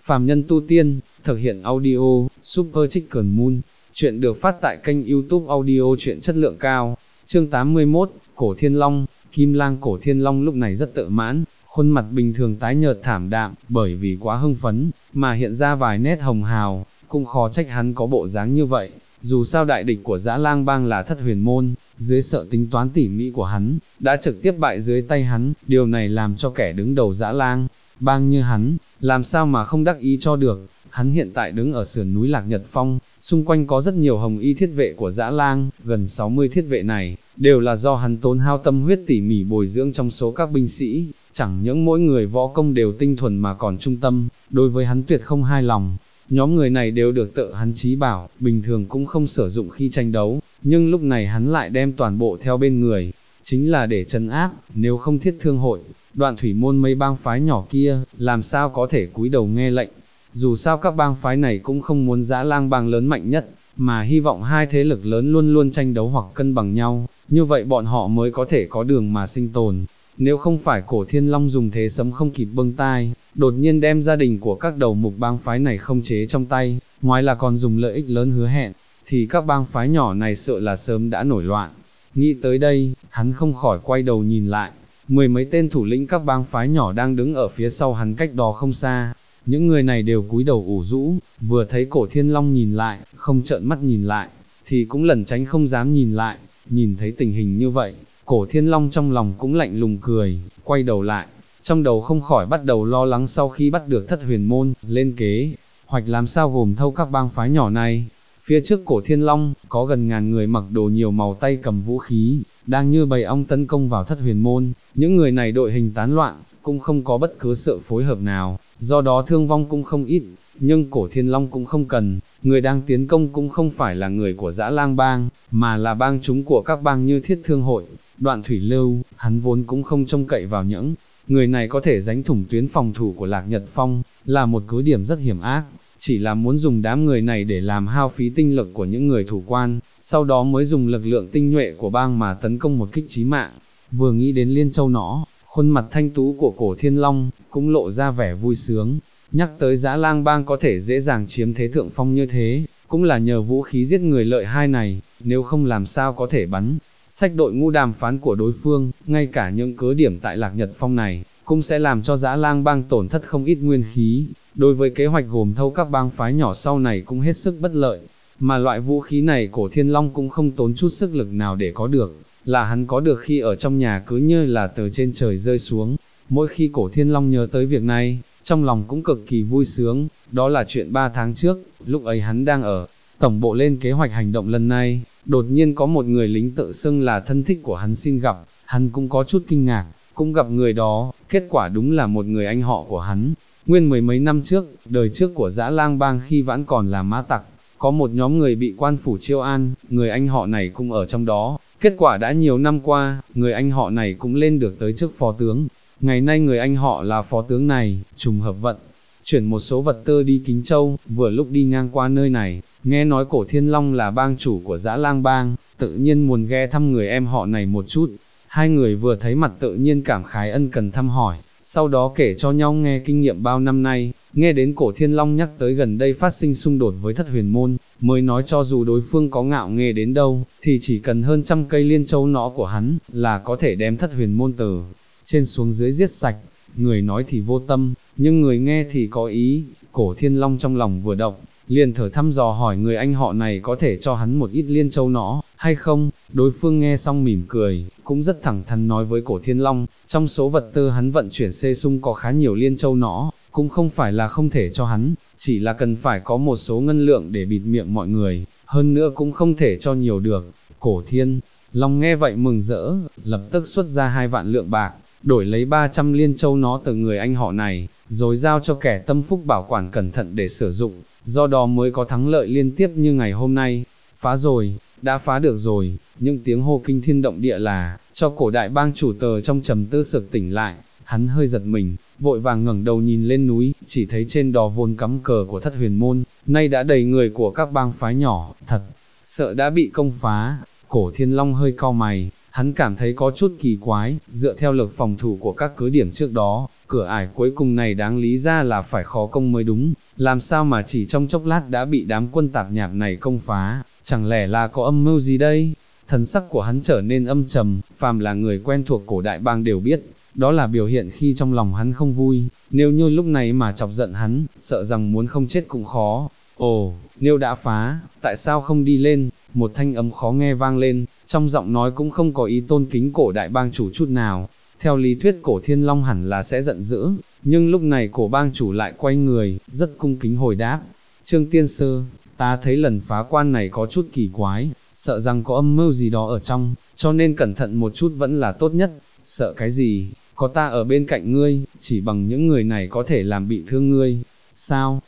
Phàm nhân tu tiên, thực hiện audio, Super Chicken Moon. Chuyện được phát tại kênh YouTube audio truyện chất lượng cao. Chương 81, Cổ Thiên Long. Kim Lang Cổ Thiên Long lúc này rất tự mãn, khuôn mặt bình thường tái nhợt thảm đạm, bởi vì quá hưng phấn, mà hiện ra vài nét hồng hào, cũng khó trách hắn có bộ dáng như vậy. Dù sao đại địch của Dã Lang Bang là Thất Huyền Môn, dưới sự tính toán tỉ mỉ của hắn, đã trực tiếp bại dưới tay hắn, điều này làm cho kẻ đứng đầu Dã Lang Bang như hắn, làm sao mà không đắc ý cho được. Hắn hiện tại đứng ở sườn núi Lạc Nhật Phong, xung quanh có rất nhiều hồng y thiết vệ của Dã Lang, gần 60 thiết vệ này, đều là do hắn tốn hao tâm huyết tỉ mỉ bồi dưỡng trong số các binh sĩ, chẳng những mỗi người võ công đều tinh thuần mà còn trung tâm, đối với hắn tuyệt không hài lòng. Nhóm người này đều được tự hắn chí bảo, bình thường cũng không sử dụng khi tranh đấu, nhưng lúc này hắn lại đem toàn bộ theo bên người, chính là để trấn áp, nếu không Thiết Thương Hội, Đoạn Thủy Môn mấy bang phái nhỏ kia, làm sao có thể cúi đầu nghe lệnh. Dù sao các bang phái này cũng không muốn Dã Lang Bang lớn mạnh nhất, mà hy vọng hai thế lực lớn luôn luôn tranh đấu hoặc cân bằng nhau, như vậy bọn họ mới có thể có đường mà sinh tồn. Nếu không phải Cổ Thiên Long dùng thế sấm không kịp bưng tai, đột nhiên đem gia đình của các đầu mục bang phái này không chế trong tay, ngoài là còn dùng lợi ích lớn hứa hẹn, thì các bang phái nhỏ này sợ là sớm đã nổi loạn. Nghĩ tới đây, hắn không khỏi quay đầu nhìn lại, mười mấy tên thủ lĩnh các bang phái nhỏ đang đứng ở phía sau hắn cách đó không xa. Những người này đều cúi đầu ủ rũ, vừa thấy Cổ Thiên Long nhìn lại, không trợn mắt nhìn lại, thì cũng lẩn tránh không dám nhìn lại. Nhìn thấy tình hình như vậy, Cổ Thiên Long trong lòng cũng lạnh lùng cười, quay đầu lại, trong đầu không khỏi bắt đầu lo lắng sau khi bắt được Thất Huyền Môn, lên kế hoạch làm sao gồm thâu các bang phái nhỏ này. Phía trước Cổ Thiên Long, có gần ngàn người mặc đồ nhiều màu tay cầm vũ khí, đang như bầy ong tấn công vào Thất Huyền Môn. Những người này đội hình tán loạn, cũng không có bất cứ sự phối hợp nào, do đó thương vong cũng không ít, nhưng Cổ Thiên Long cũng không cần, người đang tiến công cũng không phải là người của Dã Lang Bang, mà là bang chúng của các bang như Thiết Thương Hội, Đoạn Thủy Lưu. Hắn vốn cũng không trông cậy vào những người này có thể đánh thủng tuyến phòng thủ của Lạc Nhật Phong, là một cứ điểm rất hiểm ác, chỉ là muốn dùng đám người này để làm hao phí tinh lực của những người thủ quan, sau đó mới dùng lực lượng tinh nhuệ của bang mà tấn công một kích chí mạng. Vừa nghĩ đến Liên Châu Nõ, khuôn mặt thanh tú của Cổ Thiên Long cũng lộ ra vẻ vui sướng. Nhắc tới Dã Lang Bang có thể dễ dàng chiếm thế thượng phong như thế, cũng là nhờ vũ khí giết người lợi hai này, nếu không làm sao có thể bắn sách đội ngũ đàm phán của đối phương. Ngay cả những cứ điểm tại Lạc Nhật Phong này, cũng sẽ làm cho Dã Lang Bang tổn thất không ít nguyên khí. Đối với kế hoạch gồm thâu các bang phái nhỏ sau này cũng hết sức bất lợi, mà loại vũ khí này Cổ Thiên Long cũng không tốn chút sức lực nào để có được, là hắn có được khi ở trong nhà cứ như là từ trên trời rơi xuống. Mỗi khi Cổ Thiên Long nhớ tới việc này, trong lòng cũng cực kỳ vui sướng. Đó là chuyện 3 tháng trước, lúc ấy hắn đang ở tổng bộ lên kế hoạch hành động lần này, đột nhiên có một người lính tự xưng là thân thích của hắn xin gặp, hắn cũng có chút kinh ngạc, cũng gặp người đó, kết quả đúng là một người anh họ của hắn. Nguyên mười mấy năm trước, đời trước của Dã Lang Bang khi vẫn còn là mã tặc, có một nhóm người bị quan phủ chiêu an, người anh họ này cũng ở trong đó. Kết quả đã nhiều năm qua, người anh họ này cũng lên được tới chức phó tướng. Ngày nay người anh họ là phó tướng này, trùng hợp vận chuyển một số vật tư đi Kính Châu, vừa lúc đi ngang qua nơi này, nghe nói Cổ Thiên Long là bang chủ của Dã Lang Bang, tự nhiên muốn ghé thăm người em họ này một chút. Hai người vừa thấy mặt tự nhiên cảm khái ân cần thăm hỏi, sau đó kể cho nhau nghe kinh nghiệm bao năm nay. Nghe đến Cổ Thiên Long nhắc tới gần đây phát sinh xung đột với Thất Huyền Môn, mới nói cho dù đối phương có ngạo nghễ đến đâu, thì chỉ cần hơn trăm cây Liên Châu Nõ của hắn, là có thể đem Thất Huyền Môn từ trên xuống dưới giết sạch. Người nói thì vô tâm, nhưng người nghe thì có ý. Cổ Thiên Long trong lòng vừa động, liền thở thăm dò hỏi người anh họ này có thể cho hắn một ít Liên Châu Nõ hay không. Đối phương nghe xong mỉm cười, cũng rất thẳng thắn nói với Cổ Thiên Long, trong số vật tư hắn vận chuyển xê sung có khá nhiều Liên Châu Nõ, cũng không phải là không thể cho hắn, chỉ là cần phải có một số ngân lượng để bịt miệng mọi người, hơn nữa cũng không thể cho nhiều được. Cổ Thiên Long nghe vậy mừng rỡ, lập tức xuất ra 2 vạn lượng bạc, đổi lấy 300 Liên Châu Nõ từ người anh họ này, rồi giao cho kẻ tâm phúc bảo quản cẩn thận để sử dụng, do đó mới có thắng lợi liên tiếp như ngày hôm nay. Phá rồi, đã phá được rồi. Những tiếng hô kinh thiên động địa là cho Cổ đại bang chủ tờ trong trầm tư sực tỉnh lại. Hắn hơi giật mình, vội vàng ngẩng đầu nhìn lên núi, chỉ thấy trên đó vốn cắm cờ của Thất Huyền Môn, nay đã đầy người của các bang phái nhỏ, thật sợ đã bị công phá. Cổ Thiên Long hơi cau mày, Hắn cảm thấy có chút kỳ quái, dựa theo lực phòng thủ của các cứ điểm trước đó, cửa ải cuối cùng này đáng lý ra là phải khó công mới đúng, làm sao mà chỉ trong chốc lát đã bị đám quân tạp nhạp này công phá, chẳng lẽ là có âm mưu gì đây? Thần sắc của hắn trở nên âm trầm, phàm là người quen thuộc cổ đại bang đều biết, đó là biểu hiện khi trong lòng hắn không vui, nếu như lúc này mà chọc giận hắn, sợ rằng muốn không chết cũng khó. Ồ, nếu đã phá, tại sao không đi lên? Một thanh âm khó nghe vang lên, trong giọng nói cũng không có ý tôn kính cổ đại bang chủ chút nào. Theo lý thuyết cổ thiên long hẳn là sẽ giận dữ, nhưng lúc này cổ bang chủ lại quay người, rất cung kính hồi đáp. Trương tiên sư, ta thấy lần phá quan này có chút kỳ quái, sợ rằng có âm mưu gì đó ở trong, cho nên cẩn thận một chút vẫn là tốt nhất. Sợ cái gì, có ta ở bên cạnh ngươi, chỉ bằng những người này có thể làm bị thương ngươi. Sao,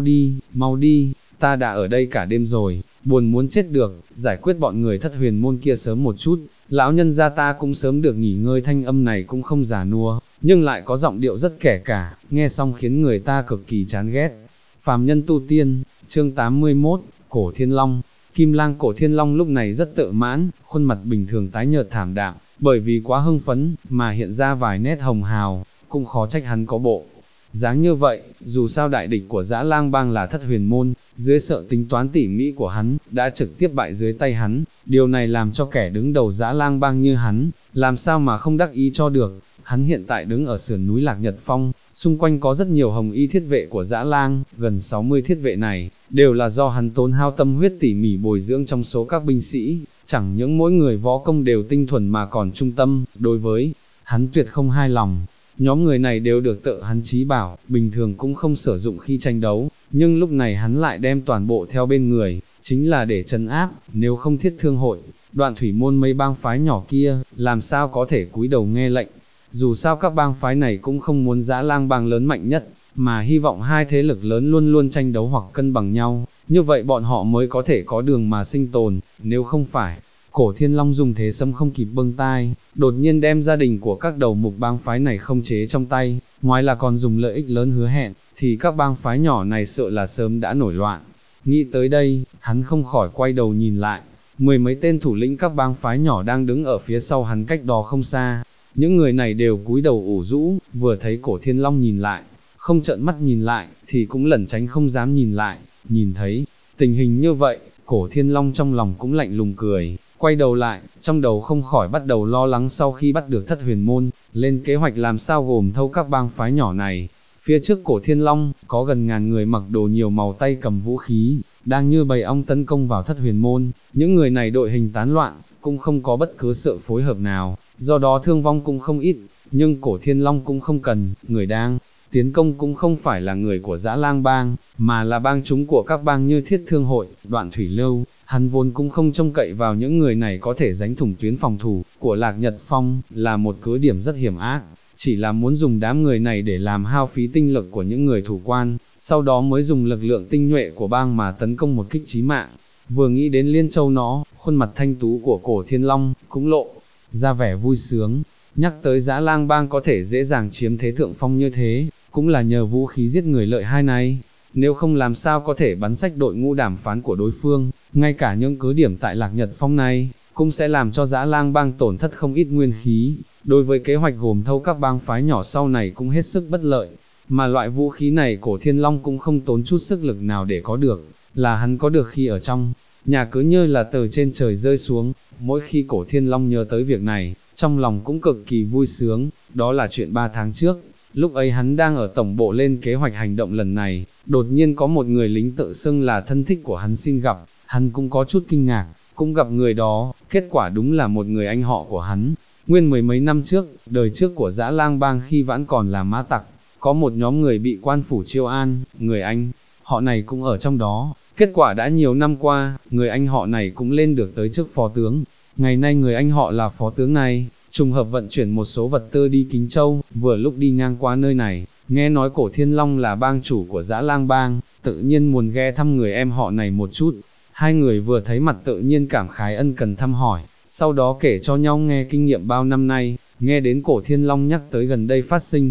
mau đi, ta đã ở đây cả đêm rồi, buồn muốn chết được, giải quyết bọn người thất huyền môn kia sớm một chút, lão nhân gia ta cũng sớm được nghỉ ngơi. Thanh âm này cũng không già nua, nhưng lại có giọng điệu rất kẻ cả, nghe xong khiến người ta cực kỳ chán ghét. Phàm nhân tu tiên, chương 81, Cổ Thiên Long. Kim Lang Cổ Thiên Long lúc này rất tự mãn, khuôn mặt bình thường tái nhợt thảm đạm, bởi vì quá hưng phấn, mà hiện ra vài nét hồng hào, cũng khó trách hắn có bộ dáng như vậy, dù sao đại địch của Dã Lang bang là thất huyền môn, dưới sự tính toán tỉ mỉ của hắn, đã trực tiếp bại dưới tay hắn, điều này làm cho kẻ đứng đầu Dã Lang bang như hắn, làm sao mà không đắc ý cho được. Hắn hiện tại đứng ở sườn núi Lạc Nhật Phong, xung quanh có rất nhiều hồng y thiết vệ của Dã Lang, gần 60 thiết vệ này, đều là do hắn tốn hao tâm huyết tỉ mỉ bồi dưỡng trong số các binh sĩ, chẳng những mỗi người võ công đều tinh thuần mà còn trung tâm, đối với hắn tuyệt không hài lòng. Nhóm người này đều được tự hắn chí bảo, bình thường cũng không sử dụng khi tranh đấu, nhưng lúc này hắn lại đem toàn bộ theo bên người, chính là để trấn áp, nếu không thiết thương hội, Đoạn thủy môn mấy bang phái nhỏ kia, làm sao có thể cúi đầu nghe lệnh. Dù sao các bang phái này cũng không muốn Dã Lang bang lớn mạnh nhất, mà hy vọng hai thế lực lớn luôn luôn tranh đấu hoặc cân bằng nhau, như vậy bọn họ mới có thể có đường mà sinh tồn, nếu không phải. Cổ Thiên Long dùng thế sấm không kịp bưng tai, đột nhiên đem gia đình của các đầu mục bang phái này không chế trong tay, ngoài là còn dùng lợi ích lớn hứa hẹn, thì các bang phái nhỏ này sợ là sớm đã nổi loạn. Nghĩ tới đây, hắn không khỏi quay đầu nhìn lại, mười mấy tên thủ lĩnh các bang phái nhỏ đang đứng ở phía sau hắn cách đó không xa. Những người này đều cúi đầu ủ rũ, vừa thấy Cổ Thiên Long nhìn lại, không trợn mắt nhìn lại, thì cũng lẩn tránh không dám nhìn lại. Nhìn thấy tình hình như vậy, Cổ Thiên Long trong lòng cũng lạnh lùng cười, quay đầu lại, trong đầu không khỏi bắt đầu lo lắng sau khi bắt được thất huyền môn, lên kế hoạch làm sao gồm thâu các bang phái nhỏ này. Phía trước Cổ Thiên Long, có gần ngàn người mặc đồ nhiều màu tay cầm vũ khí, đang như bầy ong tấn công vào thất huyền môn. Những người này đội hình tán loạn, cũng không có bất cứ sự phối hợp nào, do đó thương vong cũng không ít, nhưng Cổ Thiên Long cũng không cần, người đang tiến công cũng không phải là người của Dã Lang bang, mà là bang chúng của các bang như Thiết Thương hội, Đoạn Thủy Lưu. Hắn vốn cũng không trông cậy vào những người này có thể đánh thủng tuyến phòng thủ của Lạc Nhật Phong, là một cứ điểm rất hiểm ác, chỉ là muốn dùng đám người này để làm hao phí tinh lực của những người thủ quan, sau đó mới dùng lực lượng tinh nhuệ của bang mà tấn công một kích chí mạng. Vừa nghĩ đến Liên Châu nó, khuôn mặt thanh tú của Cổ Thiên Long cũng lộ ra vẻ vui sướng. Nhắc tới Dã Lang bang có thể dễ dàng chiếm thế thượng phong như thế, cũng là nhờ vũ khí giết người lợi hai này, nếu không làm sao có thể bắn sách đội ngũ đàm phán của đối phương. Ngay cả những cứ điểm tại Lạc Nhật Phong này, cũng sẽ làm cho Dã Lang bang tổn thất không ít nguyên khí, đối với kế hoạch gồm thâu các bang phái nhỏ sau này cũng hết sức bất lợi, mà loại vũ khí này Cổ Thiên Long cũng không tốn chút sức lực nào để có được, là hắn có được khi ở trong nhà cứ như là từ trên trời rơi xuống. Mỗi khi Cổ Thiên Long nhớ tới việc này, trong lòng cũng cực kỳ vui sướng. Đó là chuyện 3 tháng trước, lúc ấy hắn đang ở tổng bộ lên kế hoạch hành động lần này, đột nhiên có một người lính tự xưng là thân thích của hắn xin gặp, hắn cũng có chút kinh ngạc, cũng gặp người đó, kết quả đúng là một người anh họ của hắn. Nguyên mười mấy năm trước, đời trước của Dã Lang bang khi vẫn còn là mã tặc, có một nhóm người bị quan phủ chiêu an, người anh họ này cũng ở trong đó. Kết quả đã nhiều năm qua, người anh họ này cũng lên được tới chức phó tướng. Ngày nay người anh họ là phó tướng này, trùng hợp vận chuyển một số vật tư đi Kính Châu, vừa lúc đi ngang qua nơi này, nghe nói Cổ Thiên Long là bang chủ của Dã Lang bang, tự nhiên muốn ghé thăm người em họ này một chút. Hai người vừa thấy mặt tự nhiên cảm khái ân cần thăm hỏi, sau đó kể cho nhau nghe kinh nghiệm bao năm nay. Nghe đến Cổ Thiên Long nhắc tới gần đây phát sinh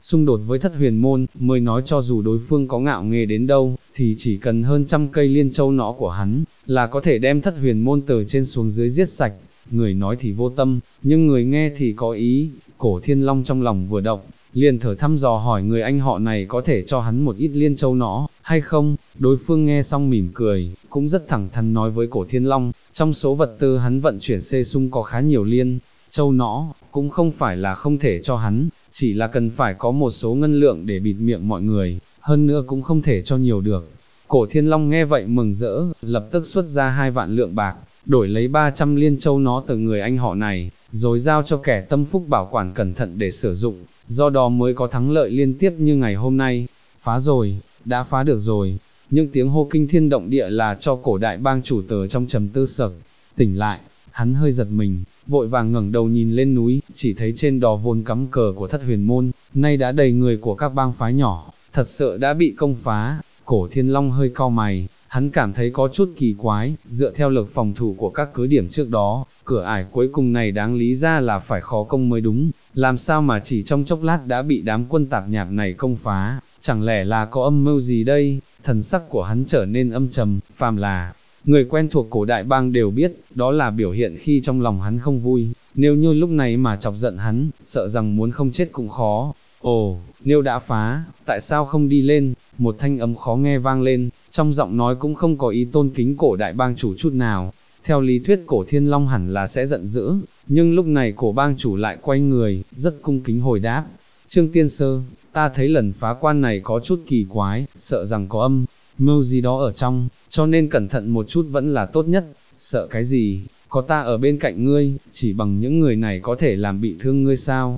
xung đột với thất huyền môn, mới nói cho dù đối phương có ngạo nghễ đến đâu, thì chỉ cần hơn trăm cây liên châu nõ của hắn, là có thể đem thất huyền môn từ trên xuống dưới giết sạch. Người nói thì vô tâm, nhưng người nghe thì có ý. Cổ Thiên Long trong lòng vừa động, liền thở thăm dò hỏi người anh họ này có thể cho hắn một ít liên châu nõ, hay không. Đối phương nghe xong mỉm cười, cũng rất thẳng thắn nói với Cổ Thiên Long, trong số vật tư hắn vận chuyển xê sung có khá nhiều liên châu nõ, cũng không phải là không thể cho hắn, chỉ là cần phải có một số ngân lượng để bịt miệng mọi người, hơn nữa cũng không thể cho nhiều được. Cổ Thiên Long nghe vậy mừng rỡ, lập tức xuất ra 2 vạn lượng bạc, đổi lấy 300 liên châu nõ từ người anh họ này, rồi giao cho kẻ tâm phúc bảo quản cẩn thận để sử dụng, do đó mới có thắng lợi liên tiếp như ngày hôm nay. Phá rồi, đã phá được rồi. Những tiếng hô kinh thiên động địa là cho cổ đại bang chủ từ trong trầm tư sực tỉnh lại, hắn hơi giật mình, vội vàng ngẩng đầu nhìn lên núi, chỉ thấy trên đó vốn cắm cờ của thất huyền môn, nay đã đầy người của các bang phái nhỏ, thật sự đã bị công phá. Cổ Thiên Long hơi cau mày, hắn cảm thấy có chút kỳ quái, dựa theo lực phòng thủ của các cứ điểm trước đó, cửa ải cuối cùng này đáng lý ra là phải khó công mới đúng, làm sao mà chỉ trong chốc lát đã bị đám quân tạp nhạp này công phá, chẳng lẽ là có âm mưu gì đây. Thần sắc của hắn trở nên âm trầm, phàm là người quen thuộc cổ đại bang đều biết, đó là biểu hiện khi trong lòng hắn không vui, nếu như lúc này mà chọc giận hắn, sợ rằng muốn không chết cũng khó. Ồ, nếu đã phá, tại sao không đi lên? Một thanh âm khó nghe vang lên, trong giọng nói cũng không có ý tôn kính cổ đại bang chủ chút nào. Theo lý thuyết Cổ Thiên Long hẳn là sẽ giận dữ, nhưng lúc này cổ bang chủ lại quay người, rất cung kính hồi đáp. Trương Tiên Sơ, ta thấy lần phá quan này có chút kỳ quái, sợ rằng có âm mưu gì đó ở trong, cho nên cẩn thận một chút vẫn là tốt nhất. Sợ cái gì, có ta ở bên cạnh ngươi, chỉ bằng những người này có thể làm bị thương ngươi sao?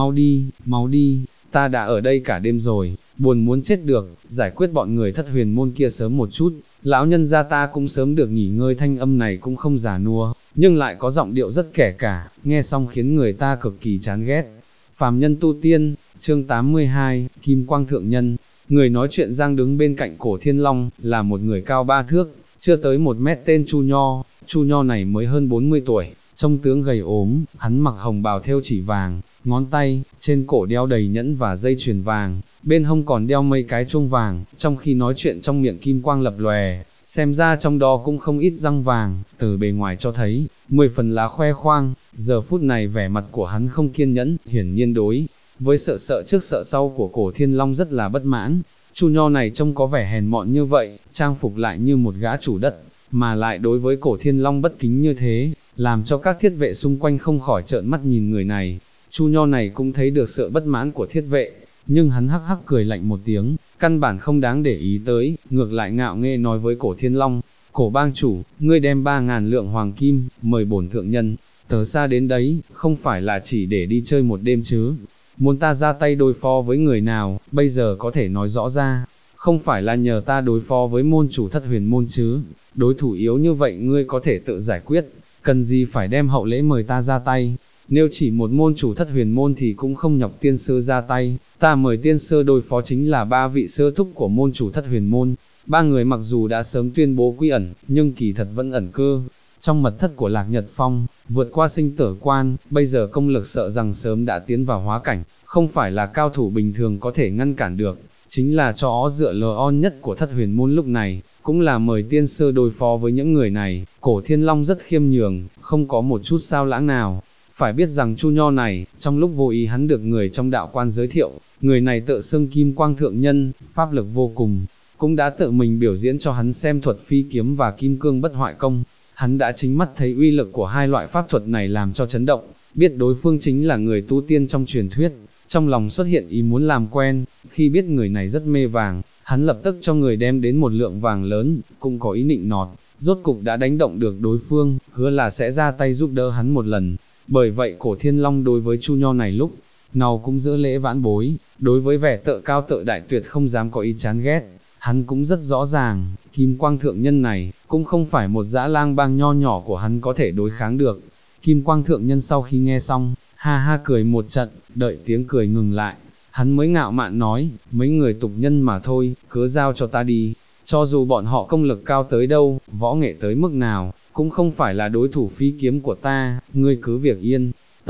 Mau đi, ta đã ở đây cả đêm rồi, buồn muốn chết được, giải quyết bọn người thất huyền môn kia sớm một chút, lão nhân gia ta cũng sớm được nghỉ ngơi. Thanh âm này cũng không già nua, nhưng lại có giọng điệu rất kẻ cả, nghe xong khiến người ta cực kỳ chán ghét. Phàm nhân tu tiên, chương 82, Kim Quang Thượng Nhân. Người nói chuyện đang đứng bên cạnh Cổ Thiên Long, là một người cao 3 thước, chưa tới 1 mét tên Chu Nho. Chu Nho này mới hơn 40 tuổi, trông tướng gầy ốm, hắn mặc hồng bào thêu chỉ vàng, ngón tay, trên cổ đeo đầy nhẫn và dây chuyền vàng, bên hông còn đeo mấy cái chuông vàng, trong khi nói chuyện trong miệng kim quang lập lòe, xem ra trong đó cũng không ít răng vàng, từ bề ngoài cho thấy, 10 phần là khoe khoang. Giờ phút này vẻ mặt của hắn không kiên nhẫn, hiển nhiên đối với sợ trước sợ sau của Cổ Thiên Long rất là bất mãn. Chu Nho này trông có vẻ hèn mọn như vậy, trang phục lại như một gã chủ đất, mà lại đối với Cổ Thiên Long bất kính như thế, làm cho các thiết vệ xung quanh không khỏi trợn mắt nhìn người này. Chu Nho này cũng thấy được sự bất mãn của thiết vệ, nhưng hắn hắc hắc cười lạnh một tiếng, căn bản không đáng để ý tới, ngược lại ngạo nghễ nói với Cổ Thiên Long, Cổ bang chủ, ngươi đem 3.000 lượng hoàng kim, mời bổn thượng nhân, tớ xa đến đấy, không phải là chỉ để đi chơi một đêm chứ, muốn ta ra tay đối phó với người nào, bây giờ có thể nói rõ ra, không phải là nhờ ta đối phó với môn chủ thất huyền môn chứ, đối thủ yếu như vậy ngươi có thể tự giải quyết, cần gì phải đem hậu lễ mời ta ra tay. Nếu chỉ một môn chủ thất huyền môn thì cũng không nhọc tiên sư ra tay, ta mời tiên sư đối phó chính là 3 vị sư thúc của môn chủ thất huyền môn. 3 người mặc dù đã sớm tuyên bố quy ẩn, nhưng kỳ thật vẫn ẩn cư trong mật thất của Lạc Nhật Phong, vượt qua sinh tử quan, bây giờ công lực sợ rằng sớm đã tiến vào hóa cảnh, không phải là cao thủ bình thường có thể ngăn cản được, chính là cho ó dựa lờ on nhất của thất huyền môn lúc này, cũng là mời tiên sư đối phó với những người này. Cổ Thiên Long rất khiêm nhường, không có một chút sao lãng nào. Phải biết rằng Chu Nho này, trong lúc vô ý hắn được người trong đạo quan giới thiệu, người này tự xưng Kim Quang Thượng Nhân, pháp lực vô cùng, cũng đã tự mình biểu diễn cho hắn xem thuật phi kiếm và kim cương bất hoại công. Hắn đã chính mắt thấy uy lực của hai loại pháp thuật này làm cho chấn động, biết đối phương chính là người tu tiên trong truyền thuyết, trong lòng xuất hiện ý muốn làm quen. Khi biết người này rất mê vàng, hắn lập tức cho người đem đến một lượng vàng lớn, cũng có ý nịnh nọt, rốt cục đã đánh động được đối phương, hứa là sẽ ra tay giúp đỡ hắn một lần. Bởi vậy Cổ Thiên Long đối với Chu Nho này lúc nào cũng giữ lễ vãn bối, đối với vẻ tự cao tự đại tuyệt không dám có ý chán ghét. Hắn cũng rất rõ ràng, Kim Quang Thượng Nhân này, cũng không phải một dã lang bang nho nhỏ của hắn có thể đối kháng được. Kim Quang Thượng Nhân sau khi nghe xong, ha ha cười một trận, đợi tiếng cười ngừng lại, hắn mới ngạo mạn nói, mấy người tục nhân mà thôi, cứ giao cho ta đi, cho dù bọn họ công lực cao tới đâu, võ nghệ tới mức nào, cũng không phải là đối thủ phi kiếm của ta, ngươi cứ việc yên tâm.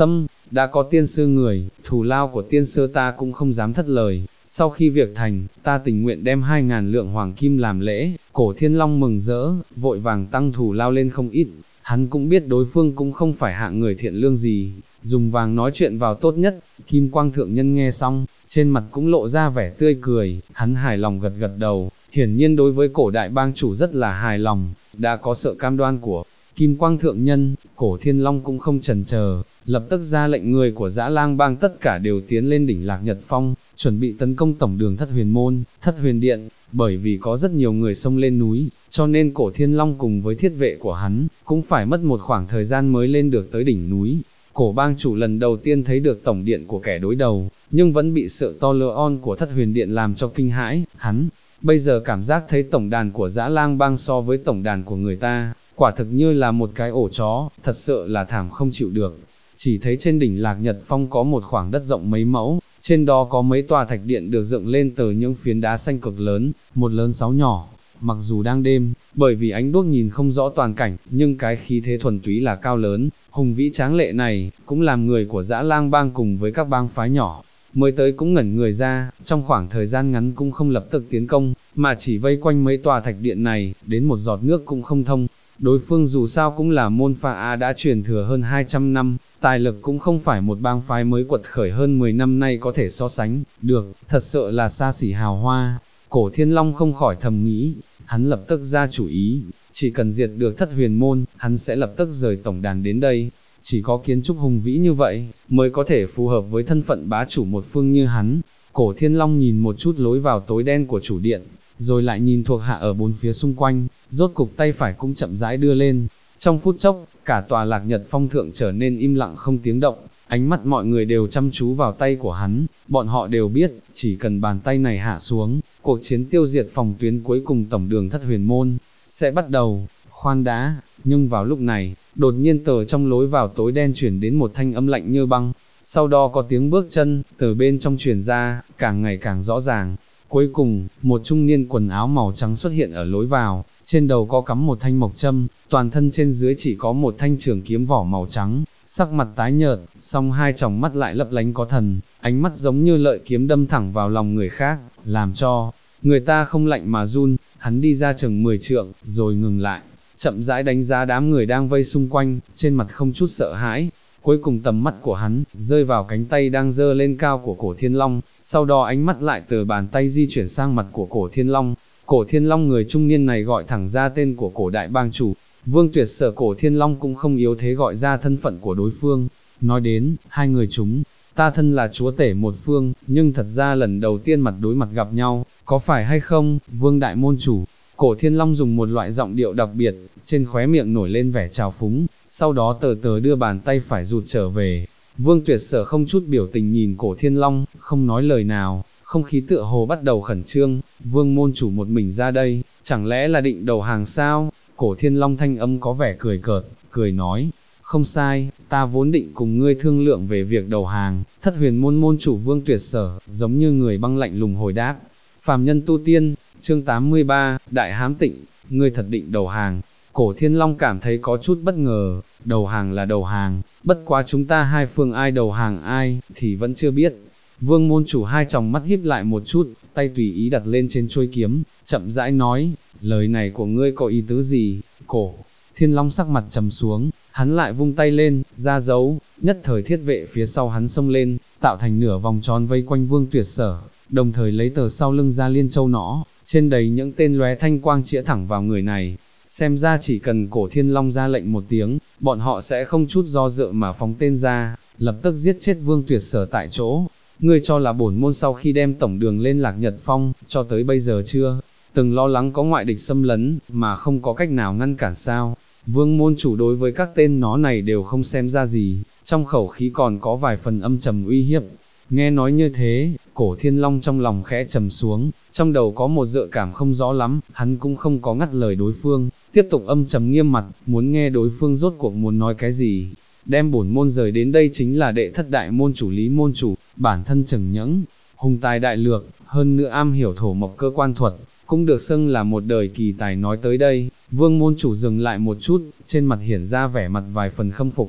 đã có tiên sư người, thù lao của tiên sư ta cũng không dám thất lời. Sau khi việc thành, ta tình nguyện đem 2.000 lượng hoàng kim làm lễ. Cổ Thiên Long mừng rỡ, vội vàng tăng thù lao lên không ít. Hắn cũng biết đối phương cũng không phải hạng người thiện lương gì, dùng vàng nói chuyện vào tốt nhất. Kim Quang Thượng Nhân nghe xong, trên mặt cũng lộ ra vẻ tươi cười, hắn hài lòng gật gật đầu, hiển nhiên đối với cổ đại bang chủ rất là hài lòng, đã có sự cam đoan của Kim Quang Thượng Nhân, Cổ Thiên Long cũng không chần chờ, lập tức ra lệnh người của Dã Lang bang tất cả đều tiến lên đỉnh Lạc Nhật Phong, chuẩn bị tấn công tổng đường Thất Huyền Môn, Thất Huyền Điện. Bởi vì có rất nhiều người xông lên núi, cho nên Cổ Thiên Long cùng với thiết vệ của hắn, cũng phải mất một khoảng thời gian mới lên được tới đỉnh núi. Cổ bang chủ lần đầu tiên thấy được tổng điện của kẻ đối đầu, nhưng vẫn bị sự to lớn của Thất Huyền Điện làm cho kinh hãi. Hắn bây giờ cảm giác thấy tổng đàn của Dã Lang bang so với tổng đàn của người ta, quả thực như là một cái ổ chó, thật sự là thảm không chịu được. Chỉ thấy trên đỉnh Lạc Nhật Phong có một khoảng đất rộng mấy mẫu, trên đó có mấy tòa thạch điện được dựng lên từ những phiến đá xanh cực lớn, một lớn 6 nhỏ. Mặc dù đang đêm, bởi vì ánh đuốc nhìn không rõ toàn cảnh, nhưng cái khí thế thuần túy là cao lớn, hùng vĩ tráng lệ này, cũng làm người của Dã Lang bang cùng với các bang phái nhỏ mới tới cũng ngẩn người ra, trong khoảng thời gian ngắn cũng không lập tức tiến công, mà chỉ vây quanh mấy tòa thạch điện này, đến một giọt nước cũng không thông. Đối phương dù sao cũng là môn phái đã truyền thừa hơn 200 năm, tài lực cũng không phải một bang phái mới quật khởi hơn 10 năm nay có thể so sánh được, thật sự là xa xỉ hào hoa. Cổ Thiên Long không khỏi thầm nghĩ, hắn lập tức ra chủ ý, chỉ cần diệt được Thất Huyền Môn, hắn sẽ lập tức rời tổng đàn đến đây. Chỉ có kiến trúc hùng vĩ như vậy, mới có thể phù hợp với thân phận bá chủ một phương như hắn. Cổ Thiên Long nhìn một chút lối vào tối đen của chủ điện, rồi lại nhìn thuộc hạ ở bốn phía xung quanh, rốt cục tay phải cũng chậm rãi đưa lên. Trong phút chốc, cả tòa Lạc Nhật Phong thượng trở nên im lặng không tiếng động, ánh mắt mọi người đều chăm chú vào tay của hắn, bọn họ đều biết, chỉ cần bàn tay này hạ xuống, cuộc chiến tiêu diệt phòng tuyến cuối cùng tổng đường Thất Huyền Môn sẽ bắt đầu. Khoan đã, nhưng vào lúc này, đột nhiên từ trong lối vào tối đen chuyển đến một thanh âm lạnh như băng, sau đó có tiếng bước chân từ bên trong truyền ra, càng ngày càng rõ ràng. Cuối cùng, một trung niên quần áo màu trắng xuất hiện ở lối vào, trên đầu có cắm một thanh mộc châm, toàn thân trên dưới chỉ có một thanh trường kiếm vỏ màu trắng, sắc mặt tái nhợt, song hai tròng mắt lại lấp lánh có thần, ánh mắt giống như lợi kiếm đâm thẳng vào lòng người khác, làm cho người ta không lạnh mà run. Hắn đi ra chừng 10 trượng, rồi ngừng lại, chậm rãi đánh giá đám người đang vây xung quanh, trên mặt không chút sợ hãi. Cuối cùng tầm mắt của hắn, rơi vào cánh tay đang giơ lên cao của Cổ Thiên Long, sau đó ánh mắt lại từ bàn tay di chuyển sang mặt của Cổ Thiên Long. Cổ Thiên Long người trung niên này gọi thẳng ra tên của cổ đại bang chủ, Vương Tuyệt Sở. Cổ Thiên Long cũng không yếu thế gọi ra thân phận của đối phương, nói đến, hai người chúng, ta thân là chúa tể một phương, nhưng thật ra lần đầu tiên mặt đối mặt gặp nhau, có phải hay không, Vương đại môn chủ? Cổ Thiên Long dùng một loại giọng điệu đặc biệt, trên khóe miệng nổi lên vẻ trào phúng, sau đó từ từ đưa bàn tay phải rụt trở về. Vương Tuyệt Sở không chút biểu tình nhìn Cổ Thiên Long, không nói lời nào, không khí tựa hồ bắt đầu khẩn trương. Vương môn chủ một mình ra đây, chẳng lẽ là định đầu hàng sao? Cổ Thiên Long thanh âm có vẻ cười cợt, cười nói, không sai, ta vốn định cùng ngươi thương lượng về việc đầu hàng. Thất Huyền Môn môn chủ Vương Tuyệt Sở, giống như người băng lạnh lùng hồi đáp. Phàm nhân tu tiên, chương 83, Đại Hám Tịnh, ngươi thật định đầu hàng? Cổ Thiên Long cảm thấy có chút bất ngờ, đầu hàng là đầu hàng, bất quá chúng ta hai phương ai đầu hàng ai, thì vẫn chưa biết. Vương môn chủ hai tròng mắt híp lại một chút, tay tùy ý đặt lên trên chuôi kiếm, chậm rãi nói, lời này của ngươi có ý tứ gì? Cổ Thiên Long sắc mặt trầm xuống, hắn lại vung tay lên, ra dấu, nhất thời thiết vệ phía sau hắn xông lên, tạo thành nửa vòng tròn vây quanh Vương Tuyệt Sở, đồng thời lấy tờ sau lưng ra liên châu nỏ, trên đầy những tên lóe thanh quang chĩa thẳng vào người này. Xem ra chỉ cần Cổ Thiên Long ra lệnh một tiếng, bọn họ sẽ không chút do dự mà phóng tên ra, lập tức giết chết Vương Tuyệt Sở tại chỗ. Ngươi cho là bổn môn sau khi đem tổng đường lên Lạc Nhật Phong, cho tới bây giờ chưa từng lo lắng có ngoại địch xâm lấn, mà không có cách nào ngăn cản sao? Vương môn chủ đối với các tên nó này đều không xem ra gì, trong khẩu khí còn có vài phần âm trầm uy hiếp. Nghe nói như thế, Cổ Thiên Long trong lòng khẽ trầm xuống, trong đầu có một dự cảm không rõ lắm, hắn cũng không có ngắt lời đối phương, tiếp tục âm trầm nghiêm mặt, muốn nghe đối phương rốt cuộc muốn nói cái gì. Đem bổn môn rời đến đây chính là đệ thất đại môn chủ Lý môn chủ, bản thân chừng nhẫng, hùng tài đại lược, hơn nữa am hiểu thổ mộc cơ quan thuật, cũng được xưng là một đời kỳ tài. Nói tới đây, Vương môn chủ dừng lại một chút, trên mặt hiển ra vẻ mặt vài phần khâm phục.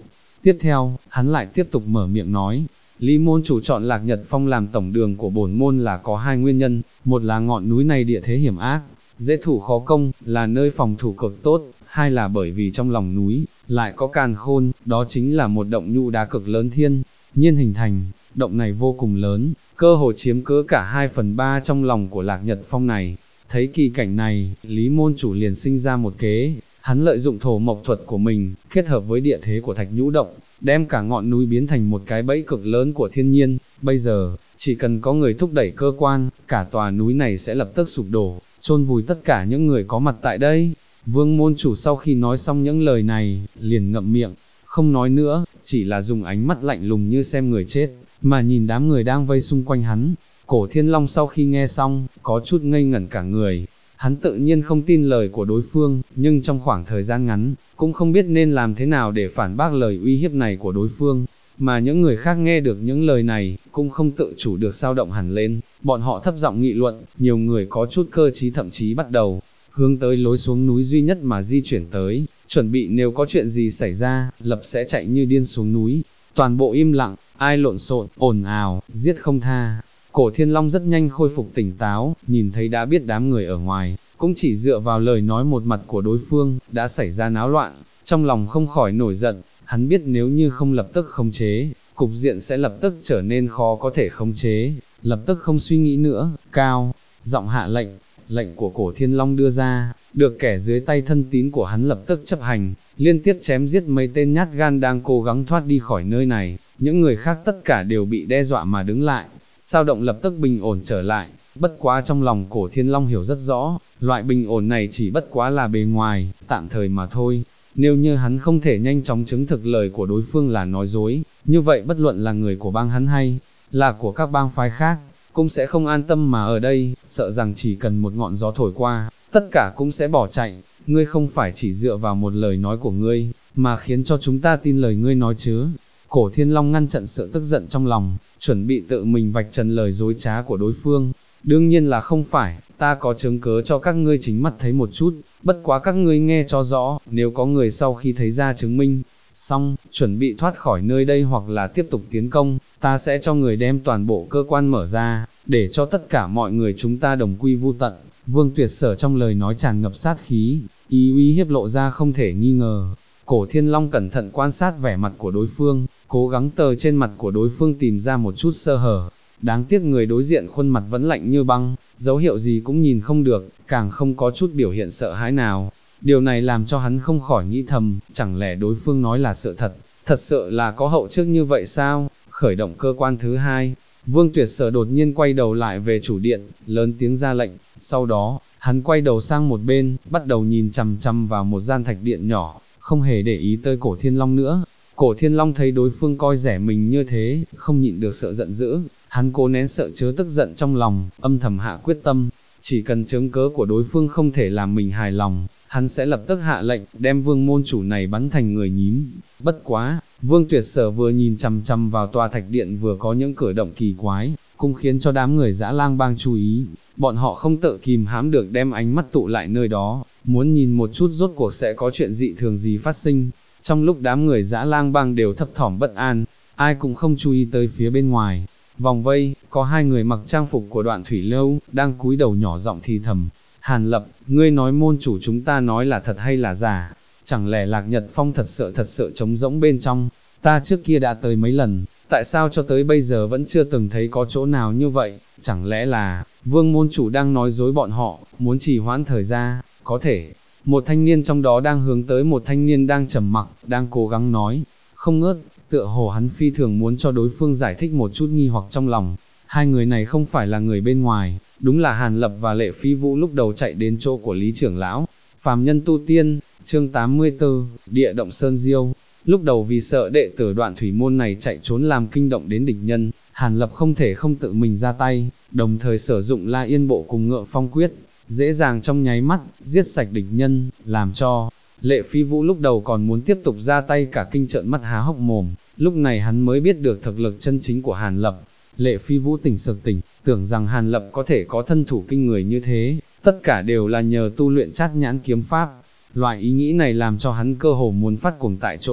Tiếp theo, hắn lại tiếp tục mở miệng nói, Lý môn chủ chọn Lạc Nhật Phong làm tổng đường của bổn môn là có hai nguyên nhân, một là ngọn núi này địa thế hiểm ác, dễ thủ khó công, là nơi phòng thủ cực tốt, hai là bởi vì trong lòng núi, lại có càn khôn, đó chính là một động nhũ đá cực lớn thiên nhiên hình thành, động này vô cùng lớn, cơ hồ chiếm cỡ cả 2/3 trong lòng của Lạc Nhật Phong này. Thấy kỳ cảnh này, Lý môn chủ liền sinh ra một kế, hắn lợi dụng thổ mộc thuật của mình, kết hợp với địa thế của thạch nhũ động, đem cả ngọn núi biến thành một cái bẫy cực lớn của thiên nhiên. Bây giờ, chỉ cần có người thúc đẩy cơ quan, cả tòa núi này sẽ lập tức sụp đổ, chôn vùi tất cả những người có mặt tại đây. Vương môn chủ sau khi nói xong những lời này, liền ngậm miệng, không nói nữa, chỉ là dùng ánh mắt lạnh lùng như xem người chết, mà nhìn đám người đang vây xung quanh hắn. Cổ Thiên Long sau khi nghe xong, có chút ngây ngẩn cả người. Hắn tự nhiên không tin lời của đối phương, nhưng trong khoảng thời gian ngắn, cũng không biết nên làm thế nào để phản bác lời uy hiếp này của đối phương. Mà những người khác nghe được những lời này, cũng không tự chủ được dao động hẳn lên, bọn họ thấp giọng nghị luận, nhiều người có chút cơ trí thậm chí bắt đầu hướng tới lối xuống núi duy nhất mà di chuyển tới, chuẩn bị nếu có chuyện gì xảy ra, lập sẽ chạy như điên xuống núi. Toàn bộ im lặng, ai lộn xộn, ồn ào, giết không tha. Cổ Thiên Long rất nhanh khôi phục tỉnh táo, nhìn thấy đã biết đám người ở ngoài, cũng chỉ dựa vào lời nói một mặt của đối phương, đã xảy ra náo loạn, trong lòng không khỏi nổi giận, hắn biết nếu như không lập tức khống chế, cục diện sẽ lập tức trở nên khó có thể khống chế, lập tức không suy nghĩ nữa, cao, giọng hạ lệnh, lệnh của Cổ Thiên Long đưa ra, được kẻ dưới tay thân tín của hắn lập tức chấp hành, liên tiếp chém giết mấy tên nhát gan đang cố gắng thoát đi khỏi nơi này, những người khác tất cả đều bị đe dọa mà đứng lại. Sao động lập tức bình ổn trở lại, bất quá trong lòng Cổ Thiên Long hiểu rất rõ, loại bình ổn này chỉ bất quá là bề ngoài, tạm thời mà thôi. Nếu như hắn không thể nhanh chóng chứng thực lời của đối phương là nói dối, như vậy bất luận là người của bang hắn hay là của các bang phái khác, cũng sẽ không an tâm mà ở đây, sợ rằng chỉ cần một ngọn gió thổi qua, tất cả cũng sẽ bỏ chạy. Ngươi không phải chỉ dựa vào một lời nói của ngươi, mà khiến cho chúng ta tin lời ngươi nói chứ. Cổ Thiên Long ngăn chặn sự tức giận trong lòng, chuẩn bị tự mình vạch trần lời dối trá của đối phương. Đương nhiên là không phải, ta có chứng cớ cho các ngươi chính mắt thấy một chút, bất quá các ngươi nghe cho rõ, nếu có người sau khi thấy ra chứng minh, xong, chuẩn bị thoát khỏi nơi đây hoặc là tiếp tục tiến công, ta sẽ cho người đem toàn bộ cơ quan mở ra, để cho tất cả mọi người chúng ta đồng quy vu tận. Vương Tuyệt Sở trong lời nói tràn ngập sát khí, ý uy hiếp lộ ra không thể nghi ngờ. Cổ Thiên Long cẩn thận quan sát vẻ mặt của đối phương, cố gắng từ trên mặt của đối phương tìm ra một chút sơ hở. Đáng tiếc người đối diện khuôn mặt vẫn lạnh như băng, dấu hiệu gì cũng nhìn không được, càng không có chút biểu hiện sợ hãi nào. Điều này làm cho hắn không khỏi nghĩ thầm, chẳng lẽ đối phương nói là sự thật, thật sự là có hậu trước như vậy sao? Khởi động cơ quan thứ hai, Vương Tuyệt Sở đột nhiên quay đầu lại về chủ điện, lớn tiếng ra lệnh, sau đó, hắn quay đầu sang một bên, bắt đầu nhìn chằm chằm vào một gian thạch điện nhỏ, không hề để ý tới Cổ Thiên Long nữa. Cổ Thiên Long thấy đối phương coi rẻ mình như thế, không nhịn được sợ giận dữ, hắn cố nén sợ chứa tức giận trong lòng, âm thầm hạ quyết tâm, chỉ cần chứng cớ của đối phương không thể làm mình hài lòng, hắn sẽ lập tức hạ lệnh, đem Vương môn chủ này bắn thành người nhím. Bất quá, Vương Tuyệt Sở vừa nhìn chằm chằm vào tòa thạch điện vừa có những cử động kỳ quái, cũng khiến cho đám người Dã Lang Bang chú ý, bọn họ không tự kìm hãm được đem ánh mắt tụ lại nơi đó, muốn nhìn một chút rốt cuộc sẽ có chuyện dị thường gì phát sinh. Trong lúc đám người Dã Lang Bang đều thấp thỏm bất an, ai cũng không chú ý tới phía bên ngoài. Vòng vây, có hai người mặc trang phục của Đoạn Thủy Lâu, đang cúi đầu nhỏ giọng thì thầm. Hàn Lập, ngươi nói môn chủ chúng ta nói là thật hay là giả? Chẳng lẽ Lạc Nhật Phong thật sự trống rỗng bên trong? Ta trước kia đã tới mấy lần, tại sao cho tới bây giờ vẫn chưa từng thấy có chỗ nào như vậy? Chẳng lẽ là, Vương môn chủ đang nói dối bọn họ, muốn trì hoãn thời gian? Có thể. Một thanh niên trong đó đang hướng tới một thanh niên đang trầm mặc, đang cố gắng nói, không ngớt, tựa hồ hắn phi thường muốn cho đối phương giải thích một chút nghi hoặc trong lòng. Hai người này không phải là người bên ngoài, đúng là Hàn Lập và Lệ Phi Vũ lúc đầu chạy đến chỗ của Lý trưởng lão. Phàm nhân tu tiên, chương 84, địa động Sơn Diêu. Lúc đầu vì sợ đệ tử Đoạn thủy môn này chạy trốn làm kinh động đến địch nhân, Hàn Lập không thể không tự mình ra tay, đồng thời sử dụng La Yên Bộ cùng Ngựa Phong Quyết, dễ dàng trong nháy mắt, giết sạch địch nhân, làm cho Lệ Phi Vũ lúc đầu còn muốn tiếp tục ra tay cả kinh trợn mắt há hốc mồm, lúc này hắn mới biết được thực lực chân chính của Hàn Lập. Lệ Phi Vũ tỉnh sực tỉnh, tưởng rằng Hàn Lập có thể có thân thủ kinh người như thế, tất cả đều là nhờ tu luyện Trát Nhãn kiếm pháp. Loại ý nghĩ này làm cho hắn cơ hồ muốn phát cuồng tại chỗ,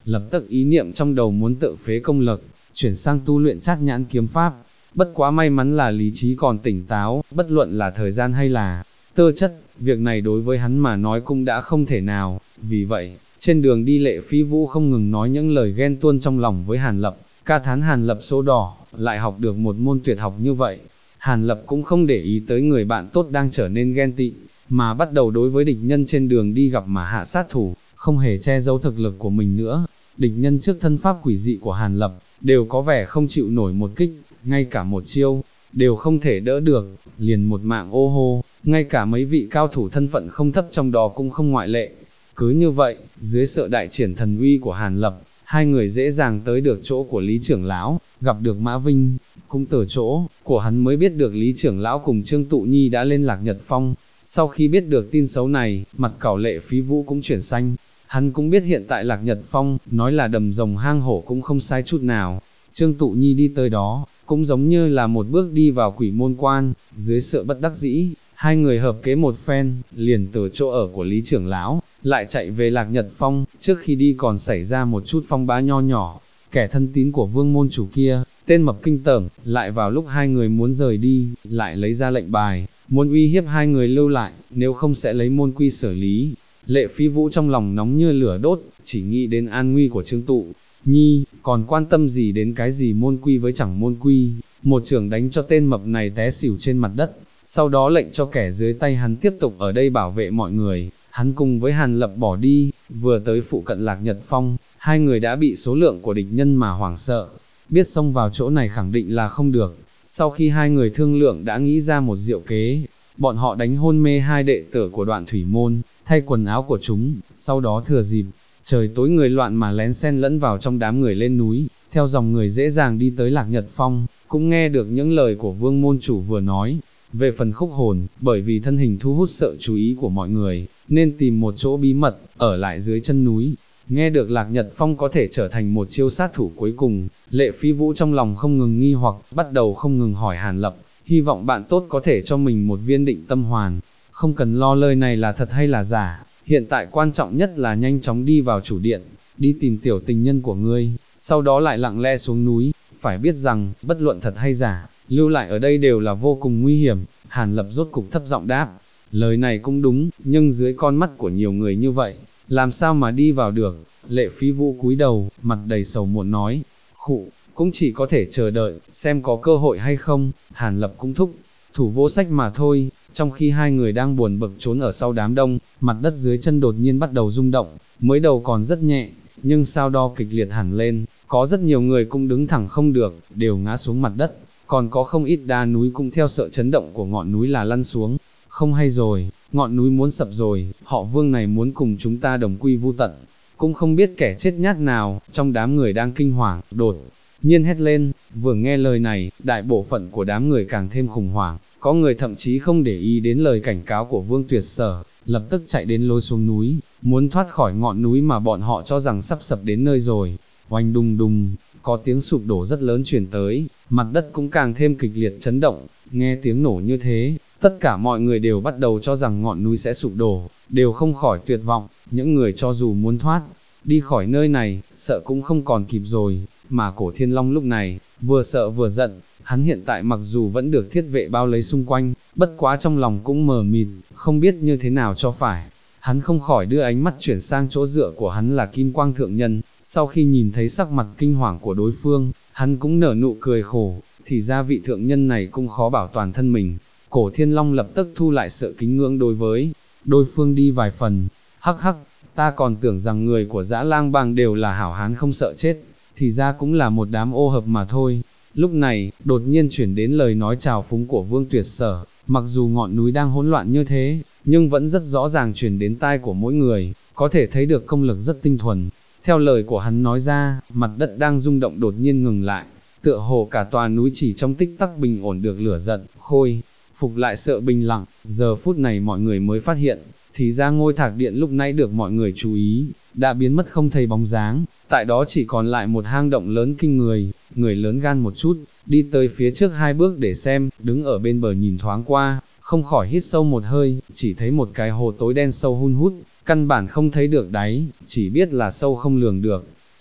lập tức ý niệm trong đầu muốn tự phế công lực, chuyển sang tu luyện Trác Nhãn kiếm pháp. Bất quá may mắn là lý trí còn tỉnh táo, bất luận là thời gian hay là tơ chất, việc này đối với hắn mà nói cũng đã không thể nào, vì vậy, trên đường đi Lệ Phi Vũ không ngừng nói những lời ghen tuông trong lòng với Hàn Lập, ca thán Hàn Lập số đỏ, lại học được một môn tuyệt học như vậy. Hàn Lập cũng không để ý tới người bạn tốt đang trở nên ghen tị, mà bắt đầu đối với địch nhân trên đường đi gặp mà hạ sát thủ, không hề che giấu thực lực của mình nữa. Địch nhân trước thân pháp quỷ dị của Hàn Lập, đều có vẻ không chịu nổi một kích, ngay cả một chiêu, đều không thể đỡ được, liền một mạng ô hô, ngay cả mấy vị cao thủ thân phận không thấp trong đó cũng không ngoại lệ. Cứ như vậy, dưới sự đại triển thần uy của Hàn Lập, hai người dễ dàng tới được chỗ của Lý trưởng lão, gặp được Mã Vinh, cũng từ chỗ của hắn mới biết được Lý trưởng lão cùng Trương Tụ Nhi đã lên Lạc Nhật Phong. Sau khi biết được tin xấu này, mặt cỏ Lệ Phí Vũ cũng chuyển xanh. Hắn cũng biết hiện tại Lạc Nhật Phong, nói là đầm rồng hang hổ cũng không sai chút nào. Trương Tụ Nhi đi tới đó, cũng giống như là một bước đi vào quỷ môn quan, dưới sự bất đắc dĩ, hai người hợp kế một phen, liền từ chỗ ở của Lý trưởng lão, lại chạy về Lạc Nhật Phong, trước khi đi còn xảy ra một chút phong bá nho nhỏ. Kẻ thân tín của vương môn chủ kia, tên Mập Kinh Tởm, lại vào lúc hai người muốn rời đi, lại lấy ra lệnh bài, muốn uy hiếp hai người lưu lại, nếu không sẽ lấy môn quy xử lý. Lệ Phi Vũ trong lòng nóng như lửa đốt, chỉ nghĩ đến an nguy của Trương Tụ Nhi, còn quan tâm gì đến cái gì môn quy với chẳng môn quy. Một chưởng đánh cho tên mập này té xỉu trên mặt đất, sau đó lệnh cho kẻ dưới tay hắn tiếp tục ở đây bảo vệ mọi người. Hắn cùng với Hàn Lập bỏ đi, vừa tới phụ cận Lạc Nhật Phong, hai người đã bị số lượng của địch nhân mà hoảng sợ, biết xông vào chỗ này khẳng định là không được. Sau khi hai người thương lượng đã nghĩ ra một diệu kế, bọn họ đánh hôn mê hai đệ tử của Đoạn Thủy Môn, thay quần áo của chúng, sau đó thừa dịp trời tối người loạn mà lén xen lẫn vào trong đám người lên núi, theo dòng người dễ dàng đi tới Lạc Nhật Phong, cũng nghe được những lời của vương môn chủ vừa nói. Về phần Khúc Hồn, bởi vì thân hình thu hút sự chú ý của mọi người, nên tìm một chỗ bí mật, ở lại dưới chân núi. Nghe được Lạc Nhật Phong có thể trở thành một chiêu sát thủ cuối cùng, Lệ Phi Vũ trong lòng không ngừng nghi hoặc, bắt đầu không ngừng hỏi Hàn Lập, hy vọng bạn tốt có thể cho mình một viên định tâm hoàn. Không cần lo lời này là thật hay là giả, hiện tại quan trọng nhất là nhanh chóng đi vào chủ điện, đi tìm tiểu tình nhân của ngươi, sau đó lại lặng lẽ xuống núi. Phải biết rằng, bất luận thật hay giả, lưu lại ở đây đều là vô cùng nguy hiểm. Hàn Lập rốt cục thấp giọng đáp, lời này cũng đúng, nhưng dưới con mắt của nhiều người như vậy, làm sao mà đi vào được. Lệ Phi Vũ cúi đầu, mặt đầy sầu muộn nói, khụ, cũng chỉ có thể chờ đợi, xem có cơ hội hay không. Hàn Lập cũng thúc thủ vô sách mà thôi. Trong khi hai người đang buồn bực trốn ở sau đám đông, mặt đất dưới chân đột nhiên bắt đầu rung động, mới đầu còn rất nhẹ, nhưng sau đó kịch liệt hẳn lên, có rất nhiều người cũng đứng thẳng không được, đều ngã xuống mặt đất, còn có không ít đá núi cũng theo sợ chấn động của ngọn núi là lăn xuống. Không hay rồi, ngọn núi muốn sập rồi, họ Vương này muốn cùng chúng ta đồng quy vu tận. Cũng không biết kẻ chết nhát nào, trong đám người đang kinh hoàng, đột nhiên hét lên. Vừa nghe lời này, đại bộ phận của đám người càng thêm khủng hoảng, có người thậm chí không để ý đến lời cảnh cáo của Vương Tuyệt Sở, lập tức chạy đến lối xuống núi, muốn thoát khỏi ngọn núi mà bọn họ cho rằng sắp sập đến nơi rồi. Oanh đùng đùng, có tiếng sụp đổ rất lớn truyền tới, mặt đất cũng càng thêm kịch liệt chấn động. Nghe tiếng nổ như thế, tất cả mọi người đều bắt đầu cho rằng ngọn núi sẽ sụp đổ, đều không khỏi tuyệt vọng. Những người cho dù muốn thoát đi khỏi nơi này, sợ cũng không còn kịp rồi. Mà Cổ Thiên Long lúc này, vừa sợ vừa giận, hắn hiện tại mặc dù vẫn được thiết vệ bao lấy xung quanh, bất quá trong lòng cũng mờ mịt, không biết như thế nào cho phải. Hắn không khỏi đưa ánh mắt chuyển sang chỗ dựa của hắn là Kim Quang Thượng Nhân, sau khi nhìn thấy sắc mặt kinh hoàng của đối phương, hắn cũng nở nụ cười khổ, thì ra vị thượng nhân này cũng khó bảo toàn thân mình. Cổ Thiên Long lập tức thu lại sự kính ngưỡng đối với đối phương đi vài phần, hắc hắc, ta còn tưởng rằng người của Dã Lang Bang đều là hảo hán không sợ chết, thì ra cũng là một đám ô hợp mà thôi. Lúc này, đột nhiên chuyển đến lời nói chào phúng của Vương Tuyệt Sở, mặc dù ngọn núi đang hỗn loạn như thế, nhưng vẫn rất rõ ràng truyền đến tai của mỗi người, có thể thấy được công lực rất tinh thuần. Theo lời của hắn nói ra, mặt đất đang rung động đột nhiên ngừng lại, tựa hồ cả tòa núi chỉ trong tích tắc bình ổn được lửa giận, khôi phục lại sự bình lặng. Giờ phút này mọi người mới phát hiện, thì ra ngôi thạc điện lúc nãy được mọi người chú ý, đã biến mất không thấy bóng dáng, tại đó chỉ còn lại một hang động lớn kinh người. Người lớn gan một chút, đi tới phía trước 2 bước để xem, đứng ở bên bờ nhìn thoáng qua, không khỏi hít sâu một hơi, chỉ thấy một cái hồ tối đen sâu hun hút, căn bản không thấy được đáy, chỉ biết là sâu không lường được.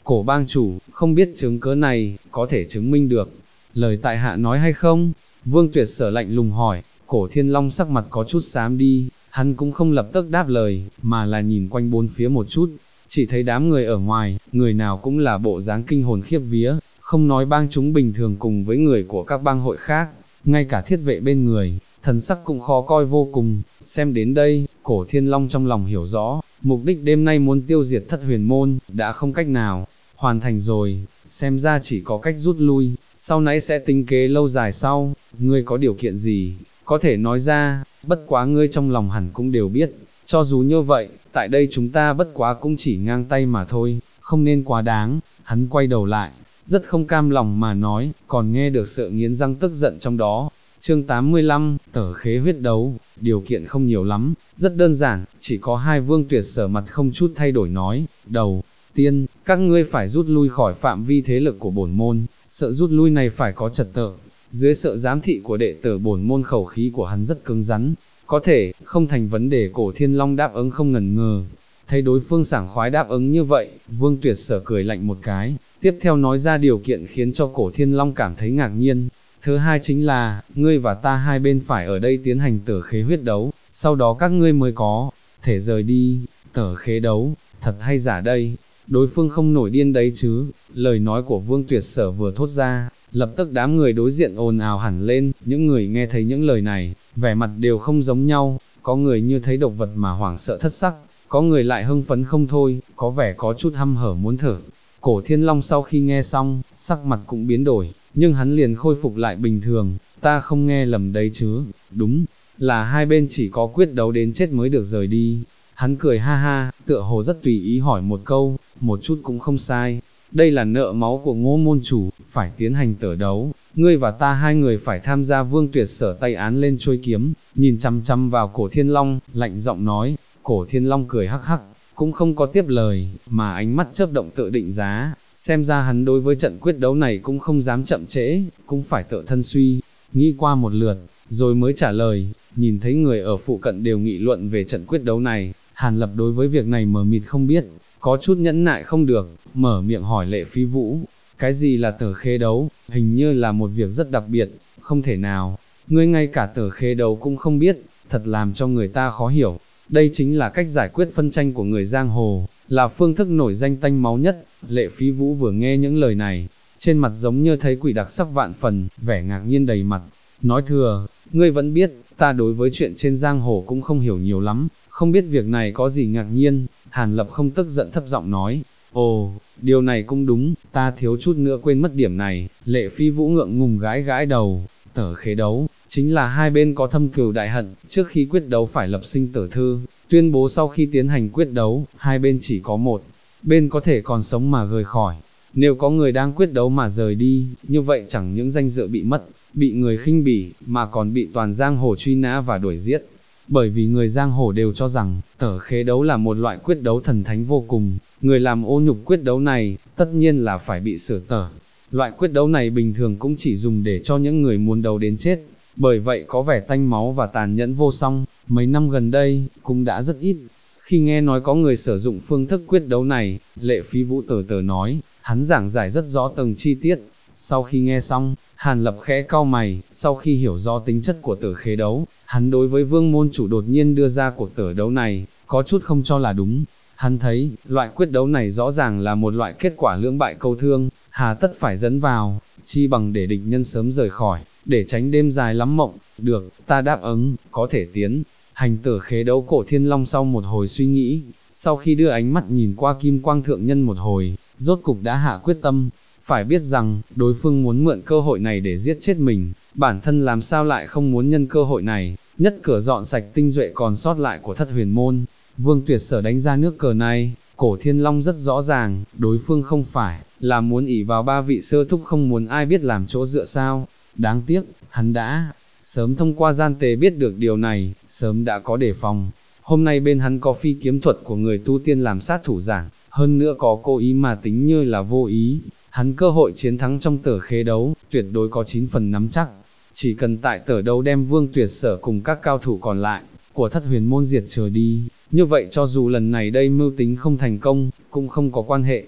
cổ bang chủ, không biết chứng cớ này, có thể chứng minh được, lời tại hạ nói hay không? Vương Tuyệt Sở lạnh lùng hỏi, cổ Thiên Long sắc mặt có chút xám đi, hắn cũng không lập tức đáp lời, mà là nhìn quanh bốn phía một chút, chỉ thấy đám người ở ngoài, người nào cũng là bộ dáng kinh hồn khiếp vía, không nói bang chúng bình thường cùng với người của các bang hội khác, ngay cả thiết vệ bên người, thần sắc cũng khó coi vô cùng. Xem đến đây, cổ Thiên Long trong lòng hiểu rõ, mục đích đêm nay muốn tiêu diệt Thất Huyền Môn, đã không cách nào hoàn thành rồi, xem ra chỉ có cách rút lui, sau nãy sẽ tính kế lâu dài sau, ngươi có điều kiện gì, có thể nói ra, bất quá ngươi trong lòng hẳn cũng đều biết, cho dù như vậy, tại đây chúng ta bất quá cũng chỉ ngang tay mà thôi, không nên quá đáng. Hắn quay đầu lại, rất không cam lòng mà nói, còn nghe được sợ nghiến răng tức giận trong đó. Chương 85, Tở Khế huyết đấu, điều kiện không nhiều lắm, rất đơn giản, chỉ có hai. Vương Tuyệt Sở mặt không chút thay đổi nói, đầu tiên, các ngươi phải rút lui khỏi phạm vi thế lực của bổn môn, sợ rút lui này phải có trật tự, dưới sự giám thị của đệ tử bổn môn. Khẩu khí của hắn rất cứng rắn, có thể, không thành vấn đề. Cổ Thiên Long đáp ứng không ngần ngừ, thấy đối phương sảng khoái đáp ứng như vậy, Vương Tuyệt Sở cười lạnh một cái, tiếp theo nói ra điều kiện khiến cho Cổ Thiên Long cảm thấy ngạc nhiên. Thứ hai chính là, ngươi và ta hai bên phải ở đây tiến hành Tở Khế huyết đấu, sau đó các ngươi mới có thể rời đi. Tở Khế đấu, thật hay giả đây? Đối phương không nổi điên đấy chứ? Lời nói của Vương Tuyệt Sở vừa thốt ra, lập tức đám người đối diện ồn ào hẳn lên. Những người nghe thấy những lời này, vẻ mặt đều không giống nhau, có người như thấy độc vật mà hoảng sợ thất sắc, có người lại hưng phấn không thôi, có vẻ có chút hăm hở muốn thở. Cổ Thiên Long sau khi nghe xong, sắc mặt cũng biến đổi, nhưng hắn liền khôi phục lại bình thường. Ta không nghe lầm đấy chứ? Đúng là hai bên chỉ có quyết đấu đến chết mới được rời đi. Hắn cười ha ha, tựa hồ rất tùy ý hỏi một câu, một chút cũng không sai. Đây là nợ máu của Ngô môn chủ, phải tiến hành tở đấu, ngươi và ta hai người phải tham gia. Vương Tuyệt Sở tay án lên chuôi kiếm, nhìn chăm chăm vào Cổ Thiên Long, lạnh giọng nói. Cổ Thiên Long cười hắc hắc, cũng không có tiếp lời, mà ánh mắt chớp động tự định giá, xem ra hắn đối với trận quyết đấu này cũng không dám chậm trễ, cũng phải tự thân suy nghĩ qua một lượt, rồi mới trả lời. Nhìn thấy người ở phụ cận đều nghị luận về trận quyết đấu này, Hàn Lập đối với việc này mờ mịt không biết, có chút nhẫn nại không được, mở miệng hỏi Lệ Phi Vũ, cái gì là Tở Khế đấu? Hình như là một việc rất đặc biệt, không thể nào, ngươi ngay cả Tở Khế đấu cũng không biết, thật làm cho người ta khó hiểu. Đây chính là cách giải quyết phân tranh của người giang hồ, là phương thức nổi danh tanh máu nhất. Lệ Phi Vũ vừa nghe những lời này, trên mặt giống như thấy quỷ đặc sắc vạn phần, vẻ ngạc nhiên đầy mặt, nói thừa, ngươi vẫn biết, ta đối với chuyện trên giang hồ cũng không hiểu nhiều lắm, không biết việc này có gì ngạc nhiên. Hàn Lập không tức giận thấp giọng nói, ồ, điều này cũng đúng, ta thiếu chút nữa quên mất điểm này. Lệ Phi Vũ ngượng ngùng gãi gãi đầu. Tở Khế đấu, chính là hai bên có thâm cừu đại hận, trước khi quyết đấu phải lập sinh tử thư, tuyên bố sau khi tiến hành quyết đấu, hai bên chỉ có một bên có thể còn sống mà rời khỏi. Nếu có người đang quyết đấu mà rời đi, như vậy chẳng những danh dự bị mất, bị người khinh bỉ, mà còn bị toàn giang hồ truy nã và đuổi giết. Bởi vì người giang hồ đều cho rằng, Tở Khế đấu là một loại quyết đấu thần thánh vô cùng, người làm ô nhục quyết đấu này, tất nhiên là phải bị xử tử. Loại quyết đấu này bình thường cũng chỉ dùng để cho những người muốn đấu đến chết, bởi vậy có vẻ tanh máu và tàn nhẫn vô song. Mấy năm gần đây, cũng đã rất ít khi nghe nói có người sử dụng phương thức quyết đấu này. Lệ Phi Vũ từ từ nói, hắn giảng giải rất rõ từng chi tiết. Sau khi nghe xong, Hàn Lập khẽ cau mày, sau khi hiểu rõ tính chất của Tở Khế đấu, hắn đối với Vương môn chủ đột nhiên đưa ra cuộc tở đấu này, có chút không cho là đúng. Hắn thấy, loại quyết đấu này rõ ràng là một loại kết quả lưỡng bại câu thương, hà tất phải dẫn vào, chi bằng để địch nhân sớm rời khỏi, để tránh đêm dài lắm mộng. Được, ta đáp ứng, có thể tiến hành Tở Khế đấu. Cổ Thiên Long sau một hồi suy nghĩ, sau khi đưa ánh mắt nhìn qua Kim Quang Thượng Nhân một hồi, rốt cục đã hạ quyết tâm. Phải biết rằng, đối phương muốn mượn cơ hội này để giết chết mình, bản thân làm sao lại không muốn nhân cơ hội này, nhất cửa dọn sạch tinh duệ còn sót lại của Thất Huyền môn. Vương Tuyệt Sở đánh ra nước cờ này, Cổ Thiên Long rất rõ ràng, đối phương không phải là muốn ỷ vào ba vị sơ thúc không muốn ai biết làm chỗ dựa sao. Đáng tiếc, hắn đã sớm thông qua gian tế biết được điều này, sớm đã có đề phòng. Hôm nay bên hắn có phi kiếm thuật của người tu tiên làm sát thủ giảng, hơn nữa có cố ý mà tính như là vô ý. Hắn cơ hội chiến thắng trong Tở Khế đấu, tuyệt đối có 9 phần nắm chắc. Chỉ cần tại tở đấu đem Vương Tuyệt Sở cùng các cao thủ còn lại của Thất Huyền môn diệt trừ đi, như vậy cho dù lần này đây mưu tính không thành công, cũng không có quan hệ.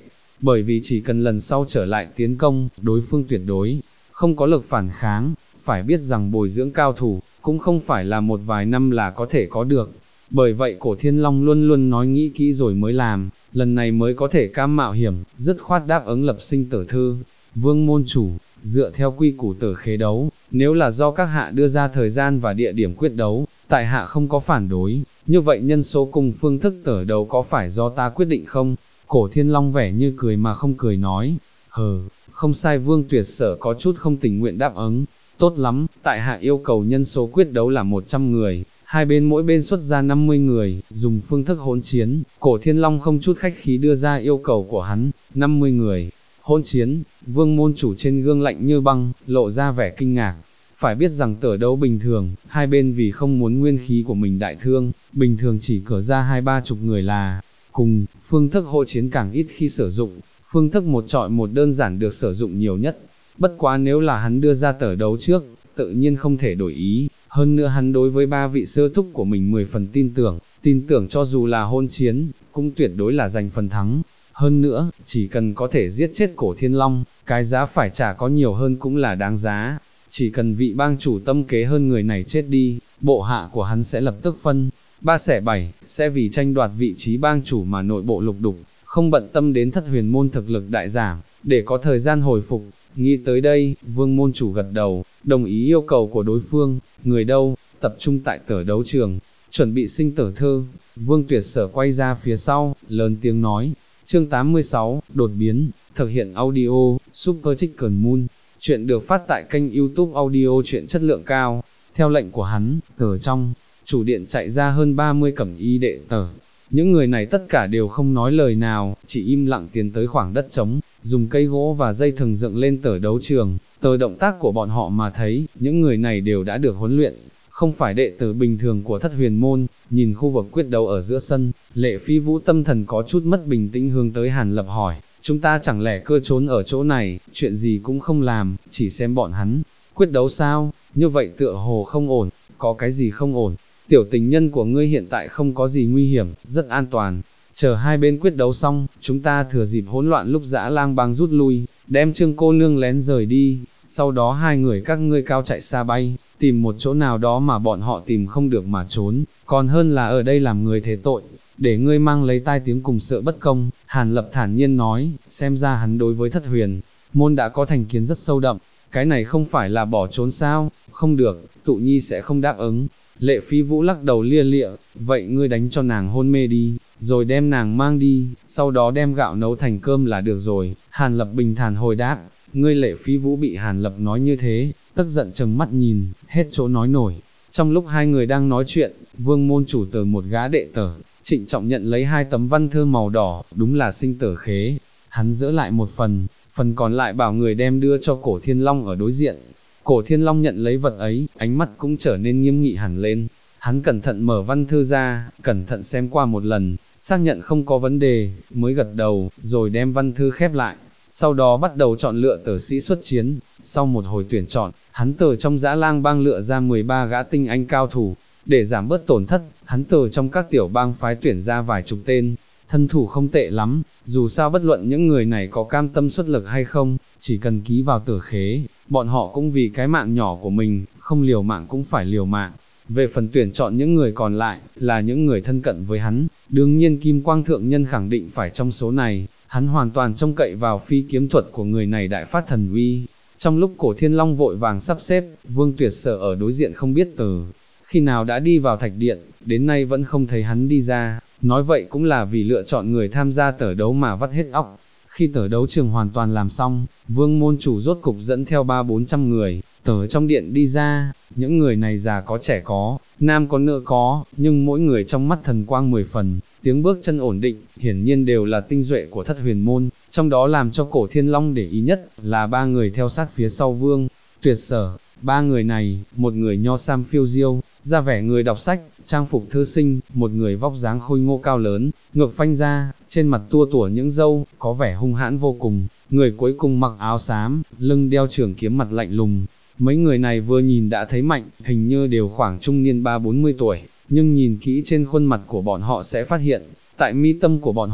bởi vì chỉ cần lần sau trở lại tiến công, đối phương tuyệt đối không có lực phản kháng, phải biết rằng bồi dưỡng cao thủ, cũng không phải là một vài năm là có thể có được. Bởi vậy Cổ Thiên Long luôn luôn nói nghĩ kỹ rồi mới làm, lần này mới có thể cam mạo hiểm, dứt khoát đáp ứng lập sinh tử thư. Vương môn chủ, dựa theo quy củ tử khế đấu, nếu là do các hạ đưa ra thời gian và địa điểm quyết đấu, tại hạ không có phản đối, như vậy nhân số cùng phương thức tử đấu có phải do ta quyết định không? Cổ Thiên Long vẻ như cười mà không cười nói, không sai. Vương Tuyệt Sở có chút không tình nguyện đáp ứng, tốt lắm, tại hạ yêu cầu nhân số quyết đấu là 100 người, hai bên mỗi bên xuất ra 50 người, dùng phương thức hỗn chiến. Cổ Thiên Long không chút khách khí đưa ra yêu cầu của hắn, 50 người, hỗn chiến. Vương môn chủ trên gương lạnh như băng, lộ ra vẻ kinh ngạc. Phải biết rằng tở đấu bình thường, hai bên vì không muốn nguyên khí của mình đại thương, bình thường chỉ cử ra 20-30 người là cùng. Phương thức hỗn chiến càng ít khi sử dụng, phương thức một chọi một đơn giản được sử dụng nhiều nhất. Bất quá nếu là hắn đưa ra tở đấu trước, tự nhiên không thể đổi ý, hơn nữa hắn đối với 3 vị sư thúc của mình 10 phần tin tưởng cho dù là hôn chiến, cũng tuyệt đối là giành phần thắng. Hơn nữa, chỉ cần có thể giết chết Cổ Thiên Long, cái giá phải trả có nhiều hơn cũng là đáng giá. Chỉ cần vị bang chủ tâm kế hơn người này chết đi, bộ hạ của hắn sẽ lập tức phân 3/7, sẽ vì tranh đoạt vị trí bang chủ mà nội bộ lục đục, không bận tâm đến Thất Huyền môn thực lực đại giảm, để có thời gian hồi phục. Nghĩ tới đây, Vương môn chủ gật đầu, đồng ý yêu cầu của đối phương. Người đâu? Tập trung tại tở đấu trường, chuẩn bị sinh tử thư. Vương Tuyệt Sở quay ra phía sau, lớn tiếng nói. Chương 86, đột biến, thực hiện audio, Super Chicken Moon. Chuyện được phát tại kênh YouTube audio truyện chất lượng cao. Theo lệnh của hắn, từ trong chủ điện chạy ra hơn 30 cẩm y đệ tử. Những người này tất cả đều không nói lời nào, chỉ im lặng tiến tới khoảng đất trống, dùng cây gỗ và dây thừng dựng lên tở đấu trường. Từ động tác của bọn họ mà thấy, những người này đều đã được huấn luyện, không phải đệ tử bình thường của Thất Huyền môn. Nhìn khu vực quyết đấu ở giữa sân, Lệ Phi Vũ tâm thần có chút mất bình tĩnh hướng tới Hàn Lập hỏi, chúng ta chẳng lẽ cơ trốn ở chỗ này, chuyện gì cũng không làm, chỉ xem bọn hắn quyết đấu sao? Như vậy tựa hồ không ổn. Có cái gì không ổn? Tiểu tình nhân của ngươi hiện tại không có gì nguy hiểm, rất an toàn. Chờ hai bên quyết đấu xong, chúng ta thừa dịp hỗn loạn lúc dã lang bang rút lui, đem Trương cô nương lén rời đi. Sau đó hai người các ngươi cao chạy xa bay, tìm một chỗ nào đó mà bọn họ tìm không được mà trốn, còn hơn là ở đây làm người thế tội, để ngươi mang lấy tai tiếng cùng sợ bất công. Hàn Lập thản nhiên nói, xem ra hắn đối với Thất Huyền môn đã có thành kiến rất sâu đậm, cái này không phải là bỏ trốn sao? Không được, Tụ Nhi sẽ không đáp ứng. Lệ Phi Vũ lắc đầu lia lịa, vậy ngươi đánh cho nàng hôn mê đi, rồi đem nàng mang đi, sau đó đem gạo nấu thành cơm là được rồi. Hàn Lập bình thản hồi đáp. Ngươi Lệ Phi Vũ bị Hàn Lập nói như thế, tức giận trừng mắt nhìn, hết chỗ nói nổi. Trong lúc hai người đang nói chuyện, Vương môn chủ từ một gã đệ tử, trịnh trọng nhận lấy 2 tấm văn thư màu đỏ, đúng là sinh tử khế. Hắn dỡ lại một phần còn lại bảo người đem đưa cho Cổ Thiên Long ở đối diện. Cổ Thiên Long nhận lấy vật ấy, ánh mắt cũng trở nên nghiêm nghị hẳn lên. Hắn cẩn thận mở văn thư ra, cẩn thận xem qua một lần, xác nhận không có vấn đề, mới gật đầu, rồi đem văn thư khép lại. Sau đó bắt đầu chọn lựa tử sĩ xuất chiến. Sau một hồi tuyển chọn, hắn từ trong dã lang bang lựa ra 13 gã tinh anh cao thủ. Để giảm bớt tổn thất, hắn từ trong các tiểu bang phái tuyển ra vài chục tên, thân thủ không tệ lắm. Dù sao bất luận những người này có cam tâm xuất lực hay không, chỉ cần ký vào tử khế, bọn họ cũng vì cái mạng nhỏ của mình, không liều mạng cũng phải liều mạng. Về phần tuyển chọn những người còn lại, là những người thân cận với hắn, đương nhiên Kim Quang Thượng Nhân khẳng định phải trong số này. Hắn hoàn toàn trông cậy vào phi kiếm thuật của người này đại phát thần uy. Trong lúc Cổ Thiên Long vội vàng sắp xếp, Vương Tuyệt Sở ở đối diện không biết từ khi nào đã đi vào thạch điện, đến nay vẫn không thấy hắn đi ra. Nói vậy cũng là vì lựa chọn người tham gia tở đấu mà vắt hết óc. Khi tở đấu trường hoàn toàn làm xong, Vương môn chủ rốt cục dẫn theo 300-400 người, từ trong điện đi ra. Những người này già có trẻ có, nam có nữ có, nhưng mỗi người trong mắt thần quang 10 phần, tiếng bước chân ổn định, hiển nhiên đều là tinh duệ của Thất Huyền môn. Trong đó làm cho Cổ Thiên Long để ý nhất, là 3 người theo sát phía sau Vương Tuyệt Sở. 3 người này, một người nho sam phiêu diêu, ra vẻ người đọc sách, trang phục thư sinh, một người vóc dáng khôi ngô cao lớn, ngực phanh ra, trên mặt tua tủa những râu, có vẻ hung hãn vô cùng. Người cuối cùng mặc áo xám, lưng đeo trường kiếm, mặt lạnh lùng. Mấy người này vừa nhìn đã thấy mạnh, hình như đều khoảng trung niên 30-40 tuổi, nhưng nhìn kỹ trên khuôn mặt của bọn họ sẽ phát hiện, tại mi tâm của bọn họ,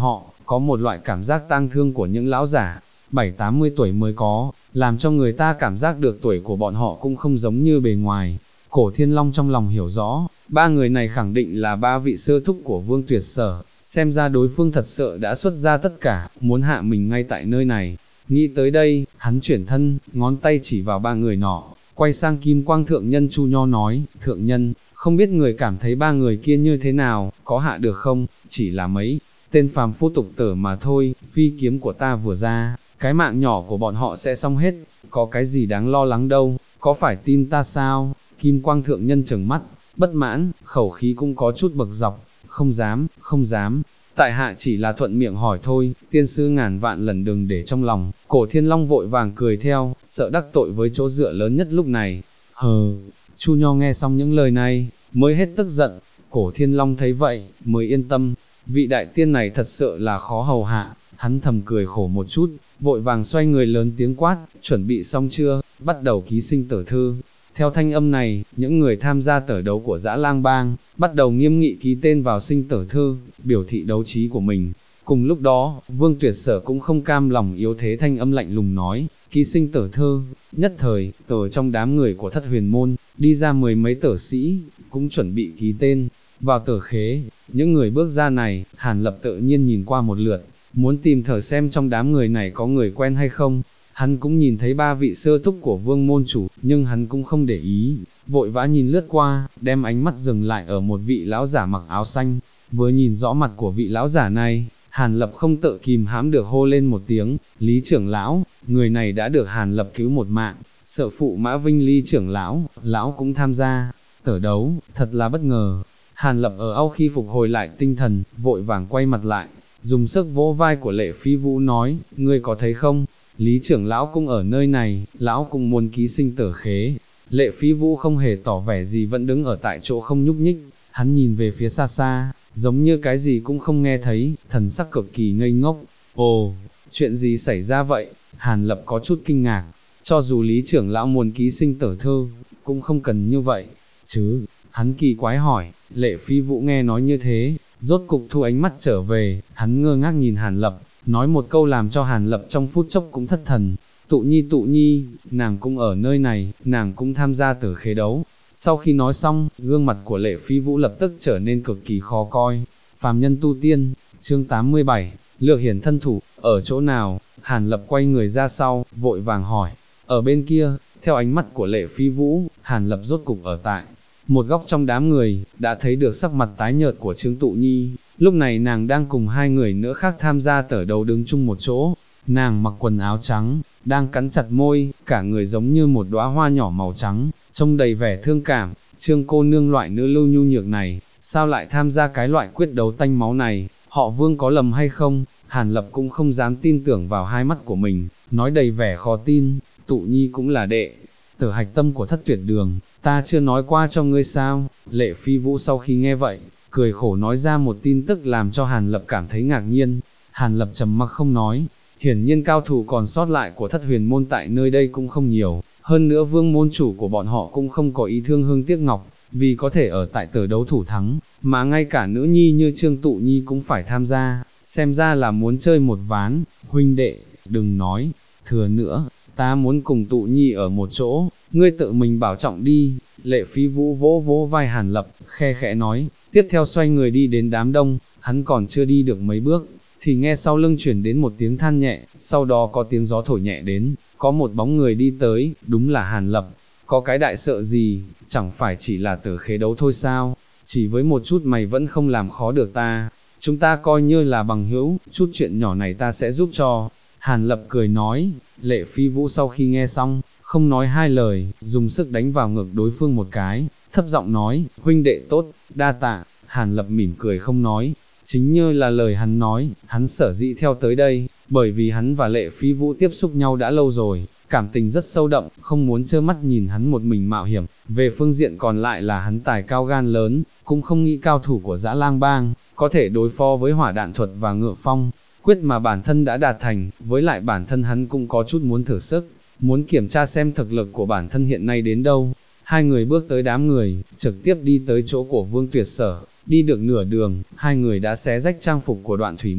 có một loại cảm giác tang thương của những lão giả, 7-80 tuổi mới có, làm cho người ta cảm giác được tuổi của bọn họ cũng không giống như bề ngoài. Cổ Thiên Long trong lòng hiểu rõ, ba người này khẳng định là ba vị sư thúc của Vương Tuyệt Sở, xem ra đối phương thật sự đã xuất ra tất cả, muốn hạ mình ngay tại nơi này. Nghĩ tới đây, hắn chuyển thân, ngón tay chỉ vào ba người nọ, quay sang Kim Quang Thượng Nhân Chu Nho nói, Thượng Nhân, không biết người cảm thấy ba người kia như thế nào, có hạ được không, chỉ là mấy tên phàm phu tục tử mà thôi, phi kiếm của ta vừa ra, cái mạng nhỏ của bọn họ sẽ xong hết, có cái gì đáng lo lắng đâu, có phải tin ta sao? Kim Quang Thượng Nhân trừng mắt, bất mãn, khẩu khí cũng có chút bực dọc, không dám, không dám, tại hạ chỉ là thuận miệng hỏi thôi, tiên sư ngàn vạn lần đừng để trong lòng. Cổ Thiên Long vội vàng cười theo, sợ đắc tội với chỗ dựa lớn nhất lúc này. Hừ, Chu Nho nghe xong những lời này, mới hết tức giận. Cổ Thiên Long thấy vậy, mới yên tâm, vị đại tiên này thật sự là khó hầu hạ. Hắn thầm cười khổ một chút, vội vàng xoay người lớn tiếng quát, chuẩn bị xong chưa, bắt đầu ký sinh tử thư. Theo thanh âm này, những người tham gia tở đấu của Dã Lang Bang, bắt đầu nghiêm nghị ký tên vào sinh tử thư, biểu thị đấu trí của mình. Cùng lúc đó, Vương Tuyệt Sở cũng không cam lòng yếu thế, thanh âm lạnh lùng nói, ký sinh tử thư. Nhất thời, từ trong đám người của Thất Huyền Môn, đi ra mười mấy tử sĩ, cũng chuẩn bị ký tên vào tử khế. Những người bước ra này, Hàn Lập tự nhiên nhìn qua một lượt, muốn tìm thử xem trong đám người này có người quen hay không. Hắn cũng nhìn thấy ba vị sơ thúc của Vương môn chủ, nhưng hắn cũng không để ý, vội vã nhìn lướt qua, đem ánh mắt dừng lại ở một vị lão giả mặc áo xanh. Vừa nhìn rõ mặt của vị lão giả này, Hàn Lập không tự kìm hãm được hô lên một tiếng, Lý trưởng lão. Người này đã được Hàn Lập cứu một mạng, sợ phụ Mã Vinh Lý trưởng lão cũng tham gia tở đấu, thật là bất ngờ. Hàn Lập ở sau khi phục hồi lại tinh thần, vội vàng quay mặt lại, dùng sức vỗ vai của Lệ Phi Vũ nói, ngươi có thấy không? Lý trưởng lão cũng ở nơi này, lão cũng muốn ký sinh tử khế. Lệ Phi Vũ không hề tỏ vẻ gì, vẫn đứng ở tại chỗ không nhúc nhích, hắn nhìn về phía xa xa, giống như cái gì cũng không nghe thấy, thần sắc cực kỳ ngây ngốc. Ồ, chuyện gì xảy ra vậy? Hàn Lập có chút kinh ngạc, cho dù Lý trưởng lão muốn ký sinh tử thư, cũng không cần như vậy, chứ, hắn kỳ quái hỏi. Lệ Phi Vũ nghe nói như thế, rốt cục thu ánh mắt trở về, hắn ngơ ngác nhìn Hàn Lập, nói một câu làm cho Hàn Lập trong phút chốc cũng thất thần. Tụ Nhi, nàng cũng ở nơi này, nàng cũng tham gia tử khế đấu. Sau khi nói xong, gương mặt của Lệ Phi Vũ lập tức trở nên cực kỳ khó coi. Phàm nhân tu tiên, chương 87, lược hiển thân thủ, ở chỗ nào? Hàn Lập quay người ra sau, vội vàng hỏi. Ở bên kia, theo ánh mắt của Lệ Phi Vũ, Hàn Lập rốt cục ở tại một góc trong đám người, đã thấy được sắc mặt tái nhợt của Trương Tụ Nhi. Lúc này nàng đang cùng hai người nữa khác tham gia tở đấu đứng chung một chỗ. Nàng mặc quần áo trắng, đang cắn chặt môi, cả người giống như một đóa hoa nhỏ màu trắng, trông đầy vẻ thương cảm. Trương cô nương loại nữ lưu nhu nhược này, sao lại tham gia cái loại quyết đấu tanh máu này, họ Vương có lầm hay không? Hàn Lập cũng không dám tin tưởng vào hai mắt của mình, nói đầy vẻ khó tin, Tụ Nhi cũng là đệ tử hạch tâm của Thất Tuyệt Đường, ta chưa nói qua cho ngươi sao? Lệ Phi Vũ sau khi nghe vậy, cười khổ nói ra một tin tức làm cho Hàn Lập cảm thấy ngạc nhiên. Hàn Lập trầm mặc không nói, hiển nhiên cao thủ còn sót lại của Thất Huyền Môn tại nơi đây cũng không nhiều, hơn nữa Vương môn chủ của bọn họ cũng không có ý thương hương tiếc ngọc, vì có thể ở tại tở đấu thủ thắng, mà ngay cả nữ nhi như Trương Tụ Nhi cũng phải tham gia, xem ra là muốn chơi một ván. Huynh đệ, đừng nói thừa nữa, ta muốn cùng Tụ Nhi ở một chỗ, ngươi tự mình bảo trọng đi. Lệ Phi Vũ vỗ vỗ vai Hàn Lập, khe khẽ nói, tiếp theo xoay người đi đến đám đông. Hắn còn chưa đi được mấy bước, thì nghe sau lưng chuyển đến một tiếng than nhẹ, sau đó có tiếng gió thổi nhẹ đến, có một bóng người đi tới, đúng là Hàn Lập. Có cái đại sợ gì, chẳng phải chỉ là tử khế đấu thôi sao, chỉ với một chút mày vẫn không làm khó được ta, chúng ta coi như là bằng hữu, chút chuyện nhỏ này ta sẽ giúp cho. Hàn Lập cười nói. Lệ Phi Vũ sau khi nghe xong, không nói hai lời, dùng sức đánh vào ngực đối phương một cái, thấp giọng nói, huynh đệ tốt, đa tạ. Hàn Lập mỉm cười không nói, chính như là lời hắn nói, hắn sở dĩ theo tới đây, bởi vì hắn và Lệ Phi Vũ tiếp xúc nhau đã lâu rồi, cảm tình rất sâu đậm, không muốn trơ mắt nhìn hắn một mình mạo hiểm. Về phương diện còn lại là hắn tài cao gan lớn, cũng không nghĩ cao thủ của Dã Lang Bang có thể đối phó với hỏa đạn thuật và ngựa phong quyết mà bản thân đã đạt thành, với lại bản thân hắn cũng có chút muốn thử sức, muốn kiểm tra xem thực lực của bản thân hiện nay đến đâu. Hai người bước tới đám người, trực tiếp đi tới chỗ của Vương Tuyệt Sở, đi được nửa đường, hai người đã xé rách trang phục của Đoạn Thủy Môn,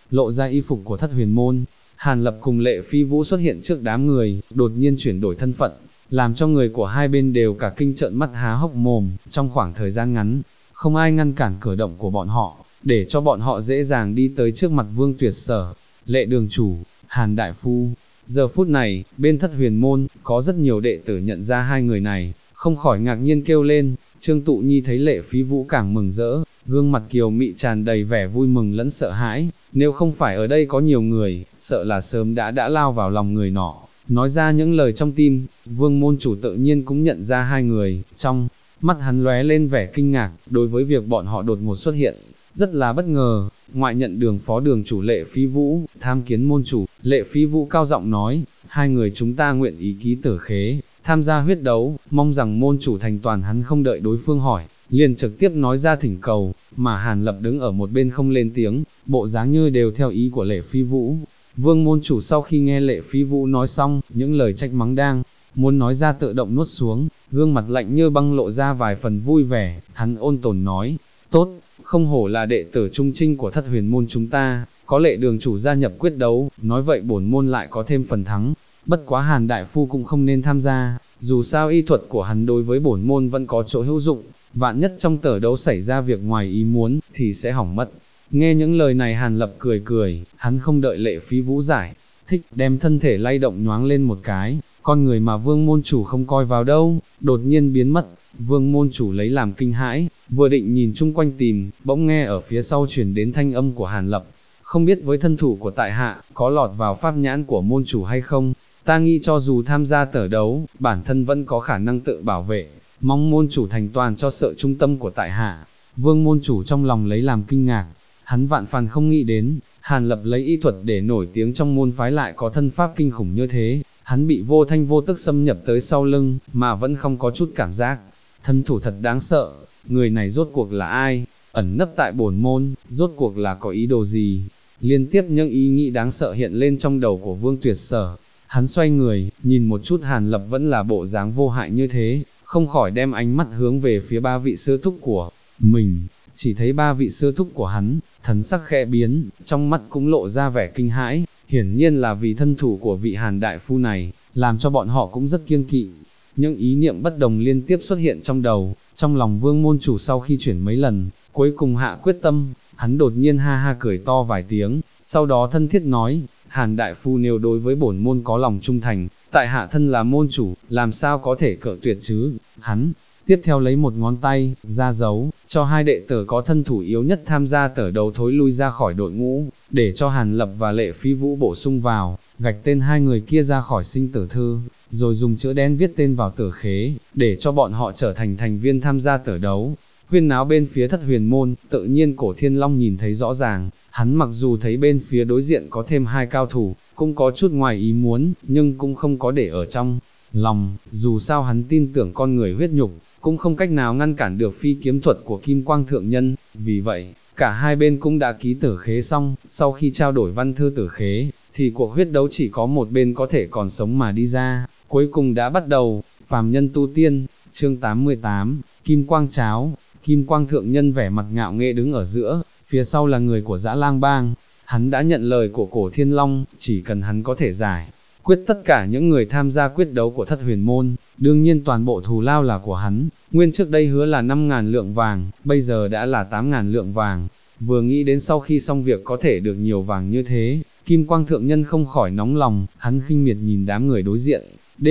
lộ ra y phục của Thất Huyền Môn. Hàn Lập cùng Lệ Phi Vũ xuất hiện trước đám người, đột nhiên chuyển đổi thân phận, làm cho người của hai bên đều cả kinh trợn mắt há hốc mồm. Trong khoảng thời gian ngắn, không ai ngăn cản cử động của bọn họ, để cho bọn họ dễ dàng đi tới trước mặt Vương Tuyệt Sở. Lệ đường chủ, Hàn đại phu. Giờ phút này, bên Thất Huyền Môn, có rất nhiều đệ tử nhận ra hai người này, không khỏi ngạc nhiên kêu lên. Trương Tụ Nhi thấy Lệ Phi Vũ càng mừng rỡ, gương mặt kiều mị tràn đầy vẻ vui mừng lẫn sợ hãi, nếu không phải ở đây có nhiều người, sợ là sớm đã lao vào lòng người nọ, nói ra những lời trong tim. Vương môn chủ tự nhiên cũng nhận ra hai người, trong mắt hắn lóe lên vẻ kinh ngạc, đối với việc bọn họ đột ngột xuất hiện, rất là bất ngờ. Ngoại nhận đường phó đường chủ Lệ Phi Vũ, tham kiến môn chủ. Lệ Phi Vũ cao giọng nói, hai người chúng ta nguyện ý ký tử khế, tham gia huyết đấu, mong rằng môn chủ thành toàn. Hắn không đợi đối phương hỏi, liền trực tiếp nói ra thỉnh cầu, mà Hàn Lập đứng ở một bên không lên tiếng, bộ dáng như đều theo ý của Lệ Phi Vũ. Vương môn chủ sau khi nghe Lệ Phi Vũ nói xong, những lời trách mắng đang muốn nói ra tự động nuốt xuống, gương mặt lạnh như băng lộ ra vài phần vui vẻ. Hắn ôn tồn nói, tốt, không hổ là đệ tử trung trinh của Thất Huyền Môn chúng ta, có Lệ đường chủ gia nhập quyết đấu, nói vậy bổn môn lại có thêm phần thắng. Bất quá Hàn đại phu cũng không nên tham gia, dù sao y thuật của hắn đối với bổn môn vẫn có chỗ hữu dụng, vạn nhất trong tở đấu xảy ra việc ngoài ý muốn, thì sẽ hỏng mất. Nghe những lời này Hàn Lập cười cười, hắn không đợi Lệ Phi Vũ giải thích, đem thân thể lay động nhoáng lên một cái, con người mà Vương môn chủ không coi vào đâu, đột nhiên biến mất. Vương môn chủ lấy làm kinh hãi, vừa định nhìn chung quanh tìm, bỗng nghe ở phía sau truyền đến thanh âm của Hàn Lập, không biết với thân thủ của tại hạ, có lọt vào pháp nhãn của môn chủ hay không, ta nghĩ cho dù tham gia tở đấu, bản thân vẫn có khả năng tự bảo vệ, mong môn chủ thành toàn cho sự trung tâm của tại hạ. Vương môn chủ trong lòng lấy làm kinh ngạc, hắn vạn phần không nghĩ đến, Hàn Lập lấy y thuật để nổi tiếng trong môn phái lại có thân pháp kinh khủng như thế. Hắn bị vô thanh vô tức xâm nhập tới sau lưng, mà vẫn không có chút cảm giác. Thân thủ thật đáng sợ, người này rốt cuộc là ai, ẩn nấp tại bổn môn, rốt cuộc là có ý đồ gì. Liên tiếp những ý nghĩ đáng sợ hiện lên trong đầu của Vương Tuyệt Sở. Hắn xoay người, nhìn một chút Hàn Lập vẫn là bộ dáng vô hại như thế, không khỏi đem ánh mắt hướng về phía ba vị sư thúc của mình. Chỉ thấy ba vị sư thúc của hắn, thần sắc khẽ biến, trong mắt cũng lộ ra vẻ kinh hãi, hiển nhiên là vì thân thủ của vị Hàn đại phu này, làm cho bọn họ cũng rất kiêng kỵ. Những ý niệm bất đồng liên tiếp xuất hiện trong đầu, trong lòng Vương môn chủ sau khi chuyển mấy lần, cuối cùng hạ quyết tâm, hắn đột nhiên ha ha cười to vài tiếng, sau đó thân thiết nói, Hàn đại phu nếu đối với bổn môn có lòng trung thành, tại hạ thân là môn chủ, làm sao có thể cự tuyệt chứ. Hắn tiếp theo lấy một ngón tay, ra dấu, cho hai đệ tử có thân thủ yếu nhất tham gia tở đấu thối lui ra khỏi đội ngũ, để cho Hàn Lập và Lệ Phi Vũ bổ sung vào, gạch tên hai người kia ra khỏi sinh tử thư, rồi dùng chữ đen viết tên vào tử khế, để cho bọn họ trở thành thành viên tham gia tở đấu. Huyên náo bên phía Thất Huyền Môn, tự nhiên Cổ Thiên Long nhìn thấy rõ ràng, hắn mặc dù thấy bên phía đối diện có thêm hai cao thủ, cũng có chút ngoài ý muốn, nhưng cũng không có để ở trong lòng, dù sao hắn tin tưởng con người huyết nhục, cũng không cách nào ngăn cản được phi kiếm thuật của Kim Quang Thượng Nhân. Vì vậy, cả hai bên cũng đã ký tử khế xong. Sau khi trao đổi văn thư tử khế, thì cuộc huyết đấu chỉ có một bên có thể còn sống mà đi ra, cuối cùng đã bắt đầu. Phàm nhân tu tiên, chương 88, Kim Quang Cháo. Kim Quang Thượng Nhân vẻ mặt ngạo nghễ đứng ở giữa, phía sau là người của Dã Lang Bang. Hắn đã nhận lời của Cổ Thiên Long, chỉ cần hắn có thể giải quyết tất cả những người tham gia quyết đấu của Thất Huyền Môn, đương nhiên toàn bộ thù lao là của hắn. Nguyên trước đây hứa là 5.000 lượng vàng, bây giờ đã là 8.000 lượng vàng. Vừa nghĩ đến sau khi xong việc có thể được nhiều vàng như thế, Kim Quang Thượng Nhân không khỏi nóng lòng, hắn khinh miệt nhìn đám người đối diện,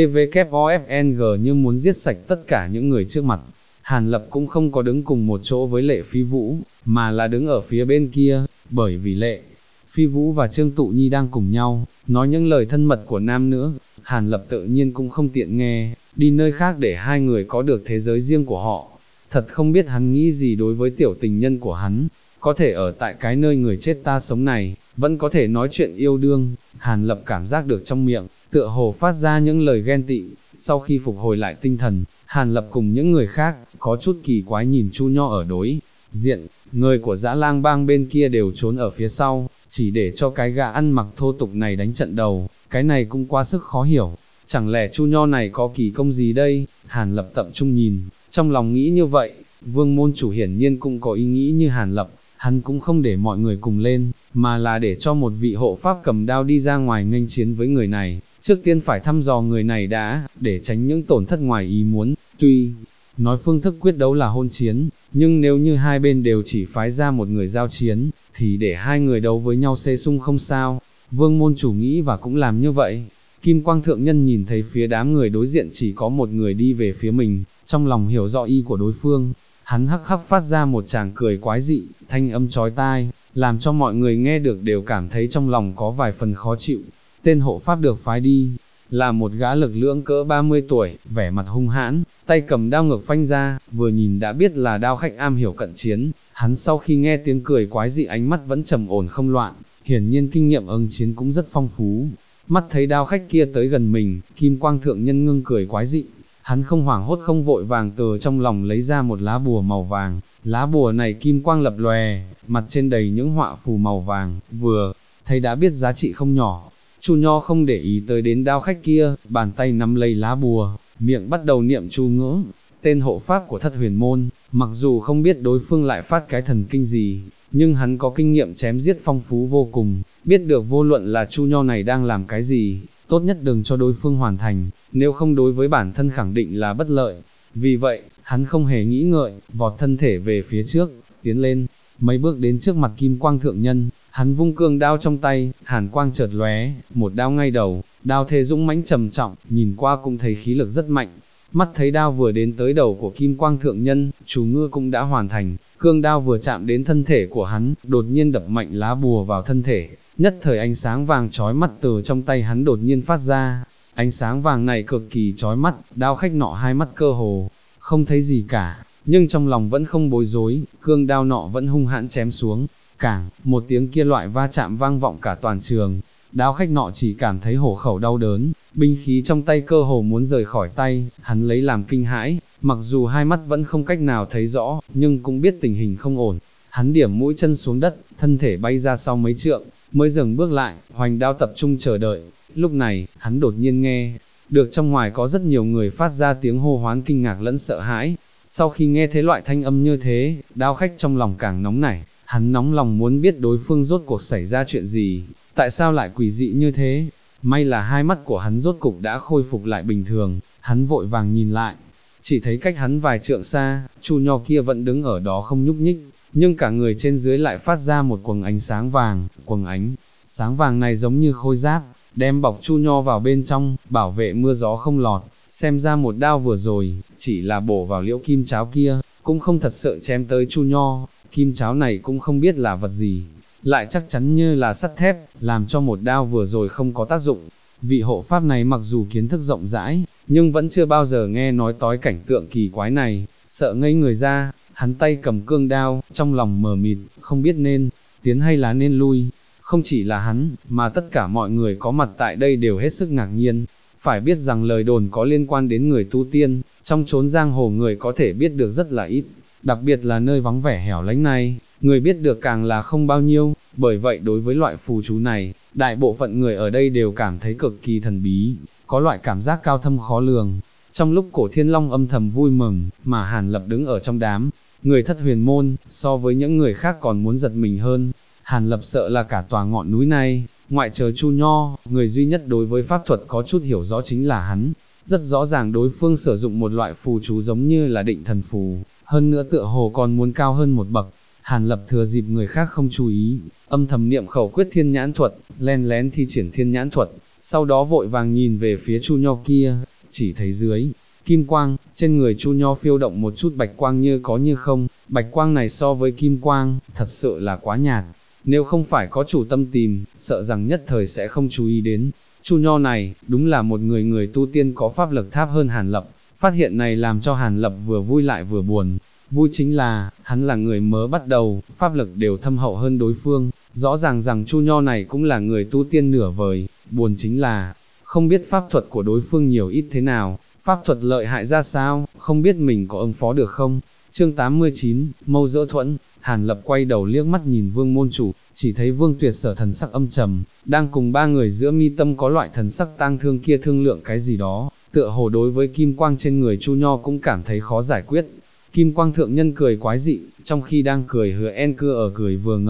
DVKOFNG như muốn giết sạch tất cả những người trước mặt. Hàn Lập cũng không có đứng cùng một chỗ với Lệ Phi Vũ, mà là đứng ở phía bên kia, bởi vì Lệ Phi Vũ và Trương Tụ Nhi đang cùng nhau, nói những lời thân mật của nam nữ. Hàn Lập tự nhiên cũng không tiện nghe, đi nơi khác để hai người có được thế giới riêng của họ. Thật không biết hắn nghĩ gì đối với tiểu tình nhân của hắn, có thể ở tại cái nơi người chết ta sống này, vẫn có thể nói chuyện yêu đương. Hàn Lập cảm giác được trong miệng, tựa hồ phát ra những lời ghen tị. Sau khi phục hồi lại tinh thần, Hàn Lập cùng những người khác, có chút kỳ quái nhìn Chu Nho ở đối diện, người của Dã Lang Bang bên kia đều trốn ở phía sau, chỉ để cho cái gã ăn mặc thô tục này đánh trận đầu, cái này cũng quá sức khó hiểu. Chẳng lẽ Chu Nho này có kỳ công gì đây? Hàn Lập tập trung nhìn, trong lòng nghĩ như vậy. Vương môn chủ hiển nhiên cũng có ý nghĩ như Hàn Lập, hắn cũng không để mọi người cùng lên, mà là để cho một vị hộ pháp cầm đao đi ra ngoài nghênh chiến với người này, trước tiên phải thăm dò người này đã, để tránh những tổn thất ngoài ý muốn. Tuy nói phương thức quyết đấu là hôn chiến, nhưng nếu như hai bên đều chỉ phái ra một người giao chiến, thì để hai người đấu với nhau xê sung không sao. Vương môn chủ nghĩ và cũng làm như vậy. Kim Quang Thượng Nhân nhìn thấy phía đám người đối diện chỉ có một người đi về phía mình, trong lòng hiểu rõ ý của đối phương, hắn hắc hắc phát ra một tràng cười quái dị, thanh âm chói tai, làm cho mọi người nghe được đều cảm thấy trong lòng có vài phần khó chịu. Tên hộ pháp được phái đi, là một gã lực lưỡng cỡ 30 tuổi, vẻ mặt hung hãn, tay cầm đao ngược phanh ra, vừa nhìn đã biết là đao khách am hiểu cận chiến. Hắn sau khi nghe tiếng cười quái dị ánh mắt vẫn trầm ổn không loạn, hiển nhiên kinh nghiệm ứng chiến cũng rất phong phú. Mắt thấy đao khách kia tới gần mình, Kim Quang Thượng Nhân ngưng cười quái dị, hắn không hoảng hốt không vội vàng từ trong lòng lấy ra một lá bùa màu vàng, lá bùa này kim quang lập lòe, mặt trên đầy những họa phù màu vàng, vừa thấy đã biết giá trị không nhỏ. Chu Nho không để ý tới đến đao khách kia, bàn tay nắm lấy lá bùa, miệng bắt đầu niệm chú ngữ. Tên hộ pháp của Thất Huyền Môn, mặc dù không biết đối phương lại phát cái thần kinh gì, nhưng hắn có kinh nghiệm chém giết phong phú vô cùng, biết được vô luận là Chu Nho này đang làm cái gì, tốt nhất đừng cho đối phương hoàn thành, nếu không đối với bản thân khẳng định là bất lợi. Vì vậy, hắn không hề nghĩ ngợi, vọt thân thể về phía trước, tiến lên, mấy bước đến trước mặt Kim Quang Thượng Nhân, hắn vung cương đao trong tay, hàn quang chợt lóe, một đao ngay đầu, đao thế dũng mãnh trầm trọng, nhìn qua cũng thấy khí lực rất mạnh. Mắt thấy đao vừa đến tới đầu của Kim Quang Thượng Nhân, chú ngữ cũng đã hoàn thành, cương đao vừa chạm đến thân thể của hắn, đột nhiên đập mạnh lá bùa vào thân thể, nhất thời ánh sáng vàng chói mắt từ trong tay hắn đột nhiên phát ra. Ánh sáng vàng này cực kỳ chói mắt, đao khách nọ hai mắt cơ hồ không thấy gì cả, nhưng trong lòng vẫn không bối rối, cương đao nọ vẫn hung hãn chém xuống. Cảng, một tiếng kia loại va chạm vang vọng cả toàn trường, đao khách nọ chỉ cảm thấy hổ khẩu đau đớn, binh khí trong tay cơ hồ muốn rời khỏi tay, hắn lấy làm kinh hãi, mặc dù hai mắt vẫn không cách nào thấy rõ, nhưng cũng biết tình hình không ổn. Hắn điểm mũi chân xuống đất, thân thể bay ra sau mấy trượng, mới dừng bước lại, hoành đao tập trung chờ đợi. Lúc này, hắn đột nhiên nghe được trong ngoài có rất nhiều người phát ra tiếng hô hoán kinh ngạc lẫn sợ hãi. Sau khi nghe thấy loại thanh âm như thế, đao khách trong lòng càng nóng nảy, hắn nóng lòng muốn biết đối phương rốt cuộc xảy ra chuyện gì, tại sao lại quỷ dị như thế. May là hai mắt của hắn rốt cục đã khôi phục lại bình thường, hắn vội vàng nhìn lại, chỉ thấy cách hắn vài trượng xa, Chu Nho kia vẫn đứng ở đó không nhúc nhích, nhưng cả người trên dưới lại phát ra một quầng ánh sáng vàng, quầng ánh sáng vàng này giống như khôi giáp, đem bọc Chu Nho vào bên trong, bảo vệ mưa gió không lọt. Xem ra một đao vừa rồi, chỉ là bổ vào liễu kim cháo kia, cũng không thật sự chém tới Chu Nho. Kim cháo này cũng không biết là vật gì, lại chắc chắn như là sắt thép, làm cho một đao vừa rồi không có tác dụng. Vị hộ pháp này mặc dù kiến thức rộng rãi, nhưng vẫn chưa bao giờ nghe nói tới cảnh tượng kỳ quái này, sợ ngây người ra, hắn tay cầm cương đao, trong lòng mờ mịt, không biết nên tiến hay là nên lui. Không chỉ là hắn, mà tất cả mọi người có mặt tại đây đều hết sức ngạc nhiên. Phải biết rằng lời đồn có liên quan đến người tu tiên, trong chốn giang hồ người có thể biết được rất là ít, đặc biệt là nơi vắng vẻ hẻo lánh này, người biết được càng là không bao nhiêu. Bởi vậy đối với loại phù chú này, đại bộ phận người ở đây đều cảm thấy cực kỳ thần bí, có loại cảm giác cao thâm khó lường. Trong lúc Cổ Thiên Long âm thầm vui mừng, mà Hàn Lập đứng ở trong đám người Thất Huyền Môn, so với những người khác còn muốn giật mình hơn. Hàn Lập sợ là cả tòa ngọn núi này, ngoại trừ Chu Nho, người duy nhất đối với pháp thuật có chút hiểu rõ chính là hắn. Rất rõ ràng đối phương sử dụng một loại phù chú giống như là định thần phù, hơn nữa tựa hồ còn muốn cao hơn một bậc. Hàn Lập thừa dịp người khác không chú ý, âm thầm niệm khẩu quyết thiên nhãn thuật, len lén thi triển thiên nhãn thuật, sau đó vội vàng nhìn về phía Chu Nho kia, chỉ thấy dưới kim quang, trên người Chu Nho phiêu động một chút bạch quang như có như không, bạch quang này so với kim quang, thật sự là quá nhạt. Nếu không phải có chủ tâm tìm, sợ rằng nhất thời sẽ không chú ý đến. Chu Nho này, đúng là một người tu tiên có pháp lực tháp hơn Hàn Lập. Phát hiện này làm cho Hàn Lập vừa vui lại vừa buồn. Vui chính là, hắn là người mới bắt đầu, pháp lực đều thâm hậu hơn đối phương. Rõ ràng rằng Chu Nho này cũng là người tu tiên nửa vời. Buồn chính là, không biết pháp thuật của đối phương nhiều ít thế nào, pháp thuật lợi hại ra sao, không biết mình có ứng phó được không. Chương 89, Mâu Dỡ Thuẫn. Hàn Lập quay đầu liếc mắt nhìn Vương môn chủ, chỉ thấy Vương Tuyệt Sở thần sắc âm trầm, đang cùng ba người giữa mi tâm có loại thần sắc tang thương kia thương lượng cái gì đó, tựa hồ đối với kim quang trên người Chu Nho cũng cảm thấy khó giải quyết. Kim Quang Thượng Nhân cười quái dị, trong khi đang cười Hứa En Cưa ở cười vừa ngẩng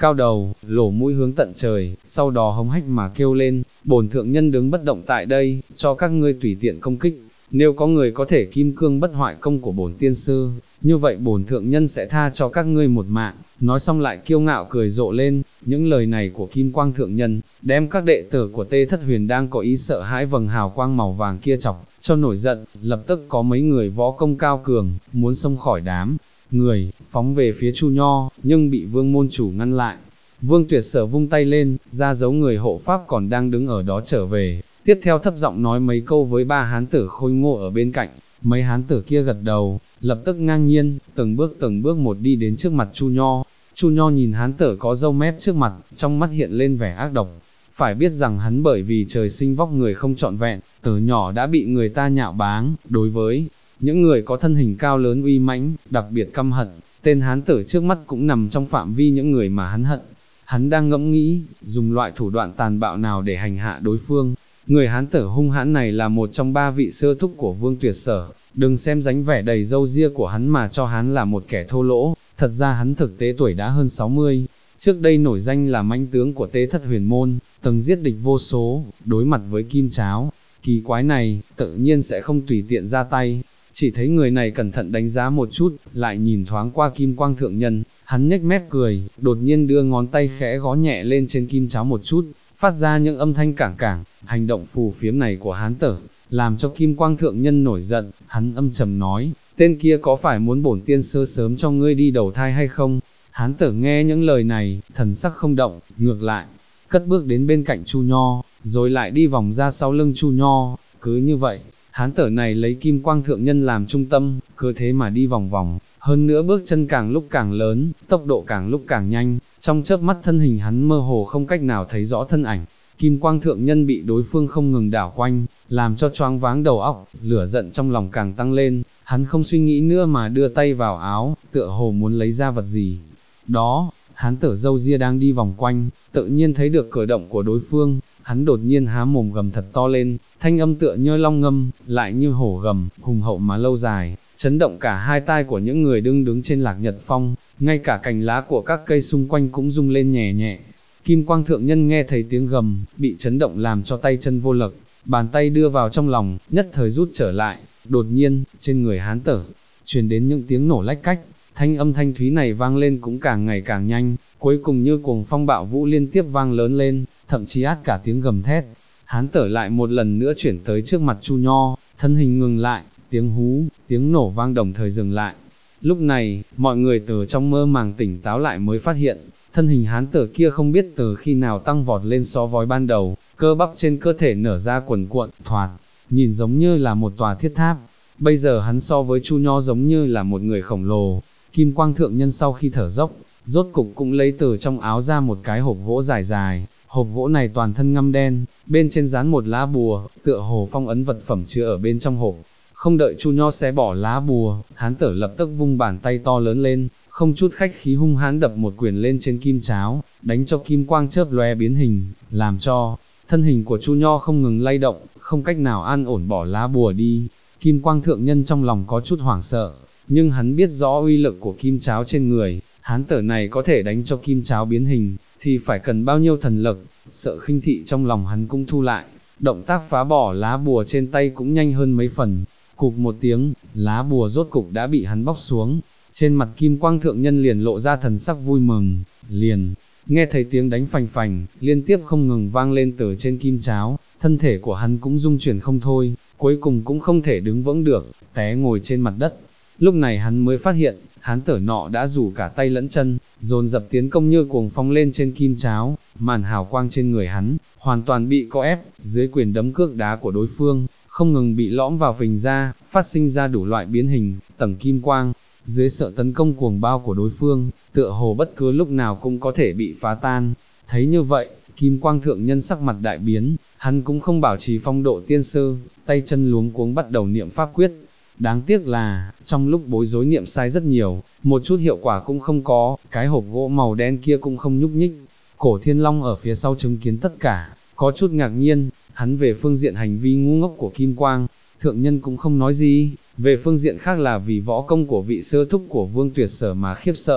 cao đầu, lổ mũi hướng tận trời, sau đó hống hách mà kêu lên, bổn thượng nhân đứng bất động tại đây, cho các ngươi tùy tiện công kích, nếu có người có thể kim cương bất hoại công của bổn tiên sư, như vậy bổn thượng nhân sẽ tha cho các ngươi một mạng. Nói xong lại kiêu ngạo cười rộ lên, những lời này của Kim Quang thượng nhân, đem các đệ tử của Tê Thất Huyền đang có ý sợ hãi vầng hào quang màu vàng kia chọc, cho nổi giận, lập tức có mấy người võ công cao cường, muốn xông khỏi đám người, phóng về phía Chu Nho, nhưng bị Vương môn chủ ngăn lại. Vương Tuyệt Sở vung tay lên, ra dấu người hộ pháp còn đang đứng ở đó trở về, tiếp theo thấp giọng nói mấy câu với ba hán tử khôi ngô ở bên cạnh, mấy hán tử kia gật đầu, lập tức ngang nhiên, từng bước một đi đến trước mặt Chu Nho. Chu Nho nhìn hán tử có râu mép trước mặt, trong mắt hiện lên vẻ ác độc. Phải biết rằng hắn bởi vì trời sinh vóc người không trọn vẹn, từ nhỏ đã bị người ta nhạo báng, đối với những người có thân hình cao lớn uy mãnh, đặc biệt căm hận, tên hán tử trước mắt cũng nằm trong phạm vi những người mà hắn hận. Hắn đang ngẫm nghĩ, dùng loại thủ đoạn tàn bạo nào để hành hạ đối phương. Người hán tử hung hãn này là một trong ba vị sơ thúc của Vương Tuyệt Sở, đừng xem dáng vẻ đầy râu ria của hắn mà cho hắn là một kẻ thô lỗ, thật ra hắn thực tế tuổi đã hơn 60, trước đây nổi danh là mãnh tướng của Tế Thất Huyền Môn, từng giết địch vô số, đối mặt với Kim Cháo, kỳ quái này, tự nhiên sẽ không tùy tiện ra tay. Chỉ thấy người này cẩn thận đánh giá một chút, lại nhìn thoáng qua Kim Quang thượng nhân, hắn nhếch mép cười, đột nhiên đưa ngón tay khẽ gõ nhẹ lên trên Kim Cháo một chút, phát ra những âm thanh cảng cảng. Hành động phù phiếm này của hán tử, làm cho Kim Quang thượng nhân nổi giận, hắn âm trầm nói, tên kia có phải muốn bổn tiên sư sớm cho ngươi đi đầu thai hay không? Hán tử nghe những lời này, thần sắc không động, ngược lại, cất bước đến bên cạnh Chu Nho, rồi lại đi vòng ra sau lưng Chu Nho. Cứ như vậy, hán tử này lấy Kim Quang thượng nhân làm trung tâm, cứ thế mà đi vòng vòng, hơn nữa bước chân càng lúc càng lớn, tốc độ càng lúc càng nhanh, trong chớp mắt thân hình hắn mơ hồ không cách nào thấy rõ thân ảnh. Kim Quang thượng nhân bị đối phương không ngừng đảo quanh, làm cho choáng váng đầu óc, lửa giận trong lòng càng tăng lên, hắn không suy nghĩ nữa mà đưa tay vào áo, tựa hồ muốn lấy ra vật gì. Đó, hán tử râu ria đang đi vòng quanh, tự nhiên thấy được cử động của đối phương, hắn đột nhiên há mồm gầm thật to lên, thanh âm tựa như long ngâm, lại như hổ gầm, hùng hậu mà lâu dài, chấn động cả hai tai của những người đứng trên Lạc Nhật Phong, ngay cả cành lá của các cây xung quanh cũng rung lên nhẹ nhẹ. Kim Quang thượng nhân nghe thấy tiếng gầm, bị chấn động làm cho tay chân vô lực, bàn tay đưa vào trong lòng, nhất thời rút trở lại, đột nhiên, trên người hán tử, truyền đến những tiếng nổ lách cách, thanh âm thanh thúy này vang lên cũng càng ngày càng nhanh, cuối cùng như cuồng phong bạo vũ liên tiếp vang lớn lên, thậm chí át cả tiếng gầm thét. Hán tử lại một lần nữa chuyển tới trước mặt Chu Nho, thân hình ngừng lại, tiếng hú, tiếng nổ vang đồng thời dừng lại. Lúc này, mọi người từ trong mơ màng tỉnh táo lại mới phát hiện, thân hình hán tử kia không biết từ khi nào tăng vọt lên so với ban đầu, cơ bắp trên cơ thể nở ra quần cuộn, thoạt, nhìn giống như là một tòa thiết tháp. Bây giờ hắn so với Chu Nho giống như là một người khổng lồ. Kim Quang thượng nhân sau khi thở dốc, rốt cục cũng lấy từ trong áo ra một cái hộp gỗ dài dài, hộp gỗ này toàn thân ngăm đen, bên trên dán một lá bùa, tựa hồ phong ấn vật phẩm chứa ở bên trong hộp. Không đợi Chu Nho xé bỏ lá bùa, hán tử lập tức vung bàn tay to lớn lên, không chút khách khí hung hãn đập một quyền lên trên kim cháo, đánh cho kim quang chớp lóe biến hình, làm cho thân hình của Chu Nho không ngừng lay động, không cách nào an ổn bỏ lá bùa đi. Kim Quang thượng nhân trong lòng có chút hoảng sợ, nhưng hắn biết rõ uy lực của kim cháo trên người, hán tử này có thể đánh cho kim cháo biến hình, thì phải cần bao nhiêu thần lực, sợ khinh thị trong lòng hắn cũng thu lại, động tác phá bỏ lá bùa trên tay cũng nhanh hơn mấy phần. Cục một tiếng, lá bùa rốt cục đã bị hắn bóc xuống, trên mặt Kim Quang thượng nhân liền lộ ra thần sắc vui mừng, liền, nghe thấy tiếng đánh phành phành, liên tiếp không ngừng vang lên từ trên kim cháo, thân thể của hắn cũng rung chuyển không thôi, cuối cùng cũng không thể đứng vững được, té ngồi trên mặt đất. Lúc này hắn mới phát hiện, hán tử nọ đã rủ cả tay lẫn chân, dồn dập tiến công như cuồng phong lên trên kim cháo, màn hào quang trên người hắn, hoàn toàn bị co ép, dưới quyền đấm cước đá của đối phương, không ngừng bị lõm vào phình ra, phát sinh ra đủ loại biến hình, tầng kim quang, dưới sự tấn công cuồng bao của đối phương, tựa hồ bất cứ lúc nào cũng có thể bị phá tan. Thấy như vậy, Kim Quang thượng nhân sắc mặt đại biến, hắn cũng không bảo trì phong độ tiên sư, tay chân luống cuống bắt đầu niệm pháp quyết. Đáng tiếc là, trong lúc bối rối niệm sai rất nhiều, một chút hiệu quả cũng không có, cái hộp gỗ màu đen kia cũng không nhúc nhích. Cổ Thiên Long ở phía sau chứng kiến tất cả, có chút ngạc nhiên, hắn về phương diện hành vi ngu ngốc của Kim Quang thượng nhân cũng không nói gì, về phương diện khác là vì võ công của vị sư thúc của Vương Tuyệt Sở mà khiếp sợ.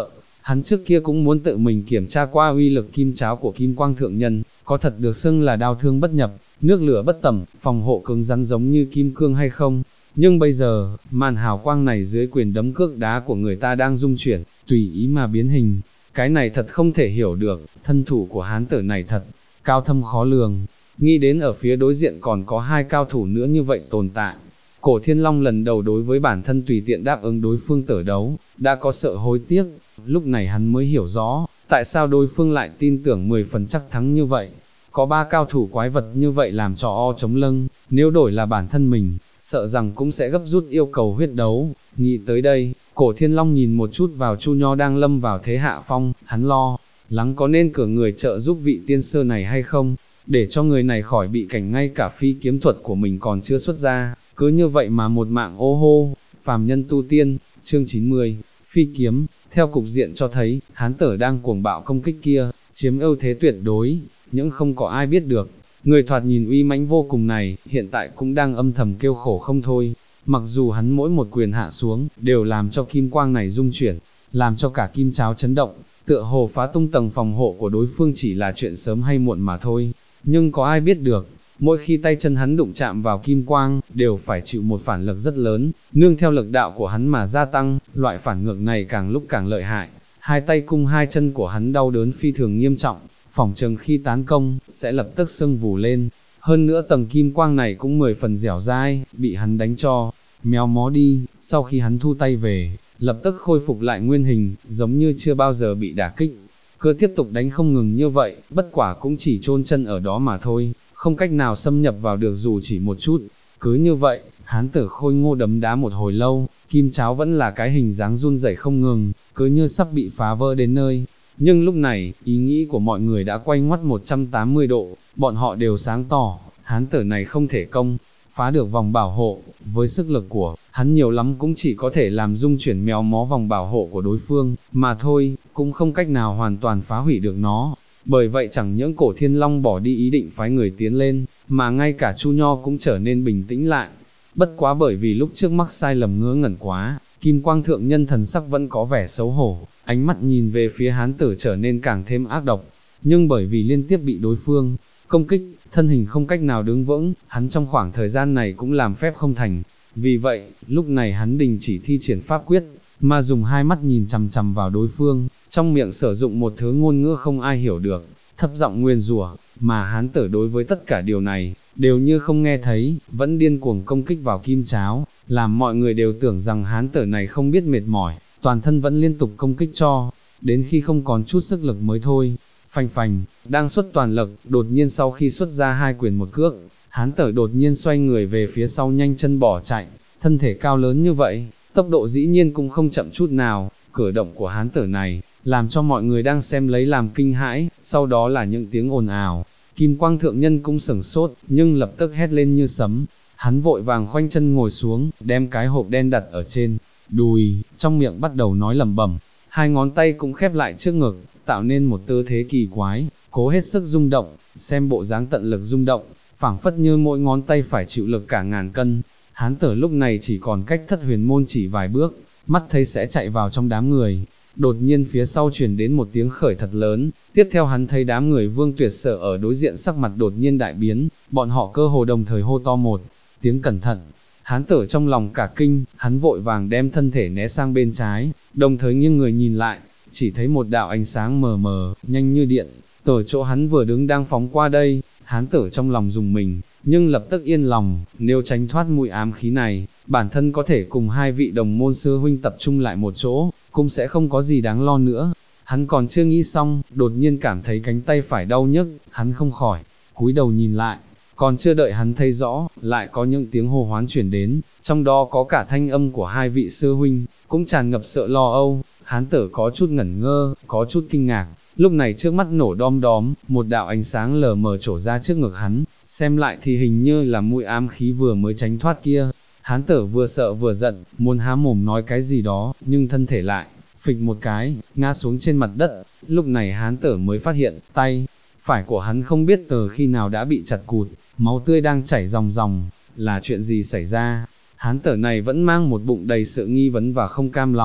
Hắn trước kia cũng muốn tự mình kiểm tra qua uy lực kim cháo của Kim Quang Thượng Nhân, có thật được xưng là đao thương bất nhập, nước lửa bất tẩm, phòng hộ cứng rắn giống như kim cương hay không. Nhưng bây giờ, màn hào quang này dưới quyền đấm cước đá của người ta đang rung chuyển, tùy ý mà biến hình. Cái này thật không thể hiểu được, thân thủ của hán tử này thật, cao thâm khó lường. Nghĩ đến ở phía đối diện còn có hai cao thủ nữa như vậy tồn tại. Cổ Thiên Long lần đầu đối với bản thân tùy tiện đáp ứng đối phương tở đấu, đã có sợ hối tiếc, lúc này hắn mới hiểu rõ, tại sao đối phương lại tin tưởng 10 phần chắc thắng như vậy. Có ba cao thủ quái vật như vậy làm cho o chống lưng, nếu đổi là bản thân mình, sợ rằng cũng sẽ gấp rút yêu cầu huyết đấu. Nghĩ tới đây, Cổ Thiên Long nhìn một chút vào Chu Nho đang lâm vào thế hạ phong, hắn lo lắng có nên cử người trợ giúp vị tiên sơ này hay không, để cho người này khỏi bị cảnh ngay cả phi kiếm thuật của mình còn chưa xuất ra, cứ như vậy mà một mạng ô hô. Phàm nhân tu tiên, chương 90, phi kiếm, theo cục diện cho thấy, hán tử đang cuồng bạo công kích kia, chiếm ưu thế tuyệt đối, nhưng không có ai biết được. Người thoạt nhìn uy mãnh vô cùng này, hiện tại cũng đang âm thầm kêu khổ không thôi. Mặc dù hắn mỗi một quyền hạ xuống, đều làm cho kim quang này rung chuyển, làm cho cả kim cháo chấn động, tựa hồ phá tung tầng phòng hộ của đối phương chỉ là chuyện sớm hay muộn mà thôi. Nhưng có ai biết được, mỗi khi tay chân hắn đụng chạm vào kim quang, đều phải chịu một phản lực rất lớn, nương theo lực đạo của hắn mà gia tăng, loại phản ngược này càng lúc càng lợi hại. Hai tay cung hai chân của hắn đau đớn phi thường nghiêm trọng, phỏng chừng khi tán công, sẽ lập tức sưng vù lên. Hơn nữa tầng kim quang này cũng 10 phần dẻo dai, bị hắn đánh cho méo mó đi, sau khi hắn thu tay về, lập tức khôi phục lại nguyên hình, giống như chưa bao giờ bị đả kích. Cứ tiếp tục đánh không ngừng như vậy, bất quả cũng chỉ chôn chân ở đó mà thôi, không cách nào xâm nhập vào được dù chỉ một chút. Cứ như vậy, hán tử Khôi Ngô đấm đá một hồi lâu, kim cháo vẫn là cái hình dáng run rẩy không ngừng, cứ như sắp bị phá vỡ đến nơi. Nhưng lúc này, ý nghĩ của mọi người đã quay ngoắt 180 độ, bọn họ đều sáng tỏ, hán tử này không thể công phá được vòng bảo hộ, với sức lực của hắn nhiều lắm cũng chỉ có thể làm rung chuyển méo mó vòng bảo hộ của đối phương, mà thôi, cũng không cách nào hoàn toàn phá hủy được nó. Bởi vậy chẳng những Cổ Thiên Long bỏ đi ý định phái người tiến lên, mà ngay cả Chu Nho cũng trở nên bình tĩnh lại. Bất quá bởi vì lúc trước mắc sai lầm ngớ ngẩn quá, Kim Quang Thượng Nhân thần sắc vẫn có vẻ xấu hổ, ánh mắt nhìn về phía hán tử trở nên càng thêm ác độc. Nhưng bởi vì liên tiếp bị đối phương công kích, thân hình không cách nào đứng vững, hắn trong khoảng thời gian này cũng làm phép không thành. Vì vậy, lúc này hắn đình chỉ thi triển pháp quyết, mà dùng hai mắt nhìn chằm chằm vào đối phương, trong miệng sử dụng một thứ ngôn ngữ không ai hiểu được, thấp giọng nguyền rủa, mà hán tử đối với tất cả điều này, đều như không nghe thấy, vẫn điên cuồng công kích vào kim cháo, làm mọi người đều tưởng rằng hán tử này không biết mệt mỏi, toàn thân vẫn liên tục công kích cho, đến khi không còn chút sức lực mới thôi. Phanh phanh, đang xuất toàn lực, đột nhiên sau khi xuất ra hai quyền một cước, hán tử đột nhiên xoay người về phía sau nhanh chân bỏ chạy, thân thể cao lớn như vậy, tốc độ dĩ nhiên cũng không chậm chút nào, cử động của hán tử này, làm cho mọi người đang xem lấy làm kinh hãi, sau đó là những tiếng ồn ào. Kim Quang Thượng Nhân cũng sửng sốt, nhưng lập tức hét lên như sấm, hắn vội vàng khoanh chân ngồi xuống, đem cái hộp đen đặt ở trên đùi, trong miệng bắt đầu nói lẩm bẩm, hai ngón tay cũng khép lại trước ngực, tạo nên một tư thế kỳ quái, cố hết sức rung động, xem bộ dáng tận lực rung động, phảng phất như mỗi ngón tay phải chịu lực cả ngàn cân. Hán tử lúc này chỉ còn cách Thất Huyền Môn chỉ vài bước, mắt thấy sẽ chạy vào trong đám người. Đột nhiên phía sau truyền đến một tiếng khởi thật lớn, tiếp theo hắn thấy đám người Vương Tuyệt Sở ở đối diện sắc mặt đột nhiên đại biến, bọn họ cơ hồ đồng thời hô to một tiếng cẩn thận. Hán tử trong lòng cả kinh, hắn vội vàng đem thân thể né sang bên trái, đồng thời nghiêng người nhìn lại, chỉ thấy một đạo ánh sáng mờ mờ, nhanh như điện, từ chỗ hắn vừa đứng đang phóng qua đây. Hán tử trong lòng dùng mình, nhưng lập tức yên lòng, nếu tránh thoát mùi ám khí này, bản thân có thể cùng hai vị đồng môn sư huynh tập trung lại một chỗ, cũng sẽ không có gì đáng lo nữa. Hắn còn chưa nghĩ xong, đột nhiên cảm thấy cánh tay phải đau nhức, hắn không khỏi cúi đầu nhìn lại, còn chưa đợi hắn thấy rõ, lại có những tiếng hô hoán chuyển đến, trong đó có cả thanh âm của hai vị sư huynh, cũng tràn ngập sợ lo âu. Hán tử có chút ngẩn ngơ, có chút kinh ngạc, lúc này trước mắt nổ đom đóm, một đạo ánh sáng lờ mờ trổ ra trước ngực hắn, xem lại thì hình như là mũi ám khí vừa mới tránh thoát kia. Hán tử vừa sợ vừa giận, muốn há mồm nói cái gì đó, nhưng thân thể lại phịch một cái, ngã xuống trên mặt đất. Lúc này hán tử mới phát hiện, tay phải của hắn không biết từ khi nào đã bị chặt cụt, máu tươi đang chảy ròng ròng, là chuyện gì xảy ra? Hán tử này vẫn mang một bụng đầy sự nghi vấn và không cam lòng,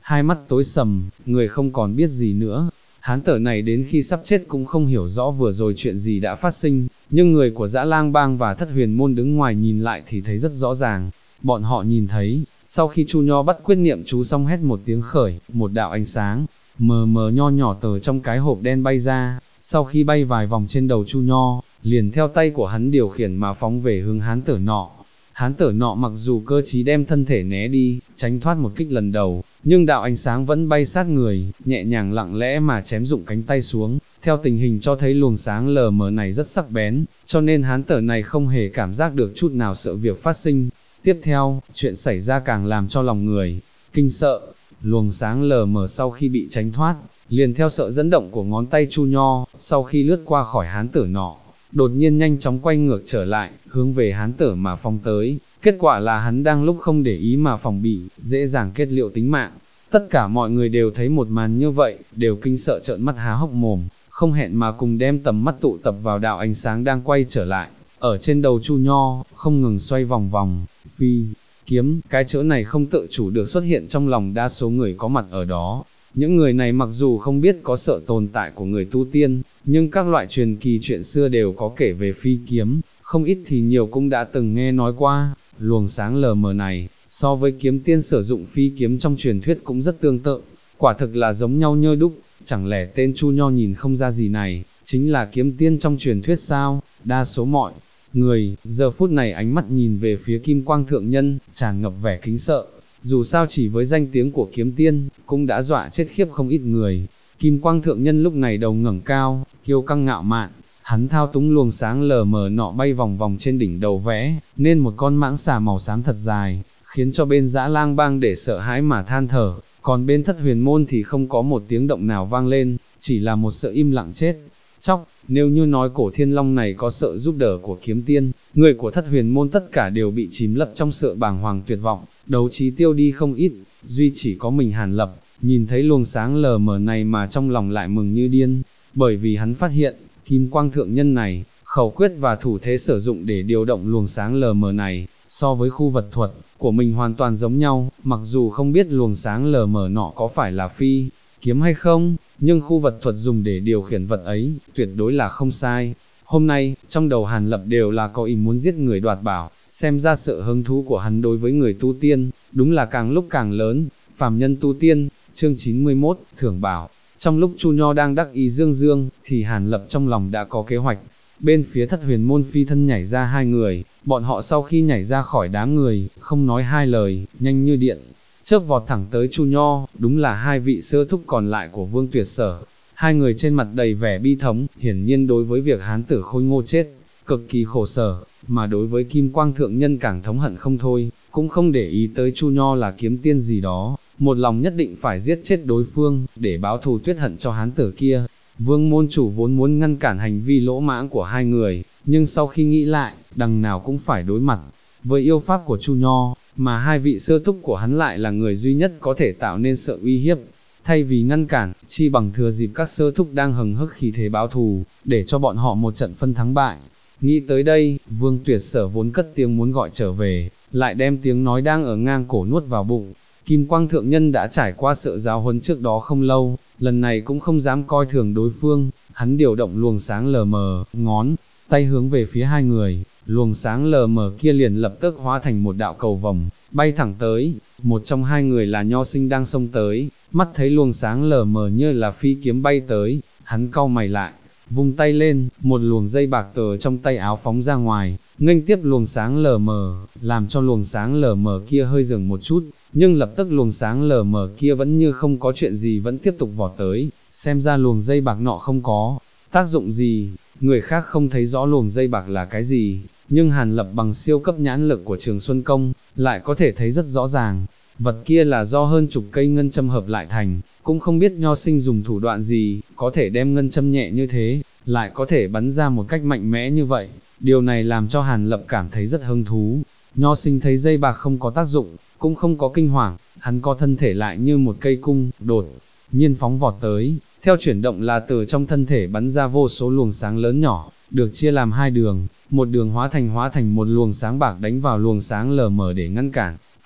hai mắt tối sầm, người không còn biết gì nữa. Hán tử này đến khi sắp chết cũng không hiểu rõ vừa rồi chuyện gì đã phát sinh, nhưng người của Dã Lang Bang và Thất Huyền Môn đứng ngoài nhìn lại thì thấy rất rõ ràng. Bọn họ nhìn thấy, sau khi Chu Nho bắt quyết niệm chú xong hét một tiếng khởi, một đạo ánh sáng mờ mờ nho nhỏ từ trong cái hộp đen bay ra, sau khi bay vài vòng trên đầu Chu Nho, liền theo tay của hắn điều khiển mà phóng về hướng hán tử nọ. Hán tử nọ mặc dù cơ trí đem thân thể né đi, tránh thoát một kích lần đầu, nhưng đạo ánh sáng vẫn bay sát người, nhẹ nhàng lặng lẽ mà chém dụng cánh tay xuống. Theo tình hình cho thấy luồng sáng lờ mờ này rất sắc bén, cho nên hán tử này không hề cảm giác được chút nào sợ việc phát sinh. Tiếp theo, chuyện xảy ra càng làm cho lòng người kinh sợ. Luồng sáng lờ mờ sau khi bị tránh thoát, liền theo sự dẫn động của ngón tay Chu Nho, sau khi lướt qua khỏi hán tử nọ, đột nhiên nhanh chóng quay ngược trở lại, hướng về hán tử mà phóng tới. Kết quả là hắn đang lúc không để ý mà phòng bị, dễ dàng kết liễu tính mạng. Tất cả mọi người đều thấy một màn như vậy, đều kinh sợ trợn mắt há hốc mồm, không hẹn mà cùng đem tầm mắt tụ tập vào đạo ánh sáng đang quay trở lại. Ở trên đầu Chu Nho, không ngừng xoay vòng vòng, phi kiếm, cái chữ này không tự chủ được xuất hiện trong lòng đa số người có mặt ở đó. Những người này mặc dù không biết có sự tồn tại của người tu tiên, nhưng các loại truyền kỳ chuyện xưa đều có kể về phi kiếm, không ít thì nhiều cũng đã từng nghe nói qua. Luồng sáng lờ mờ này, so với kiếm tiên sử dụng phi kiếm trong truyền thuyết cũng rất tương tự, quả thực là giống nhau như đúc. Chẳng lẽ tên Chu Nho nhìn không ra gì này, chính là kiếm tiên trong truyền thuyết sao? Đa số mọi người, giờ phút này ánh mắt nhìn về phía Kim Quang Thượng Nhân, tràn ngập vẻ kính sợ. Dù sao chỉ với danh tiếng của kiếm tiên, cũng đã dọa chết khiếp không ít người. Kim Quang Thượng Nhân lúc này đầu ngẩng cao, kiêu căng ngạo mạn, hắn thao túng luồng sáng lờ mờ nọ bay vòng vòng trên đỉnh đầu vẽ, nên một con mãng xà màu xám thật dài, khiến cho bên Dã Lang Bang để sợ hãi mà than thở, còn bên Thất Huyền Môn thì không có một tiếng động nào vang lên, chỉ là một sự im lặng chết chóc. Nếu như nói cổ thiên long này có sự giúp đỡ của kiếm tiên, người của Thất Huyền Môn tất cả đều bị chìm lấp trong sự bàng hoàng tuyệt vọng, đấu trí tiêu đi không ít. Duy chỉ có mình Hàn Lập, nhìn thấy luồng sáng lờ mờ này mà trong lòng lại mừng như điên, bởi vì hắn phát hiện, Kim Quang Thượng Nhân này, khẩu quyết và thủ thế sử dụng để điều động luồng sáng lờ mờ này, so với khu vật thuật của mình hoàn toàn giống nhau. Mặc dù không biết luồng sáng lờ mờ nọ có phải là phi kiếm hay không, nhưng khu vật thuật dùng để điều khiển vật ấy, tuyệt đối là không sai. Hôm nay, trong đầu Hàn Lập đều là có ý muốn giết người đoạt bảo, xem ra sự hứng thú của hắn đối với người tu tiên, đúng là càng lúc càng lớn. Phàm nhân tu tiên, chương 91, thưởng bảo. Trong lúc Chu Nho đang đắc ý dương dương, thì Hàn Lập trong lòng đã có kế hoạch. Bên phía Thất Huyền Môn phi thân nhảy ra hai người, bọn họ sau khi nhảy ra khỏi đám người, không nói hai lời, nhanh như điện, chớp vọt thẳng tới Chu Nho. Đúng là hai vị sư thúc còn lại của Vương Tuyệt Sở. Hai người trên mặt đầy vẻ bi thống, hiển nhiên đối với việc hán tử Khôi Ngô chết, cực kỳ khổ sở, mà đối với Kim Quang Thượng Nhân càng thống hận không thôi, cũng không để ý tới Chu Nho là kiếm tiên gì đó, một lòng nhất định phải giết chết đối phương, để báo thù tuyết hận cho hán tử kia. Vương môn chủ vốn muốn ngăn cản hành vi lỗ mãng của hai người, nhưng sau khi nghĩ lại, đằng nào cũng phải đối mặt với yêu pháp của Chu Nho, mà hai vị sư thúc của hắn lại là người duy nhất có thể tạo nên sự uy hiếp. Thay vì ngăn cản, chi bằng thừa dịp các sư thúc đang hừng hực khí thế báo thù, để cho bọn họ một trận phân thắng bại. Nghĩ tới đây, Vương Tuyệt Sở vốn cất tiếng muốn gọi trở về, lại đem tiếng nói đang ở ngang cổ nuốt vào bụng. Kim Quang Thượng Nhân đã trải qua sự giáo huấn trước đó không lâu, lần này cũng không dám coi thường đối phương, hắn điều động luồng sáng lờ mờ, ngón tay hướng về phía hai người, luồng sáng lờ mờ kia liền lập tức hóa thành một đạo cầu vồng, bay thẳng tới. Một trong hai người là Nho Sinh đang xông tới, mắt thấy luồng sáng lờ mờ như là phi kiếm bay tới, hắn cau mày lại, vung tay lên, một luồng dây bạc từ trong tay áo phóng ra ngoài, nghênh tiếp luồng sáng lờ mờ, làm cho luồng sáng lờ mờ kia hơi dừng một chút, nhưng lập tức luồng sáng lờ mờ kia vẫn như không có chuyện gì vẫn tiếp tục vọt tới. Xem ra luồng dây bạc nọ không có tác dụng gì, người khác không thấy rõ luồng dây bạc là cái gì, nhưng Hàn Lập bằng siêu cấp nhãn lực của Trường Xuân Công, lại có thể thấy rất rõ ràng. Vật kia là do hơn chục cây ngân châm hợp lại thành, cũng không biết Nho Sinh dùng thủ đoạn gì, có thể đem ngân châm nhẹ như thế, lại có thể bắn ra một cách mạnh mẽ như vậy. Điều này làm cho Hàn Lập cảm thấy rất hứng thú. Nho Sinh thấy dây bạc không có tác dụng, cũng không có kinh hoàng, hắn co thân thể lại như một cây cung, đột nhiên phóng vọt tới. Theo chuyển động là từ trong thân thể bắn ra vô số luồng sáng lớn nhỏ, được chia làm hai đường, một đường hóa thành một luồng sáng bạc đánh vào luồng sáng lờ mờ để ngăn cản.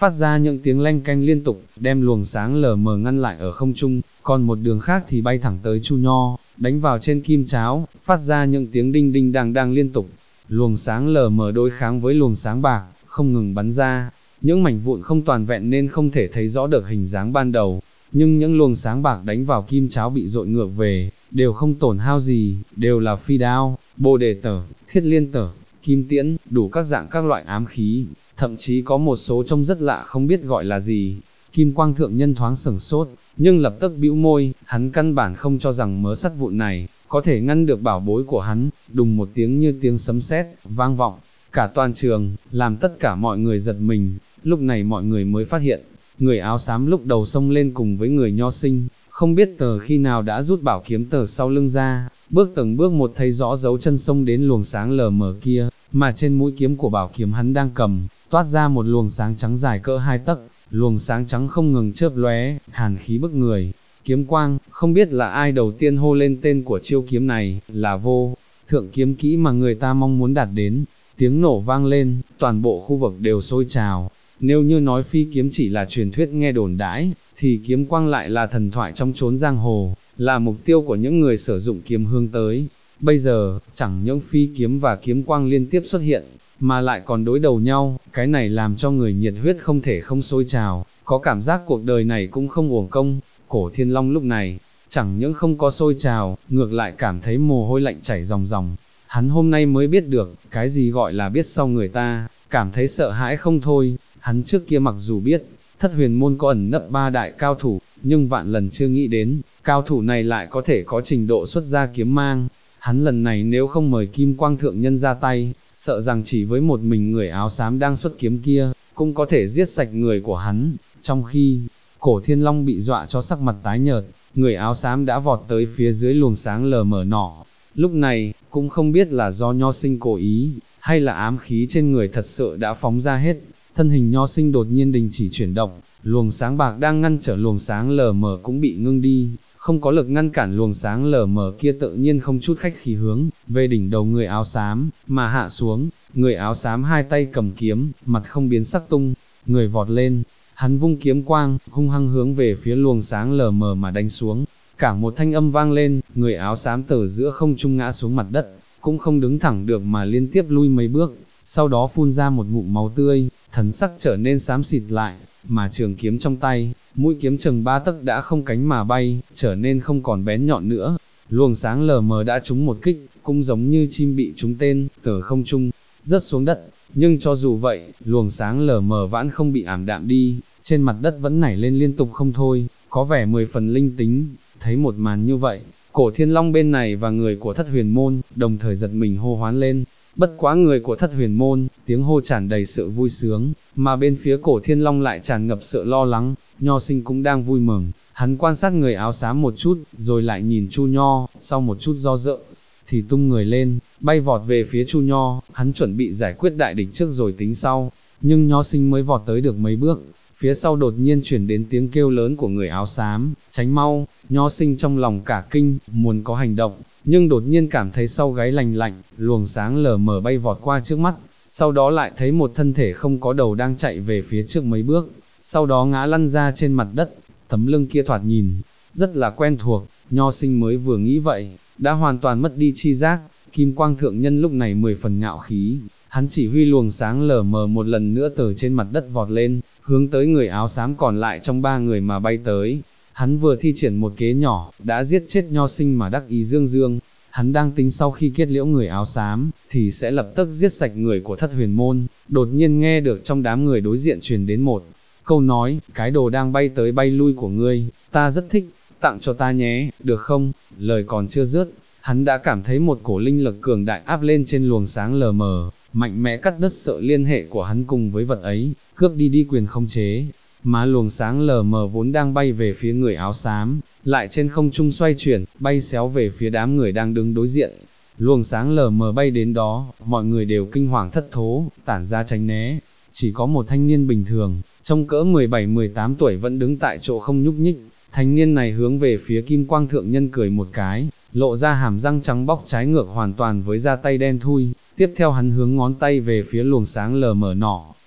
phát ra những tiếng leng keng liên tục, đem luồng sáng lờ mờ ngăn lại ở không trung, còn một đường khác thì bay thẳng tới Chu Nho, đánh vào trên kim cháo, phát ra những tiếng đinh đinh đang đang liên tục. Luồng sáng lờ mờ đối kháng với luồng sáng bạc, không ngừng bắn ra, những mảnh vụn không toàn vẹn nên không thể thấy rõ được hình dáng ban đầu, nhưng những luồng sáng bạc đánh vào kim cháo bị dội ngược về, đều không tổn hao gì, đều là phi đao, bồ đề tở, thiết liên tở, kim tiễn, đủ các dạng các loại ám khí, thậm chí có một số trông rất lạ không biết gọi là gì. Kim Quang Thượng Nhân thoáng sửng sốt, nhưng lập tức bĩu môi, hắn căn bản không cho rằng mớ sắt vụn này có thể ngăn được bảo bối của hắn. Đùng một tiếng như tiếng sấm sét vang vọng cả toàn trường, làm tất cả mọi người giật mình. Lúc này mọi người mới phát hiện, người áo xám lúc đầu xông lên cùng với người Nho Sinh, không biết từ khi nào đã rút bảo kiếm từ sau lưng ra, bước từng bước một thấy rõ dấu chân xông đến luồng sáng lờ mờ kia, mà trên mũi kiếm của bảo kiếm hắn đang cầm, toát ra một luồng sáng trắng dài cỡ 2 tấc, luồng sáng trắng không ngừng chớp lóe, hàn khí bức người. Kiếm quang, không biết là ai đầu tiên hô lên tên của chiêu kiếm này, là vô thượng kiếm kỹ mà người ta mong muốn đạt đến. Tiếng nổ vang lên, toàn bộ khu vực đều sôi trào. Nếu như nói phi kiếm chỉ là truyền thuyết nghe đồn đãi, thì kiếm quang lại là thần thoại trong chốn giang hồ, là mục tiêu của những người sử dụng kiếm hướng tới. Bây giờ, chẳng những phi kiếm và kiếm quang liên tiếp xuất hiện, mà lại còn đối đầu nhau, cái này làm cho người nhiệt huyết không thể không sôi trào, có cảm giác cuộc đời này cũng không uổng công. Cổ Thiên Long lúc này, chẳng những không có sôi trào, ngược lại cảm thấy mồ hôi lạnh chảy ròng ròng. Hắn hôm nay mới biết được, cái gì gọi là biết sau người ta, cảm thấy sợ hãi không thôi. Hắn trước kia mặc dù biết, Thất Huyền Môn có ẩn nấp 3 đại cao thủ, nhưng vạn lần chưa nghĩ đến, cao thủ này lại có thể có trình độ xuất ra kiếm mang. Hắn lần này nếu không mời Kim Quang Thượng Nhân ra tay, sợ rằng chỉ với một mình người áo xám đang xuất kiếm kia, cũng có thể giết sạch người của hắn. Trong khi, Cổ Thiên Long bị dọa cho sắc mặt tái nhợt, người áo xám đã vọt tới phía dưới luồng sáng lờ mờ nọ. Lúc này, cũng không biết là do Nho Sinh cố ý, hay là ám khí trên người thật sự đã phóng ra hết. Thân hình Nho Sinh đột nhiên đình chỉ chuyển động, luồng sáng bạc đang ngăn trở luồng sáng lờ mờ cũng bị ngưng đi, không có lực ngăn cản luồng sáng lờ mờ kia tự nhiên không chút khách khí hướng về đỉnh đầu người áo xám, mà hạ xuống. Người áo xám hai tay cầm kiếm, mặt không biến sắc tung, người vọt lên, hắn vung kiếm quang, hung hăng hướng về phía luồng sáng lờ mờ mà đánh xuống. Cả một thanh âm vang lên, người áo xám từ giữa không trung ngã xuống mặt đất, cũng không đứng thẳng được mà liên tiếp lui mấy bước, sau đó phun ra một ngụm máu tươi, thần sắc trở nên xám xịt lại, mà trường kiếm trong tay, mũi kiếm chừng 3 tấc đã không cánh mà bay, trở nên không còn bén nhọn nữa. Luồng sáng lờ mờ đã trúng một kích, cũng giống như chim bị trúng tên, từ không trung rớt xuống đất, nhưng cho dù vậy, luồng sáng lờ mờ vẫn không bị ảm đạm đi, trên mặt đất vẫn nảy lên liên tục không thôi, có vẻ 10 phần linh tính. Thấy một màn như vậy, Cổ Thiên Long bên này và người của Thất Huyền Môn, đồng thời giật mình hô hoán lên. Bất quá người của Thất Huyền Môn, tiếng hô tràn đầy sự vui sướng, mà bên phía Cổ Thiên Long lại tràn ngập sự lo lắng. Nho Sinh cũng đang vui mừng, hắn quan sát người áo xám một chút, rồi lại nhìn Chu Nho, sau một chút do dự, thì tung người lên, bay vọt về phía Chu Nho, hắn chuẩn bị giải quyết đại địch trước rồi tính sau, nhưng Nho Sinh mới vọt tới được mấy bước, phía sau đột nhiên chuyển đến tiếng kêu lớn của người áo xám, tránh mau. Nho Sinh trong lòng cả kinh, muốn có hành động, nhưng đột nhiên cảm thấy sau gáy lành lạnh, luồng sáng lờ mờ bay vọt qua trước mắt, sau đó lại thấy một thân thể không có đầu đang chạy về phía trước mấy bước, sau đó ngã lăn ra trên mặt đất. Tấm lưng kia thoạt nhìn rất là quen thuộc. Nho Sinh mới vừa nghĩ vậy, đã hoàn toàn mất đi chi giác. Kim Quang Thượng Nhân lúc này 10 phần ngạo khí, hắn chỉ huy luồng sáng lờ mờ một lần nữa từ trên mặt đất vọt lên, hướng tới người áo xám còn lại trong 3 người mà bay tới. Hắn vừa thi triển một kế nhỏ, đã giết chết Nho Sinh mà đắc ý dương dương. Hắn đang tính sau khi kết liễu người áo xám, thì sẽ lập tức giết sạch người của Thất Huyền Môn. Đột nhiên nghe được trong đám người đối diện truyền đến một câu nói, cái đồ đang bay tới bay lui của ngươi, ta rất thích, tặng cho ta nhé, được không? Lời còn chưa dứt, hắn đã cảm thấy một cổ linh lực cường đại áp lên trên luồng sáng lờ mờ, mạnh mẽ cắt đứt sự liên hệ của hắn cùng với vật ấy, cướp đi quyền khống chế. Mà luồng sáng lờ mờ vốn đang bay về phía người áo xám, lại trên không trung xoay chuyển, bay xéo về phía đám người đang đứng đối diện. Luồng sáng lờ mờ bay đến đó, mọi người đều kinh hoàng thất thố, tản ra tránh né. Chỉ có một thanh niên bình thường, trông cỡ 17-18 tuổi vẫn đứng tại chỗ không nhúc nhích. Thanh niên này hướng về phía Kim Quang Thượng Nhân cười một cái, lộ ra hàm răng trắng bóc trái ngược hoàn toàn với da tay đen thui. Tiếp theo hắn hướng ngón tay về phía luồng sáng lờ mờ nọ,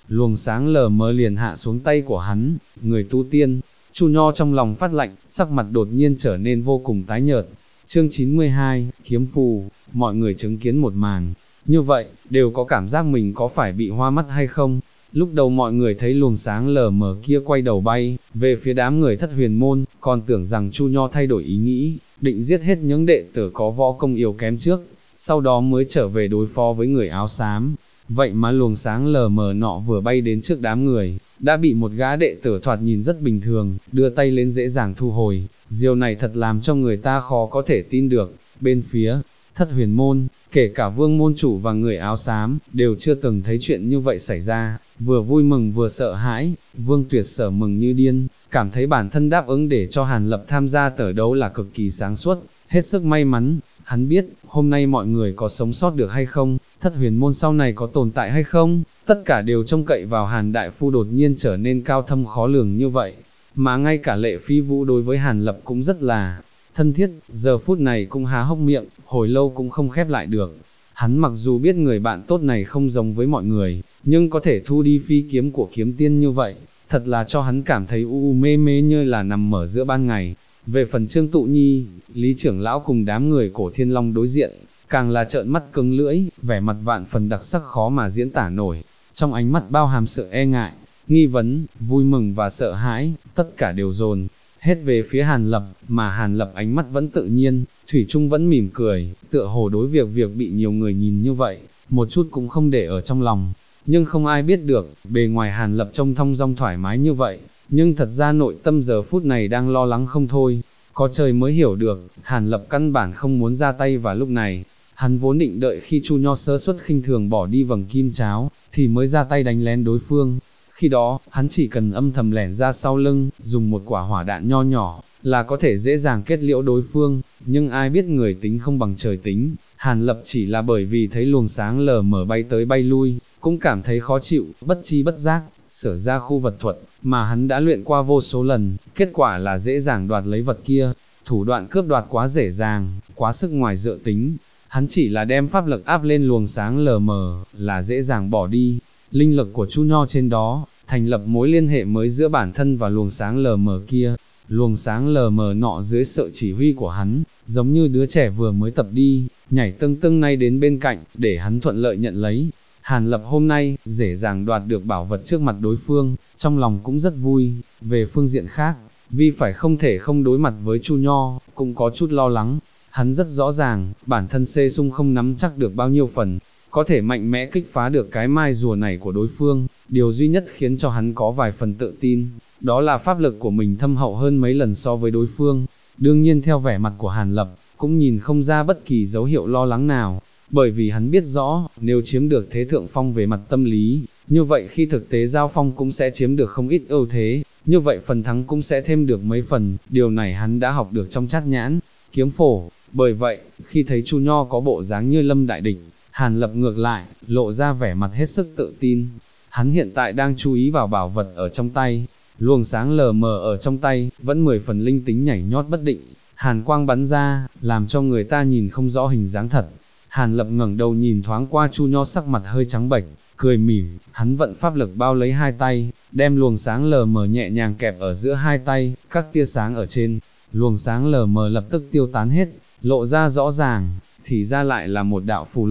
luồng sáng lờ mờ liền hạ xuống tay của hắn, người tu tiên. Chu Nho trong lòng phát lạnh, sắc mặt đột nhiên trở nên vô cùng tái nhợt. Chương 92, kiếm phù, mọi người chứng kiến một màn, như vậy, đều có cảm giác mình có phải bị hoa mắt hay không. Lúc đầu mọi người thấy luồng sáng lờ mờ kia quay đầu bay, về phía đám người Thất Huyền Môn, còn tưởng rằng Chu Nho thay đổi ý nghĩ, định giết hết những đệ tử có võ công yếu kém trước, sau đó mới trở về đối phó với người áo xám. Vậy mà luồng sáng lờ mờ nọ vừa bay đến trước đám người, đã bị một gã đệ tử thoạt nhìn rất bình thường, đưa tay lên dễ dàng thu hồi. Điều này thật làm cho người ta khó có thể tin được. Bên phía Thất Huyền Môn, kể cả Vương môn chủ và người áo xám, đều chưa từng thấy chuyện như vậy xảy ra, vừa vui mừng vừa sợ hãi. Vương Tuyệt Sở mừng như điên, cảm thấy bản thân đáp ứng để cho Hàn Lập tham gia tở đấu là cực kỳ sáng suốt, hết sức may mắn. Hắn biết, hôm nay mọi người có sống sót được hay không, Thất Huyền Môn sau này có tồn tại hay không, tất cả đều trông cậy vào Hàn Đại Phu đột nhiên trở nên cao thâm khó lường như vậy. Mà ngay cả Lệ Phi Vũ đối với Hàn Lập cũng rất là thân thiết, giờ phút này cũng há hốc miệng, hồi lâu cũng không khép lại được. Hắn mặc dù biết người bạn tốt này không giống với mọi người, nhưng có thể thu đi phi kiếm của kiếm tiên như vậy, thật là cho hắn cảm thấy u mê mê như là nằm ở giữa ban ngày. Về phần Trương Tụ Nhi, Lý trưởng lão cùng đám người Cổ Thiên Long đối diện, càng là trợn mắt cứng lưỡi, vẻ mặt vạn phần đặc sắc khó mà diễn tả nổi, trong ánh mắt bao hàm sự e ngại, nghi vấn, vui mừng và sợ hãi, tất cả đều dồn hết về phía Hàn Lập, mà Hàn Lập ánh mắt vẫn tự nhiên, thủy chung vẫn mỉm cười, tựa hồ đối việc bị nhiều người nhìn như vậy, một chút cũng không để ở trong lòng. Nhưng không ai biết được, bề ngoài Hàn Lập trông thong dong thoải mái như vậy, nhưng thật ra nội tâm giờ phút này đang lo lắng không thôi. Có trời mới hiểu được, Hàn Lập căn bản không muốn ra tay vào lúc này. Hắn vốn định đợi khi Chu Nho sơ suất khinh thường bỏ đi vầng kim cháo, thì mới ra tay đánh lén đối phương. Khi đó, hắn chỉ cần âm thầm lẻn ra sau lưng, dùng một quả hỏa đạn nho nhỏ, là có thể dễ dàng kết liễu đối phương. Nhưng ai biết người tính không bằng trời tính, Hàn Lập chỉ là bởi vì thấy luồng sáng lờ mờ bay tới bay lui, cũng cảm thấy khó chịu, bất chi bất giác, sở ra khu vật thuật, mà hắn đã luyện qua vô số lần, kết quả là dễ dàng đoạt lấy vật kia. Thủ đoạn cướp đoạt quá dễ dàng, quá sức ngoài dự tính. Hắn chỉ là đem pháp lực áp lên luồng sáng lờ mờ, là dễ dàng bỏ đi. Linh lực của Chu Nho trên đó, thành lập mối liên hệ mới giữa bản thân và luồng sáng lờ mờ kia. Luồng sáng lờ mờ nọ dưới sự chỉ huy của hắn, giống như đứa trẻ vừa mới tập đi, nhảy tưng tưng nay đến bên cạnh, để hắn thuận lợi nhận lấy. Hàn Lập hôm nay, dễ dàng đoạt được bảo vật trước mặt đối phương, trong lòng cũng rất vui. Về phương diện khác, vì phải không thể không đối mặt với Chu Nho, cũng có chút lo lắng. Hắn rất rõ ràng, bản thân Xê Sung không nắm chắc được bao nhiêu phần, có thể mạnh mẽ kích phá được cái mai rùa này của đối phương. Điều duy nhất khiến cho hắn có vài phần tự tin, đó là pháp lực của mình thâm hậu hơn mấy lần so với đối phương. Đương nhiên theo vẻ mặt của Hàn Lập, cũng nhìn không ra bất kỳ dấu hiệu lo lắng nào, bởi vì hắn biết rõ, nếu chiếm được thế thượng phong về mặt tâm lý, như vậy khi thực tế giao phong cũng sẽ chiếm được không ít ưu thế, như vậy phần thắng cũng sẽ thêm được mấy phần, điều này hắn đã học được trong Trát Nhãn Kiếm Phổ. Bởi vậy, khi thấy Chu Nho có bộ dáng như lâm đại địch, Hàn Lập ngược lại, lộ ra vẻ mặt hết sức tự tin. Hắn hiện tại đang chú ý vào bảo vật ở trong tay, luồng sáng lờ mờ ở trong tay, vẫn 10 phần linh tính nhảy nhót bất định, hàn quang bắn ra, làm cho người ta nhìn không rõ hình dáng thật. Hàn Lập ngẩng đầu nhìn thoáng qua Chu Nho sắc mặt hơi trắng bệch, cười mỉm, hắn vận pháp lực bao lấy hai tay, đem luồng sáng lờ mờ nhẹ nhàng kẹp ở giữa hai tay, các tia sáng ở trên, luồng sáng lờ mờ lập tức tiêu tán hết, lộ ra rõ ràng, thì ra lại là một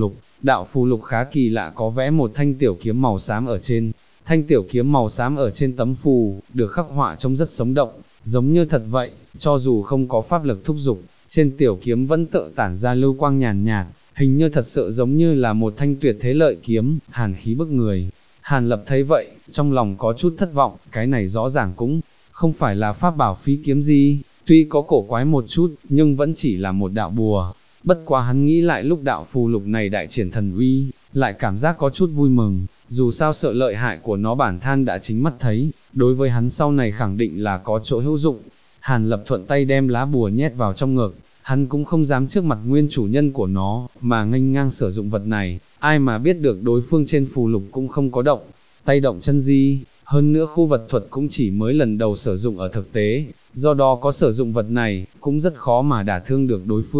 đạo phù lục khá kỳ lạ có vẽ một thanh tiểu kiếm màu xám ở trên. Thanh tiểu kiếm màu xám ở trên tấm phù, được khắc họa trông rất sống động, giống như thật vậy, cho dù không có pháp lực thúc giục, trên tiểu kiếm vẫn tự tản ra lưu quang nhàn nhạt, hình như thật sự giống như là một thanh tuyệt thế lợi kiếm, hàn khí bức người. Hàn Lập thấy vậy, trong lòng có chút thất vọng, cái này rõ ràng cũng không phải là pháp bảo phi kiếm gì, tuy có cổ quái một chút, nhưng vẫn chỉ là một đạo bùa. Bất quá hắn nghĩ lại lúc đạo phù lục này đại triển thần uy, lại cảm giác có chút vui mừng, dù sao sợ lợi hại của nó bản thân đã chính mắt thấy, đối với hắn sau này khẳng định là có chỗ hữu dụng. Hàn Lập thuận tay đem lá bùa nhét vào trong ngực, hắn cũng không dám trước mặt nguyên chủ nhân của nó, mà nghênh ngang sử dụng vật này, ai mà biết được đối phương trên phù lục cũng không có động tay động chân gì, hơn nữa khu vật thuật cũng chỉ mới lần đầu sử dụng ở thực tế, do đó có sử dụng vật này, cũng rất khó mà đả thương được đối phương.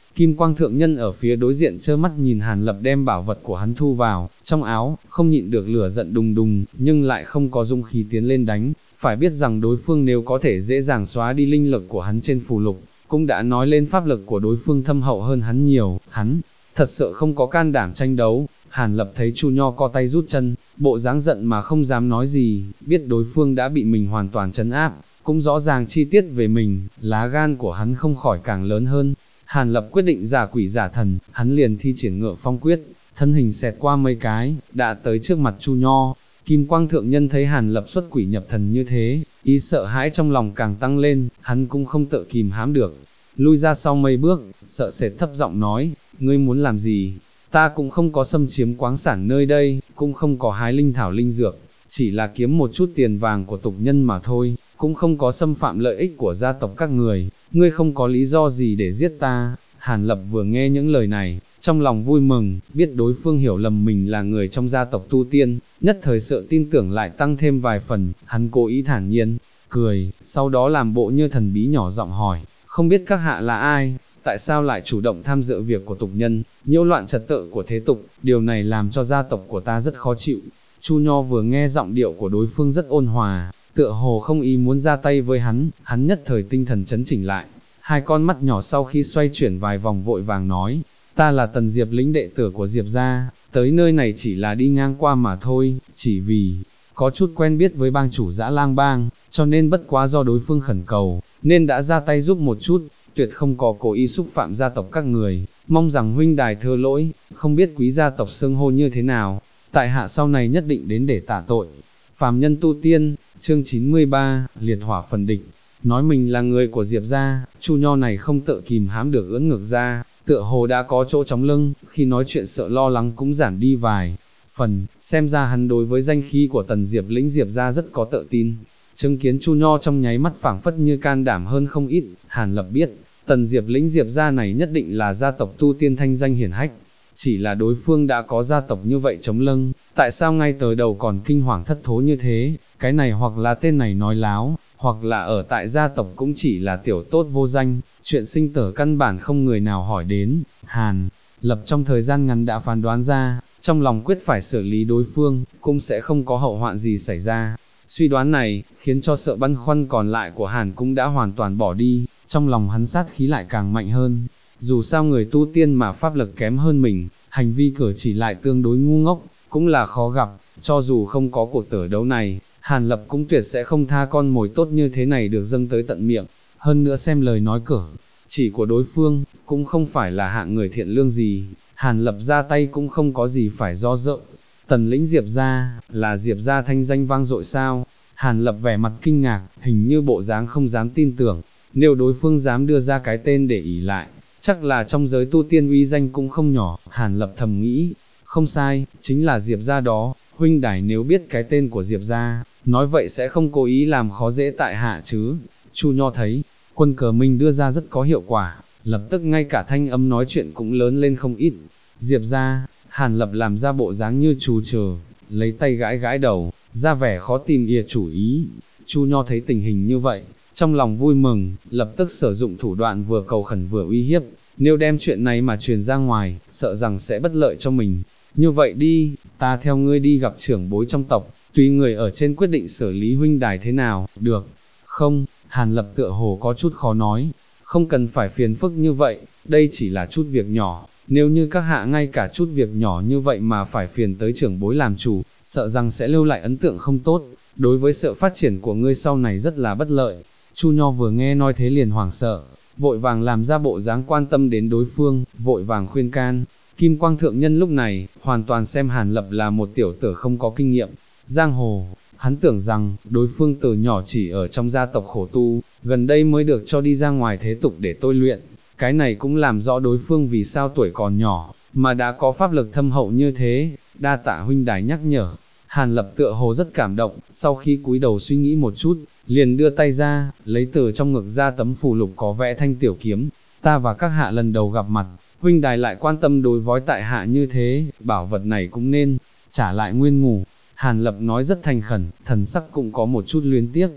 Kim Quang Thượng Nhân ở phía đối diện trơ mắt nhìn Hàn Lập đem bảo vật của hắn thu vào, trong áo, không nhịn được lửa giận đùng đùng, nhưng lại không có dũng khí tiến lên đánh, phải biết rằng đối phương nếu có thể dễ dàng xóa đi linh lực của hắn trên phù lục, cũng đã nói lên pháp lực của đối phương thâm hậu hơn hắn nhiều, hắn thật sự không có can đảm tranh đấu. Hàn Lập thấy Chu Nho co tay rút chân, bộ dáng giận mà không dám nói gì, biết đối phương đã bị mình hoàn toàn trấn áp, cũng rõ ràng chi tiết về mình, lá gan của hắn không khỏi càng lớn hơn. Hàn Lập quyết định giả quỷ giả thần, hắn liền thi triển Ngự Phong quyết, thân hình xẹt qua mấy cái, đã tới trước mặt Chu Nho. Kim Quang Thượng Nhân thấy Hàn Lập xuất quỷ nhập thần như thế, ý sợ hãi trong lòng càng tăng lên, hắn cũng không tự kìm hãm được, lui ra sau mấy bước, sợ sệt thấp giọng nói, ngươi muốn làm gì? Ta cũng không có xâm chiếm quáng sản nơi đây, cũng không có hái linh thảo linh dược, chỉ là kiếm một chút tiền vàng của tục nhân mà thôi, cũng không có xâm phạm lợi ích của gia tộc các người, ngươi không có lý do gì để giết ta. Hàn Lập vừa nghe những lời này, trong lòng vui mừng, biết đối phương hiểu lầm mình là người trong gia tộc tu tiên, nhất thời sợ tin tưởng lại tăng thêm vài phần, hắn cố ý thản nhiên, cười, sau đó làm bộ như thần bí nhỏ giọng hỏi, không biết các hạ là ai, tại sao lại chủ động tham dự việc của tục nhân, nhiễu loạn trật tự của thế tục, điều này làm cho gia tộc của ta rất khó chịu. Chu Nho vừa nghe giọng điệu của đối phương rất ôn hòa, tựa hồ không ý muốn ra tay với hắn nhất thời tinh thần chấn chỉnh lại, hai con mắt nhỏ sau khi xoay chuyển vài vòng vội vàng nói, ta là Tần Diệp Lĩnh đệ tử của Diệp gia, tới nơi này chỉ là đi ngang qua mà thôi, chỉ vì có chút quen biết với bang chủ Dã Lang bang, cho nên bất quá do đối phương khẩn cầu, nên đã ra tay giúp một chút, tuyệt không có cố ý xúc phạm gia tộc các người, mong rằng huynh đài thứ lỗi, không biết quý gia tộc xưng hô như thế nào, tại hạ sau này nhất định đến để tạ tội. Phàm nhân tu tiên, chương 93, liệt hỏa phần địch, nói mình là người của Diệp gia, Chu Nho này không tự kìm hãm được ưỡn ngược ra, tựa hồ đã có chỗ chống lưng, khi nói chuyện sợ lo lắng cũng giảm đi vài phần, xem ra hắn đối với danh khí của Tần Diệp Lĩnh Diệp gia rất có tự tin. Chứng kiến Chu Nho trong nháy mắt phảng phất như can đảm hơn không ít, Hàn Lập biết, Tần Diệp Lĩnh Diệp gia này nhất định là gia tộc tu tiên thanh danh hiển hách, chỉ là đối phương đã có gia tộc như vậy chống lưng, tại sao ngay tới đầu còn kinh hoàng thất thố như thế, cái này hoặc là tên này nói láo, hoặc là ở tại gia tộc cũng chỉ là tiểu tốt vô danh, chuyện sinh tử căn bản không người nào hỏi đến. Hàn Lập trong thời gian ngắn đã phán đoán ra, trong lòng quyết phải xử lý đối phương, cũng sẽ không có hậu hoạn gì xảy ra. Suy đoán này, khiến cho sợ băn khoăn còn lại của Hàn cũng đã hoàn toàn bỏ đi, trong lòng hắn sát khí lại càng mạnh hơn. Dù sao người tu tiên mà pháp lực kém hơn mình, hành vi cử chỉ lại tương đối ngu ngốc, cũng là khó gặp, cho dù không có cuộc tử đấu này, Hàn Lập cũng tuyệt sẽ không tha con mồi tốt như thế này được dâng tới tận miệng, hơn nữa xem lời nói cử chỉ của đối phương, cũng không phải là hạng người thiện lương gì, Hàn Lập ra tay cũng không có gì phải do dự. Tần Lĩnh Diệp gia, là Diệp gia thanh danh vang dội sao? Hàn Lập vẻ mặt kinh ngạc, hình như bộ dáng không dám tin tưởng, nếu đối phương dám đưa ra cái tên để ỷ lại, chắc là trong giới tu tiên uy danh cũng không nhỏ. Hàn Lập thầm nghĩ, không sai, chính là Diệp gia đó, huynh đài nếu biết cái tên của Diệp gia, nói vậy sẽ không cố ý làm khó dễ tại hạ chứ. Chu Nho thấy, quân cờ mình đưa ra rất có hiệu quả, lập tức ngay cả thanh âm nói chuyện cũng lớn lên không ít. Diệp gia, Hàn Lập làm ra bộ dáng như trù trừ, lấy tay gãi gãi đầu, ra vẻ khó tìm ỉa chủ ý. Chu Nho thấy tình hình như vậy, trong lòng vui mừng, lập tức sử dụng thủ đoạn vừa cầu khẩn vừa uy hiếp, nếu đem chuyện này mà truyền ra ngoài, sợ rằng sẽ bất lợi cho mình. Như vậy đi, ta theo ngươi đi gặp trưởng bối trong tộc, tùy người ở trên quyết định xử lý huynh đài thế nào, được không? Hàn Lập tựa hồ có chút khó nói, không cần phải phiền phức như vậy, đây chỉ là chút việc nhỏ, nếu như các hạ ngay cả chút việc nhỏ như vậy mà phải phiền tới trưởng bối làm chủ, sợ rằng sẽ lưu lại ấn tượng không tốt, đối với sự phát triển của ngươi sau này rất là bất lợi. Chu Nho vừa nghe nói thế liền hoảng sợ, vội vàng làm ra bộ dáng quan tâm đến đối phương, vội vàng khuyên can. Kim Quang Thượng Nhân lúc này, hoàn toàn xem Hàn Lập là một tiểu tử không có kinh nghiệm, giang hồ, hắn tưởng rằng, đối phương từ nhỏ chỉ ở trong gia tộc khổ tu, gần đây mới được cho đi ra ngoài thế tục để tôi luyện, cái này cũng làm rõ đối phương vì sao tuổi còn nhỏ, mà đã có pháp lực thâm hậu như thế. Đa tạ huynh đài nhắc nhở. Hàn Lập tựa hồ rất cảm động, sau khi cúi đầu suy nghĩ một chút, liền đưa tay ra, lấy từ trong ngực ra tấm phù lục có vẽ thanh tiểu kiếm. Ta và các hạ lần đầu gặp mặt, huynh đài lại quan tâm đối với tại hạ như thế, bảo vật này cũng nên trả lại nguyên ngủ. Hàn Lập nói rất thành khẩn, thần sắc cũng có một chút luyến tiếc.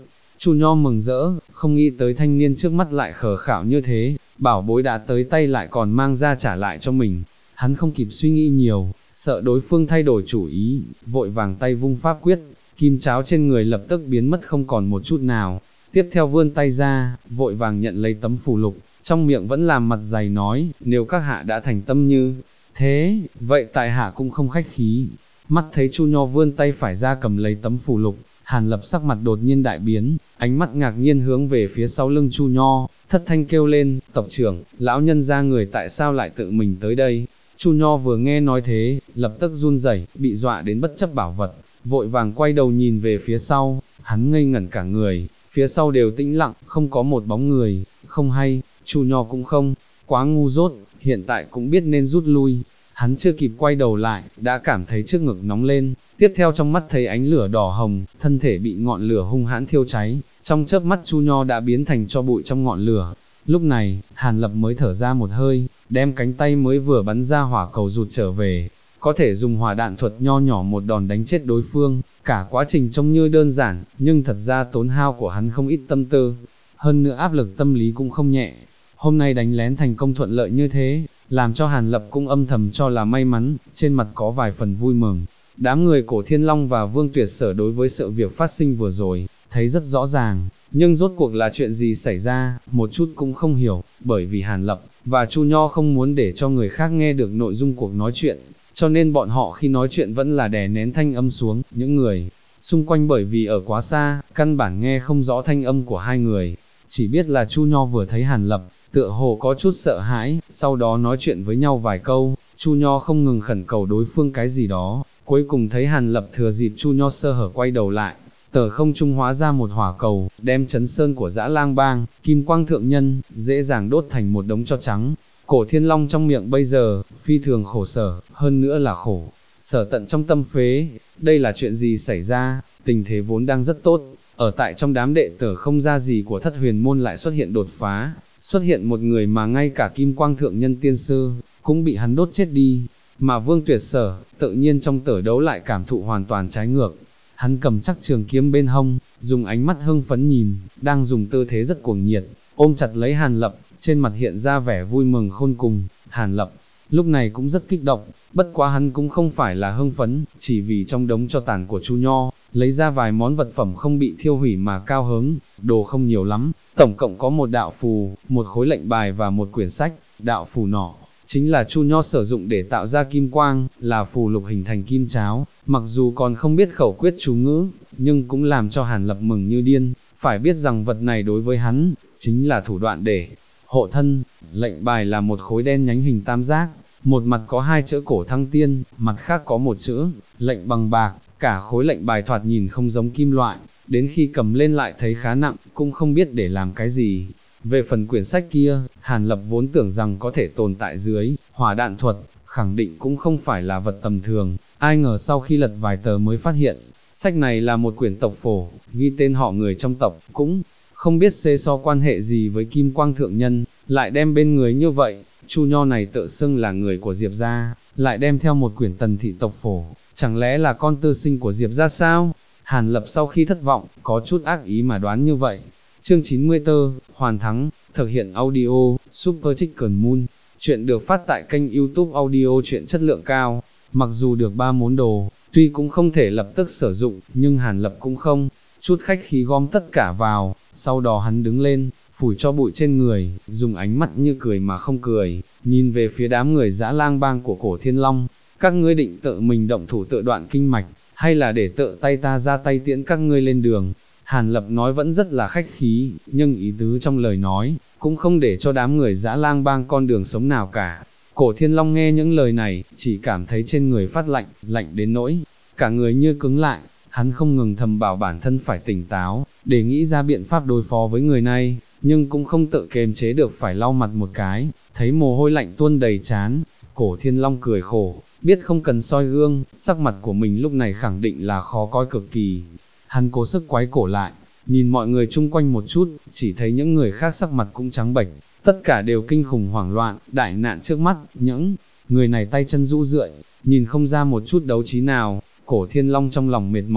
Chu Nho mừng rỡ, không nghĩ tới thanh niên trước mắt lại khờ khảo như thế, bảo bối đã tới tay lại còn mang ra trả lại cho mình. Hắn không kịp suy nghĩ nhiều, sợ đối phương thay đổi chủ ý, vội vàng tay vung pháp quyết, kim cháo trên người lập tức biến mất không còn một chút nào. Tiếp theo vươn tay ra, vội vàng nhận lấy tấm phù lục, trong miệng vẫn làm mặt dày nói, nếu các hạ đã thành tâm như thế, vậy tại hạ cũng không khách khí. Mắt thấy Chu Nho vươn tay phải ra cầm lấy tấm phù lục, Hàn Lập sắc mặt đột nhiên đại biến, ánh mắt ngạc nhiên hướng về phía sau lưng Chu Nho, thất thanh kêu lên, tộc trưởng, lão nhân gia người tại sao lại tự mình tới đây? Chu Nho vừa nghe nói thế, lập tức run rẩy, bị dọa đến bất chấp bảo vật, vội vàng quay đầu nhìn về phía sau, hắn ngây ngẩn cả người, phía sau đều tĩnh lặng, không có một bóng người, không hay, Chu Nho cũng không, quá ngu dốt, hiện tại cũng biết nên rút lui. Hắn chưa kịp quay đầu lại, đã cảm thấy trước ngực nóng lên, tiếp theo trong mắt thấy ánh lửa đỏ hồng, thân thể bị ngọn lửa hung hãn thiêu cháy, trong chớp mắt Chu Nho đã biến thành tro bụi trong ngọn lửa. Lúc này, Hàn Lập mới thở ra một hơi, đem cánh tay mới vừa bắn ra hỏa cầu rụt trở về, có thể dùng hỏa đạn thuật nho nhỏ một đòn đánh chết đối phương, cả quá trình trông như đơn giản, nhưng thật ra tốn hao của hắn không ít tâm tư, hơn nữa áp lực tâm lý cũng không nhẹ. Hôm nay đánh lén thành công thuận lợi như thế, làm cho Hàn Lập cũng âm thầm cho là may mắn, trên mặt có vài phần vui mừng. Đám người Cổ Thiên Long và Vương Tuyệt Sở đối với sự việc phát sinh vừa rồi, thấy rất rõ ràng, nhưng rốt cuộc là chuyện gì xảy ra, một chút cũng không hiểu, bởi vì Hàn Lập và Chu Nho không muốn để cho người khác nghe được nội dung cuộc nói chuyện, cho nên bọn họ khi nói chuyện vẫn là đè nén thanh âm xuống, những người xung quanh bởi vì ở quá xa, căn bản nghe không rõ thanh âm của hai người, chỉ biết là Chu Nho vừa thấy Hàn Lập, tựa hồ có chút sợ hãi, sau đó nói chuyện với nhau vài câu, Chu Nho không ngừng khẩn cầu đối phương cái gì đó, cuối cùng thấy Hàn Lập thừa dịp Chu Nho sơ hở quay đầu lại, tờ không trung hóa ra một hỏa cầu, đem chấn sơn của Dã Lang Bang, Kim Quang Thượng Nhân, dễ dàng đốt thành một đống tro trắng. Cổ Thiên Long trong miệng bây giờ, phi thường khổ sở, hơn nữa là khổ sở tận trong tâm phế, đây là chuyện gì xảy ra, tình thế vốn đang rất tốt, ở tại trong đám đệ tử không ra gì của Thất Huyền Môn lại xuất hiện đột phá, xuất hiện một người mà ngay cả Kim Quang Thượng Nhân tiên sư, cũng bị hắn đốt chết đi, mà Vương Tuyệt Sở, tự nhiên trong tở đấu lại cảm thụ hoàn toàn trái ngược. Hắn cầm chắc trường kiếm bên hông, dùng ánh mắt hưng phấn nhìn, đang dùng tư thế rất cuồng nhiệt, ôm chặt lấy Hàn Lập, trên mặt hiện ra vẻ vui mừng khôn cùng. Hàn Lập, lúc này cũng rất kích động, bất quá hắn cũng không phải là hưng phấn, chỉ vì trong đống tro tàn của Chu Nho, lấy ra vài món vật phẩm không bị thiêu hủy mà cao hứng, đồ không nhiều lắm, tổng cộng có một đạo phù, một khối lệnh bài và một quyển sách. Đạo phù nọ chính là Chu Nho sử dụng để tạo ra kim quang, là phù lục hình thành kim cháo, mặc dù còn không biết khẩu quyết chú ngữ, nhưng cũng làm cho Hàn Lập mừng như điên, phải biết rằng vật này đối với hắn, chính là thủ đoạn để hộ thân. Lệnh bài là một khối đen nhánh hình tam giác, một mặt có hai chữ Cổ Thăng Tiên, mặt khác có một chữ lệnh bằng bạc, cả khối lệnh bài thoạt nhìn không giống kim loại, đến khi cầm lên lại thấy khá nặng, cũng không biết để làm cái gì. Về phần quyển sách kia, Hàn Lập vốn tưởng rằng có thể tồn tại dưới hỏa đạn thuật, khẳng định cũng không phải là vật tầm thường, ai ngờ sau khi lật vài tờ mới phát hiện, sách này là một quyển tộc phổ, ghi tên họ người trong tộc, cũng không biết xê so quan hệ gì với Kim Quang Thượng Nhân, lại đem bên người như vậy. Chu Nho này tự xưng là người của Diệp gia, lại đem theo một quyển tần thị tộc phổ, chẳng lẽ là con tư sinh của Diệp gia sao? Hàn Lập sau khi thất vọng, có chút ác ý mà đoán như vậy. Chương 94, Hoàn Thắng, thực hiện audio, Super Chicken Moon, chuyện được phát tại kênh YouTube audio chuyện chất lượng cao, mặc dù được 3 món đồ, tuy cũng không thể lập tức sử dụng, nhưng Hàn Lập cũng không chút khách khí gom tất cả vào, sau đó hắn đứng lên, phủi cho bụi trên người, dùng ánh mắt như cười mà không cười, nhìn về phía đám người Dã Lang Bang của Cổ Thiên Long, các ngươi định tự mình động thủ tự đoạn kinh mạch, hay là để tự tay ta ra tay tiễn các ngươi lên đường? Hàn Lập nói vẫn rất là khách khí, nhưng ý tứ trong lời nói, cũng không để cho đám người Dã Lang Bang con đường sống nào cả. Cổ Thiên Long nghe những lời này, chỉ cảm thấy trên người phát lạnh, lạnh đến nỗi, cả người như cứng lại, hắn không ngừng thầm bảo bản thân phải tỉnh táo, để nghĩ ra biện pháp đối phó với người này, nhưng cũng không tự kiềm chế được phải lau mặt một cái, thấy mồ hôi lạnh tuôn đầy trán. Cổ Thiên Long cười khổ, biết không cần soi gương, sắc mặt của mình lúc này khẳng định là khó coi cực kỳ. Hắn cố sức quái cổ lại, nhìn mọi người chung quanh một chút, chỉ thấy những người khác sắc mặt cũng trắng bệch, tất cả đều kinh khủng hoảng loạn, đại nạn trước mắt, những người này tay chân rũ rượi, nhìn không ra một chút đấu trí nào. Cổ Thiên Long trong lòng mệt mỏi,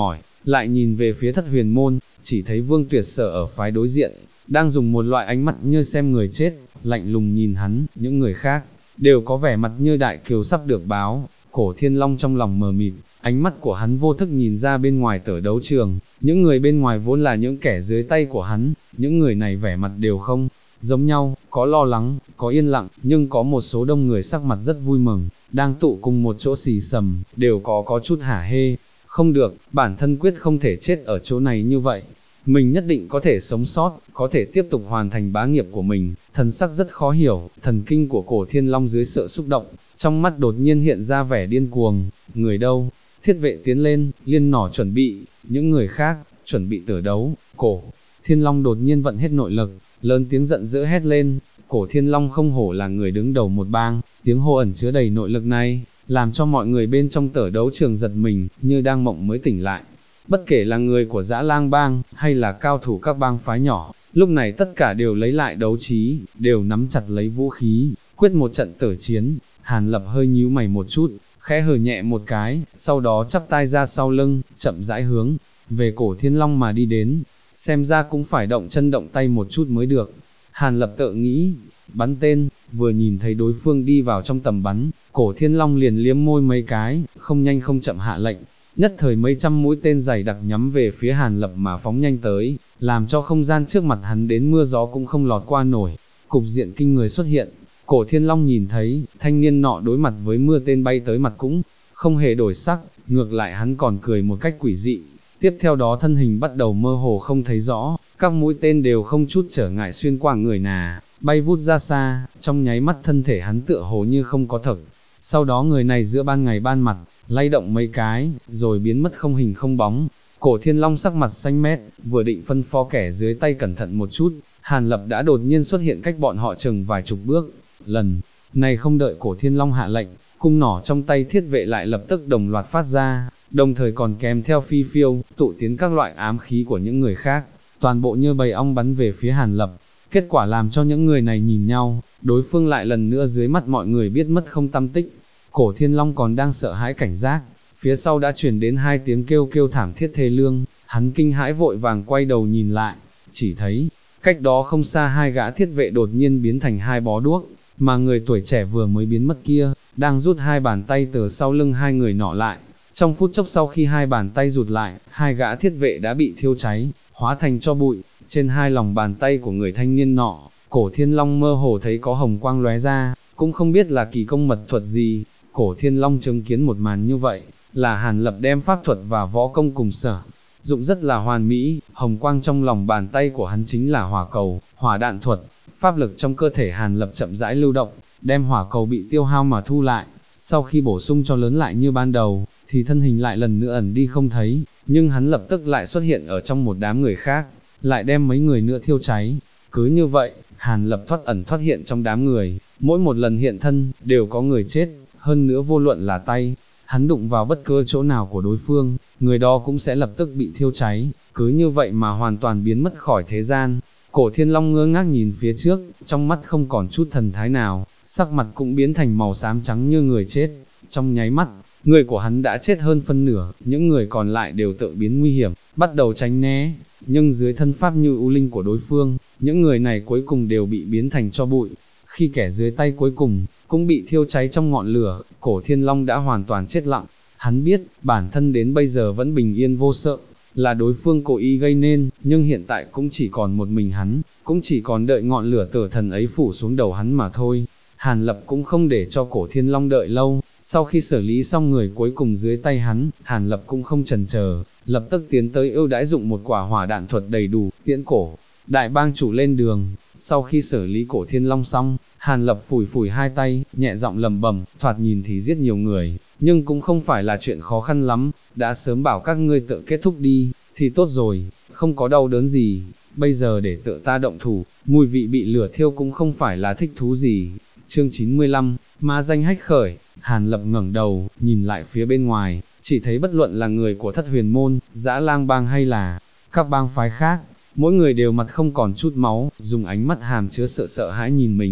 lại nhìn về phía Thất Huyền Môn, chỉ thấy Vương Tuyệt Sở ở phái đối diện, đang dùng một loại ánh mắt như xem người chết, lạnh lùng nhìn hắn. Những người khác đều có vẻ mặt như đại kiều sắp được báo. Cổ Thiên Long trong lòng mờ mịt, ánh mắt của hắn vô thức nhìn ra bên ngoài tở đấu trường, những người bên ngoài vốn là những kẻ dưới tay của hắn, những người này vẻ mặt đều không giống nhau, có lo lắng, có yên lặng, nhưng có một số đông người sắc mặt rất vui mừng, đang tụ cùng một chỗ xì xầm, đều có chút hả hê. Không được, bản thân quyết không thể chết ở chỗ này như vậy, mình nhất định có thể sống sót, có thể tiếp tục hoàn thành bá nghiệp của mình. Thần sắc rất khó hiểu, thần kinh của Cổ Thiên Long dưới sự xúc động, trong mắt đột nhiên hiện ra vẻ điên cuồng. Người đâu? Thiết vệ tiến lên, liên nỏ chuẩn bị, những người khác chuẩn bị tở đấu. Cổ Thiên Long đột nhiên vận hết nội lực, lớn tiếng giận dữ hét lên. Cổ Thiên Long không hổ là người đứng đầu một bang, tiếng hô ẩn chứa đầy nội lực này, làm cho mọi người bên trong tở đấu trường giật mình, như đang mộng mới tỉnh lại. Bất kể là người của Dã Lang bang, hay là cao thủ các bang phái nhỏ, lúc này tất cả đều lấy lại đấu trí, đều nắm chặt lấy vũ khí, quyết một trận tử chiến. Hàn Lập hơi nhíu mày một chút, khẽ hừ nhẹ một cái, sau đó chắp tay ra sau lưng, chậm rãi hướng về Cổ Thiên Long mà đi đến. Xem ra cũng phải động chân động tay một chút mới được. Hàn Lập tự nghĩ, bắn tên, vừa nhìn thấy đối phương đi vào trong tầm bắn, Cổ Thiên Long liền liếm môi mấy cái, không nhanh không chậm hạ lệnh. Nhất thời mấy trăm mũi tên dày đặc nhắm về phía Hàn Lập mà phóng nhanh tới, làm cho không gian trước mặt hắn đến mưa gió cũng không lọt qua nổi. Cục diện kinh người xuất hiện, Cổ Thiên Long nhìn thấy, thanh niên nọ đối mặt với mưa tên bay tới mặt cũng không hề đổi sắc, ngược lại hắn còn cười một cách quỷ dị. Tiếp theo đó thân hình bắt đầu mơ hồ không thấy rõ, các mũi tên đều không chút trở ngại xuyên qua người bay vút ra xa, trong nháy mắt thân thể hắn tựa hồ như không có thực. Sau đó người này giữa ban ngày ban mặt, lay động mấy cái, rồi biến mất không hình không bóng. Cổ Thiên Long sắc mặt xanh mét, vừa định phân phó kẻ dưới tay cẩn thận một chút, Hàn Lập đã đột nhiên xuất hiện cách bọn họ chừng vài chục bước. Lần này không đợi Cổ Thiên Long hạ lệnh, cung nỏ trong tay thiết vệ lại lập tức đồng loạt phát ra, đồng thời còn kèm theo phi phiêu, tụ tiến các loại ám khí của những người khác, toàn bộ như bầy ong bắn về phía Hàn Lập. Kết quả làm cho những người này nhìn nhau, đối phương lại lần nữa dưới mắt mọi người biết mất không tăm tích. Cổ Thiên Long còn đang sợ hãi cảnh giác, phía sau đã truyền đến hai tiếng kêu kêu thảm thiết thê lương, hắn kinh hãi vội vàng quay đầu nhìn lại, chỉ thấy, cách đó không xa hai gã thiết vệ đột nhiên biến thành hai bó đuốc, mà người tuổi trẻ vừa mới biến mất kia, đang rút hai bàn tay từ sau lưng hai người nọ lại. Trong phút chốc sau khi hai bàn tay rụt lại, hai gã thiết vệ đã bị thiêu cháy, hóa thành tro bụi. Trên hai lòng bàn tay của người thanh niên nọ, Cổ Thiên Long mơ hồ thấy có hồng quang lóe ra, cũng không biết là kỳ công mật thuật gì. Cổ Thiên Long chứng kiến một màn như vậy, là Hàn Lập đem pháp thuật và võ công cùng sở dụng rất là hoàn mỹ. Hồng quang trong lòng bàn tay của hắn chính là hỏa cầu, hỏa đạn thuật. Pháp lực trong cơ thể Hàn Lập chậm rãi lưu động, đem hỏa cầu bị tiêu hao mà thu lại. Sau khi bổ sung cho lớn lại như ban đầu, thì thân hình lại lần nữa ẩn đi không thấy, nhưng hắn lập tức lại xuất hiện ở trong một đám người khác, lại đem mấy người nữa thiêu cháy. Cứ như vậy, Hàn Lập thoát ẩn thoát hiện trong đám người, mỗi một lần hiện thân, đều có người chết, hơn nữa vô luận là tay, hắn đụng vào bất cứ chỗ nào của đối phương, người đó cũng sẽ lập tức bị thiêu cháy, cứ như vậy mà hoàn toàn biến mất khỏi thế gian. Cổ Thiên Long ngơ ngác nhìn phía trước, trong mắt không còn chút thần thái nào, sắc mặt cũng biến thành màu xám trắng như người chết. Trong nháy mắt, người của hắn đã chết hơn phân nửa, những người còn lại đều tự biến nguy hiểm, bắt đầu tránh né, nhưng dưới thân pháp như u linh của đối phương, những người này cuối cùng đều bị biến thành tro bụi. Khi kẻ dưới tay cuối cùng, cũng bị thiêu cháy trong ngọn lửa, Cổ Thiên Long đã hoàn toàn chết lặng. Hắn biết, bản thân đến bây giờ vẫn bình yên vô sợ, là đối phương cố ý gây nên, nhưng hiện tại cũng chỉ còn một mình hắn, cũng chỉ còn đợi ngọn lửa tử thần ấy phủ xuống đầu hắn mà thôi. Hàn Lập cũng không để cho Cổ Thiên Long đợi lâu, sau khi xử lý xong người cuối cùng dưới tay hắn, Hàn Lập cũng không chần chờ, lập tức tiến tới ưu đãi dụng một quả hỏa đạn thuật đầy đủ, tiễn Cổ đại bang chủ lên đường. Sau khi xử lý Cổ Thiên Long xong, Hàn Lập phủi phủi hai tay, nhẹ giọng lẩm bẩm, thoạt nhìn thì giết nhiều người, nhưng cũng không phải là chuyện khó khăn lắm, đã sớm bảo các ngươi tự kết thúc đi, thì tốt rồi, không có đau đớn gì, bây giờ để tự ta động thủ, mùi vị bị lửa thiêu cũng không phải là thích thú gì. Chương 95, ma danh hách khởi. Hàn Lập ngẩng đầu, nhìn lại phía bên ngoài, chỉ thấy bất luận là người của Thất Huyền Môn, Dã Lang bang hay là các bang phái khác, mỗi người đều mặt không còn chút máu, dùng ánh mắt hàm chứa sợ hãi nhìn mình.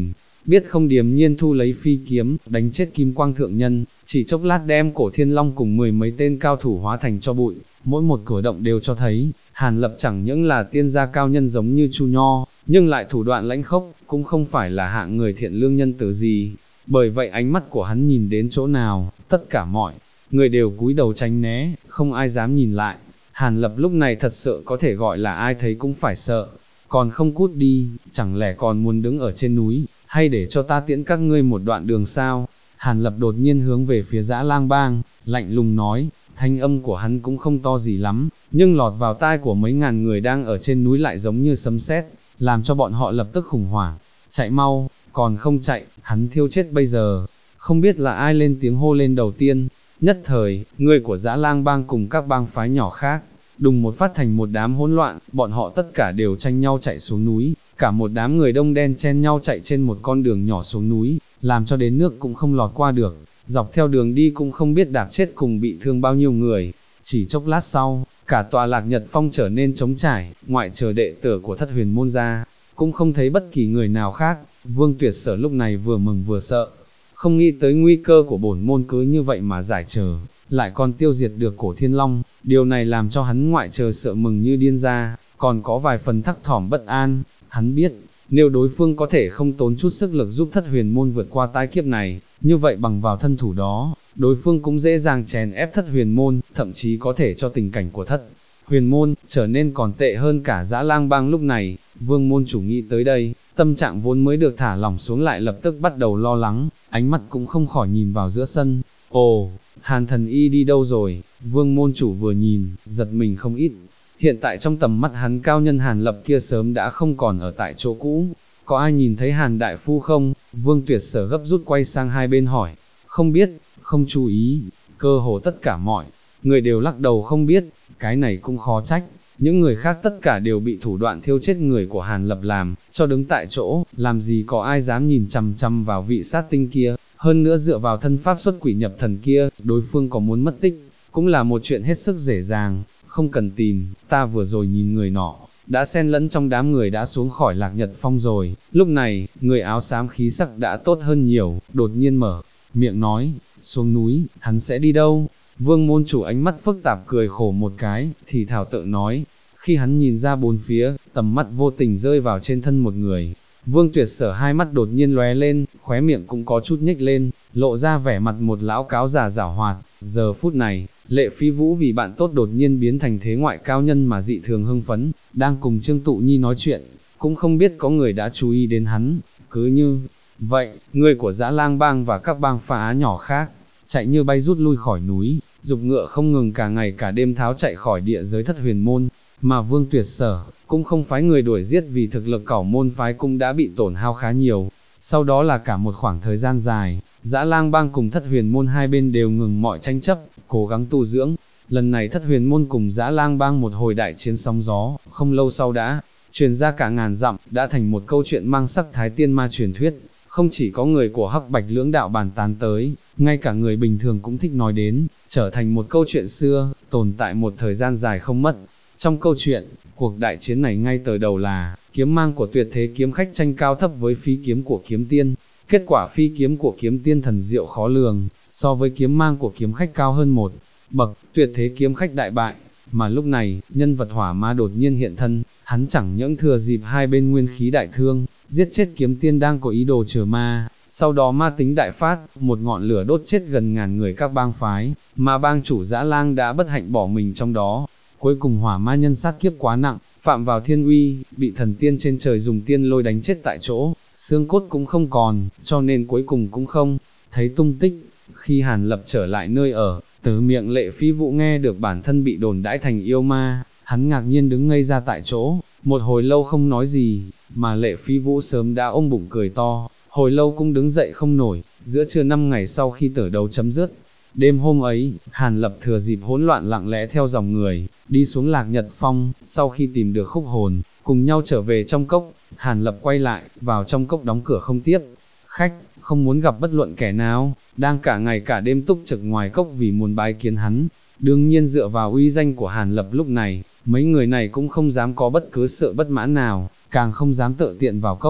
biết không điềm nhiên thu lấy phi kiếm, đánh chết Kim Quang Thượng Nhân, chỉ chốc lát đem Cổ Thiên Long cùng 10 mấy tên cao thủ hóa thành cho bụi, mỗi một cử động đều cho thấy, Hàn Lập chẳng những là tiên gia cao nhân giống như Chu Nho, nhưng lại thủ đoạn lãnh khốc, cũng không phải là hạng người thiện lương nhân tử gì. Bởi vậy ánh mắt của hắn nhìn đến chỗ nào, tất cả mọi người đều cúi đầu tránh né, không ai dám nhìn lại. Hàn Lập lúc này thật sự có thể gọi là ai thấy cũng phải sợ, còn không cút đi, chẳng lẽ còn muốn đứng ở trên núi, hay để cho ta tiễn các ngươi một đoạn đường sao? Hàn Lập đột nhiên hướng về phía Dã Lang Bang, lạnh lùng nói, thanh âm của hắn cũng không to gì lắm, nhưng lọt vào tai của mấy ngàn người đang ở trên núi lại giống như sấm sét, làm cho bọn họ lập tức khủng hoảng, chạy mau, còn không chạy, hắn thiêu chết bây giờ. Không biết là ai lên tiếng hô lên đầu tiên, nhất thời, người của Dã Lang Bang cùng các bang phái nhỏ khác, đùng một phát thành một đám hỗn loạn, bọn họ tất cả đều tranh nhau chạy xuống núi, cả một đám người đông đen chen nhau chạy trên một con đường nhỏ xuống núi, làm cho đến nước cũng không lọt qua được, dọc theo đường đi cũng không biết đạp chết cùng bị thương bao nhiêu người. Chỉ chốc lát sau, cả tòa Lạc Nhật Phong trở nên trống trải, ngoại trừ đệ tử của Thất Huyền môn ra, cũng không thấy bất kỳ người nào khác. Vương Tuyệt Sở lúc này vừa mừng vừa sợ, không nghĩ tới nguy cơ của bổn môn cứ như vậy mà giải trừ, lại còn tiêu diệt được Cổ Thiên Long, điều này làm cho hắn ngoại trừ sợ mừng như điên ra, còn có vài phần thắc thỏm bất an. Hắn biết, nếu đối phương có thể không tốn chút sức lực giúp Thất Huyền môn vượt qua tai kiếp này, như vậy bằng vào thân thủ đó, đối phương cũng dễ dàng chèn ép Thất Huyền môn, thậm chí có thể cho tình cảnh của Thất Huyền môn trở nên còn tệ hơn cả Dã Lang Bang lúc này. Vương môn chủ nghĩ tới đây, tâm trạng vốn mới được thả lỏng xuống lại lập tức bắt đầu lo lắng, ánh mắt cũng không khỏi nhìn vào giữa sân. Ồ, Hàn thần y đi đâu rồi? Vương môn chủ vừa nhìn, giật mình không ít. Hiện tại trong tầm mắt hắn cao nhân Hàn Lập kia sớm đã không còn ở tại chỗ cũ. Có ai nhìn thấy Hàn đại phu không? Vương Tuyệt Sở gấp rút quay sang hai bên hỏi. Không biết, không chú ý. Cơ hồ tất cả mọi người đều lắc đầu không biết. Cái này cũng khó trách, những người khác tất cả đều bị thủ đoạn thiêu chết người của Hàn Lập làm cho đứng tại chỗ, làm gì có ai dám nhìn chằm chằm vào vị sát tinh kia. Hơn nữa dựa vào thân pháp xuất quỷ nhập thần kia, đối phương có muốn mất tích, cũng là một chuyện hết sức dễ dàng, không cần tìm. Ta vừa rồi nhìn người nọ, đã xen lẫn trong đám người đã xuống khỏi Lạc Nhật Phong rồi. Lúc này, người áo xám khí sắc đã tốt hơn nhiều, đột nhiên mở miệng nói, xuống núi, hắn sẽ đi đâu? Vương môn chủ ánh mắt phức tạp cười khổ một cái, thì thảo tự nói, khi hắn nhìn ra bốn phía, tầm mắt vô tình rơi vào trên thân một người. Vương Tuyệt Sở hai mắt đột nhiên lóe lên, khóe miệng cũng có chút nhếch lên, lộ ra vẻ mặt một lão cáo già giảo hoạt. Giờ phút này, Lệ Phi Vũ vì bạn tốt đột nhiên biến thành thế ngoại cao nhân mà dị thường hưng phấn, đang cùng Trương Tụ Nhi nói chuyện, cũng không biết có người đã chú ý đến hắn. Cứ như vậy, người của Dã Lang Bang và các bang phái nhỏ khác, chạy như bay rút lui khỏi núi, dục ngựa không ngừng cả ngày cả đêm tháo chạy khỏi địa giới Thất Huyền môn. Mà Vương Tuyệt Sở cũng không phái người đuổi giết vì thực lực cẩu môn phái cũng đã bị tổn hao khá nhiều. Sau đó là cả một khoảng thời gian dài, Dã Lang Bang cùng Thất Huyền môn hai bên đều ngừng mọi tranh chấp, cố gắng tu dưỡng. Lần này Thất Huyền môn cùng Dã Lang Bang một hồi đại chiến sóng gió, không lâu sau đã truyền ra cả ngàn dặm, đã thành một câu chuyện mang sắc thái tiên ma truyền thuyết. Không chỉ có người của Hắc Bạch lưỡng đạo bàn tán tới, ngay cả người bình thường cũng thích nói đến, trở thành một câu chuyện xưa, tồn tại một thời gian dài không mất. Trong câu chuyện, cuộc đại chiến này ngay từ đầu là, kiếm mang của tuyệt thế kiếm khách tranh cao thấp với phi kiếm của kiếm tiên. Kết quả phi kiếm của kiếm tiên thần diệu khó lường, so với kiếm mang của kiếm khách cao hơn một bậc, tuyệt thế kiếm khách đại bại. Mà lúc này, nhân vật hỏa ma đột nhiên hiện thân, hắn chẳng những thừa dịp hai bên nguyên khí đại thương, giết chết kiếm tiên đang có ý đồ trừ ma, sau đó ma tính đại phát, một ngọn lửa đốt chết gần ngàn người các bang phái, mà bang chủ Dã Lang đã bất hạnh bỏ mình trong đó. Cuối cùng hỏa ma nhân sát kiếp quá nặng, phạm vào thiên uy, bị thần tiên trên trời dùng tiên lôi đánh chết tại chỗ, xương cốt cũng không còn, cho nên cuối cùng cũng không thấy tung tích. Khi Hàn Lập trở lại nơi ở, từ miệng Lệ Phi Vũ nghe được bản thân bị đồn đãi thành yêu ma, hắn ngạc nhiên đứng ngây ra tại chỗ, một hồi lâu không nói gì, mà Lệ Phi Vũ sớm đã ôm bụng cười to, hồi lâu cũng đứng dậy không nổi. Giữa trưa 5 ngày sau khi tử đấu chấm dứt, đêm hôm ấy, Hàn Lập thừa dịp hỗn loạn lặng lẽ theo dòng người, đi xuống Lạc Nhật Phong. Sau khi tìm được khúc hồn, cùng nhau trở về trong cốc, Hàn Lập quay lại, vào trong cốc đóng cửa không tiếp khách, không muốn gặp bất luận kẻ nào, đang cả ngày cả đêm túc trực ngoài cốc vì muốn bái kiến hắn. Đương nhiên dựa vào uy danh của Hàn Lập lúc này, mấy người này cũng không dám có bất cứ sự bất mãn nào, càng không dám tự tiện vào cốc.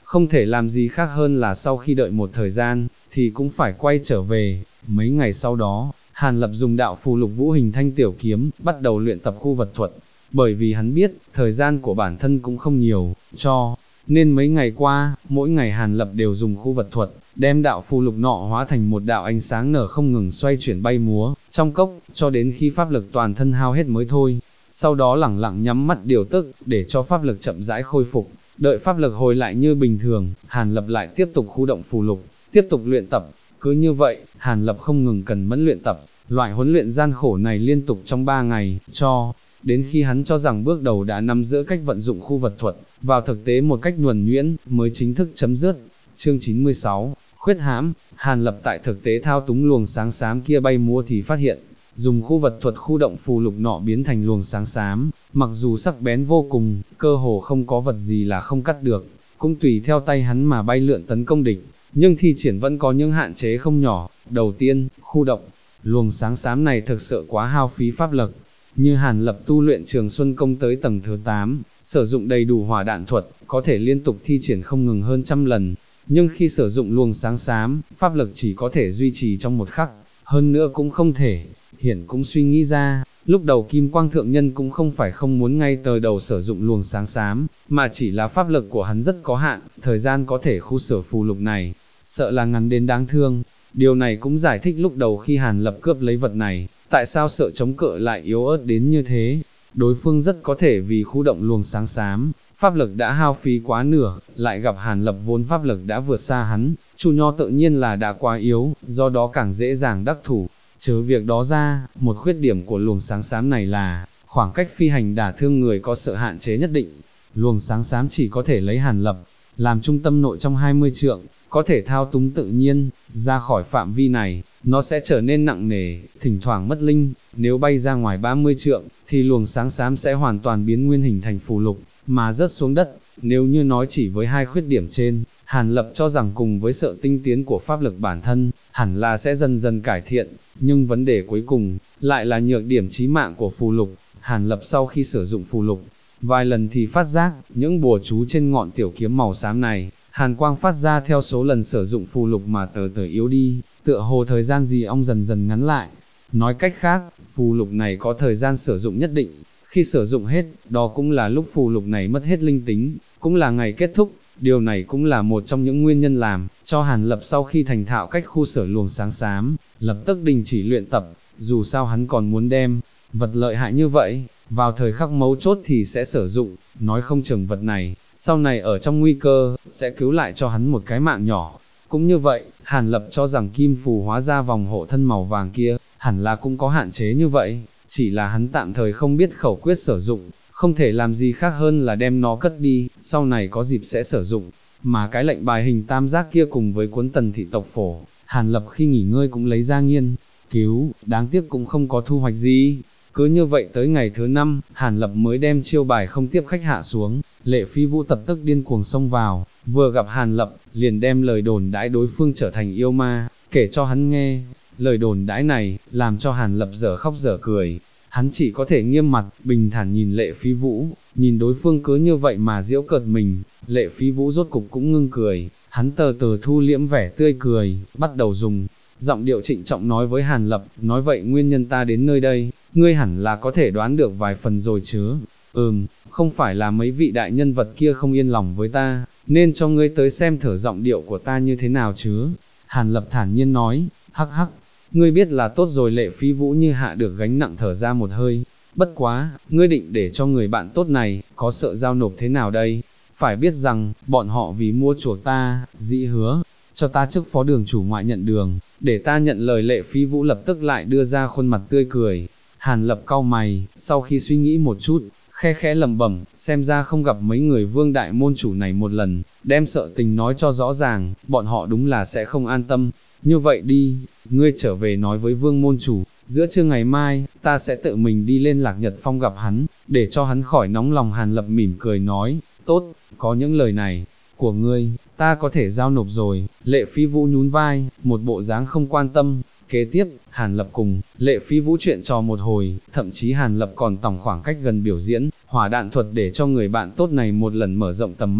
không thể làm gì khác hơn là sau khi đợi một thời gian, thì cũng phải quay trở về. Mấy ngày sau đó, Hàn Lập dùng đạo phù lục vũ hình thanh tiểu kiếm, bắt đầu luyện tập khu vật thuật, bởi vì hắn biết, thời gian của bản thân cũng không nhiều, cho nên mấy ngày qua, mỗi ngày Hàn Lập đều dùng khu vật thuật, đem đạo phù lục nọ hóa thành một đạo ánh sáng nở không ngừng xoay chuyển bay múa, trong cốc, cho đến khi pháp lực toàn thân hao hết mới thôi. Sau đó lẳng lặng nhắm mắt điều tức, để cho pháp lực chậm rãi khôi phục, đợi pháp lực hồi lại như bình thường, Hàn Lập lại tiếp tục khu động phù lục, tiếp tục luyện tập. Cứ như vậy, Hàn Lập không ngừng cần mẫn luyện tập, loại huấn luyện gian khổ này liên tục trong 3 ngày, cho đến khi hắn cho rằng bước đầu đã nắm giữ cách vận dụng khu vật thuật, vào thực tế một cách nhuần nhuyễn, mới chính thức chấm dứt. Chương 96, khuyết hãm. Hàn Lập tại thực tế thao túng luồng sáng xám kia bay múa thì phát hiện, dùng khu vật thuật khu động phù lục nọ biến thành luồng sáng xám, mặc dù sắc bén vô cùng, cơ hồ không có vật gì là không cắt được, cũng tùy theo tay hắn mà bay lượn tấn công địch, nhưng thi triển vẫn có những hạn chế không nhỏ. Đầu tiên, khu động luồng sáng xám này thực sự quá hao phí pháp lực. Như Hàn Lập tu luyện Trường Xuân Công tới tầng thứ 8, sử dụng đầy đủ hỏa đạn thuật, có thể liên tục thi triển không ngừng hơn 100 lần, nhưng khi sử dụng luồng sáng xám, pháp lực chỉ có thể duy trì trong một khắc, hơn nữa cũng không thể. Hiển cũng suy nghĩ ra, lúc đầu Kim Quang Thượng Nhân cũng không phải không muốn ngay từ đầu sử dụng luồng sáng xám, mà chỉ là pháp lực của hắn rất có hạn, thời gian có thể khu sở phù lục này, sợ là ngắn đến đáng thương. Điều này cũng giải thích lúc đầu khi Hàn Lập cướp lấy vật này, tại sao sợ chống cự lại yếu ớt đến như thế. Đối phương rất có thể vì khu động luồng sáng xám, pháp lực đã hao phí quá nửa, lại gặp Hàn Lập vốn pháp lực đã vượt xa hắn, Chu Nho tự nhiên là đã quá yếu, do đó càng dễ dàng đắc thủ. Trừ việc đó ra, một khuyết điểm của luồng sáng xám này là, khoảng cách phi hành đả thương người có sự hạn chế nhất định. Luồng sáng xám chỉ có thể lấy Hàn Lập làm trung tâm nội trong 20 trượng, có thể thao túng tự nhiên, ra khỏi phạm vi này, nó sẽ trở nên nặng nề, thỉnh thoảng mất linh. Nếu bay ra ngoài 30 trượng, thì luồng sáng xám sẽ hoàn toàn biến nguyên hình thành phù lục, mà rớt xuống đất. Nếu như nói chỉ với hai khuyết điểm trên, Hàn Lập cho rằng cùng với sự tinh tiến của pháp lực bản thân, hẳn là sẽ dần dần cải thiện, nhưng vấn đề cuối cùng, lại là nhược điểm chí mạng của phù lục. Hàn Lập sau khi sử dụng phù lục, vài lần thì phát giác, những bùa chú trên ngọn tiểu kiếm màu xám này, hàn quang phát ra theo số lần sử dụng phù lục mà từ từ yếu đi, tựa hồ thời gian gì ong dần dần ngắn lại. Nói cách khác, phù lục này có thời gian sử dụng nhất định, khi sử dụng hết, đó cũng là lúc phù lục này mất hết linh tính, cũng là ngày kết thúc. Điều này cũng là một trong những nguyên nhân làm cho Hàn Lập sau khi thành thạo cách khu sở luồng sáng xám, lập tức đình chỉ luyện tập. Dù sao hắn còn muốn đem vật lợi hại như vậy, vào thời khắc mấu chốt thì sẽ sử dụng, nói không chừng vật này, sau này ở trong nguy cơ, sẽ cứu lại cho hắn một cái mạng nhỏ. Cũng như vậy, Hàn Lập cho rằng kim phù hóa ra vòng hộ thân màu vàng kia, hẳn là cũng có hạn chế như vậy, chỉ là hắn tạm thời không biết khẩu quyết sử dụng, không thể làm gì khác hơn là đem nó cất đi, sau này có dịp sẽ sử dụng. Mà cái lệnh bài hình tam giác kia cùng với cuốn Tần Thị Tộc Phổ, Hàn Lập khi nghỉ ngơi cũng lấy ra nghiên cứu, đáng tiếc cũng không có thu hoạch gì. Cứ như vậy tới ngày thứ 5, Hàn Lập mới đem chiêu bài không tiếp khách hạ xuống. Lệ Phi Vũ tập tức điên cuồng xông vào, vừa gặp Hàn Lập, liền đem lời đồn đãi đối phương trở thành yêu ma, kể cho hắn nghe. Lời đồn đãi này, làm cho Hàn Lập dở khóc dở cười. Hắn chỉ có thể nghiêm mặt, bình thản nhìn Lệ Phi Vũ, nhìn đối phương cứ như vậy mà giễu cợt mình. Lệ Phi Vũ rốt cục cũng ngưng cười, hắn từ từ thu liễm vẻ tươi cười, bắt đầu dùng giọng điệu trịnh trọng nói với Hàn Lập, nói vậy nguyên nhân ta đến nơi đây, ngươi hẳn là có thể đoán được vài phần rồi chứ. Không phải là mấy vị đại nhân vật kia không yên lòng với ta, nên cho ngươi tới xem thử giọng điệu của ta như thế nào chứ. Hàn Lập thản nhiên nói, hắc hắc, ngươi biết là tốt rồi. Lệ Phi Vũ như hạ được gánh nặng thở ra một hơi, bất quá, ngươi định để cho người bạn tốt này, có sợ giao nộp thế nào đây? Phải biết rằng, bọn họ vì mua chuộc ta, dĩ hứa cho ta chức phó đường chủ ngoại nhận đường, để ta nhận lời. Lệ Phi Vũ lập tức lại đưa ra khuôn mặt tươi cười. Hàn Lập cau mày, sau khi suy nghĩ một chút, khe khẽ lẩm bẩm, xem ra không gặp mấy người Vương đại môn chủ này một lần, đem sợ tình nói cho rõ ràng, bọn họ đúng là sẽ không an tâm. Như vậy đi, ngươi trở về nói với Vương môn chủ, giữa trưa ngày mai, ta sẽ tự mình đi lên Lạc Nhật Phong gặp hắn, để cho hắn khỏi nóng lòng. Hàn Lập mỉm cười nói, tốt, có những lời này của ngươi, ta có thể giao nộp rồi. Lệ Phi Vũ nhún vai, một bộ dáng không quan tâm. Kế tiếp, Hàn Lập cùng Lệ Phi Vũ chuyện trò một hồi, thậm chí Hàn Lập còn tòng khoảng cách gần biểu diễn hỏa đạn thuật để cho người bạn tốt này một lần mở rộng tầm mắt.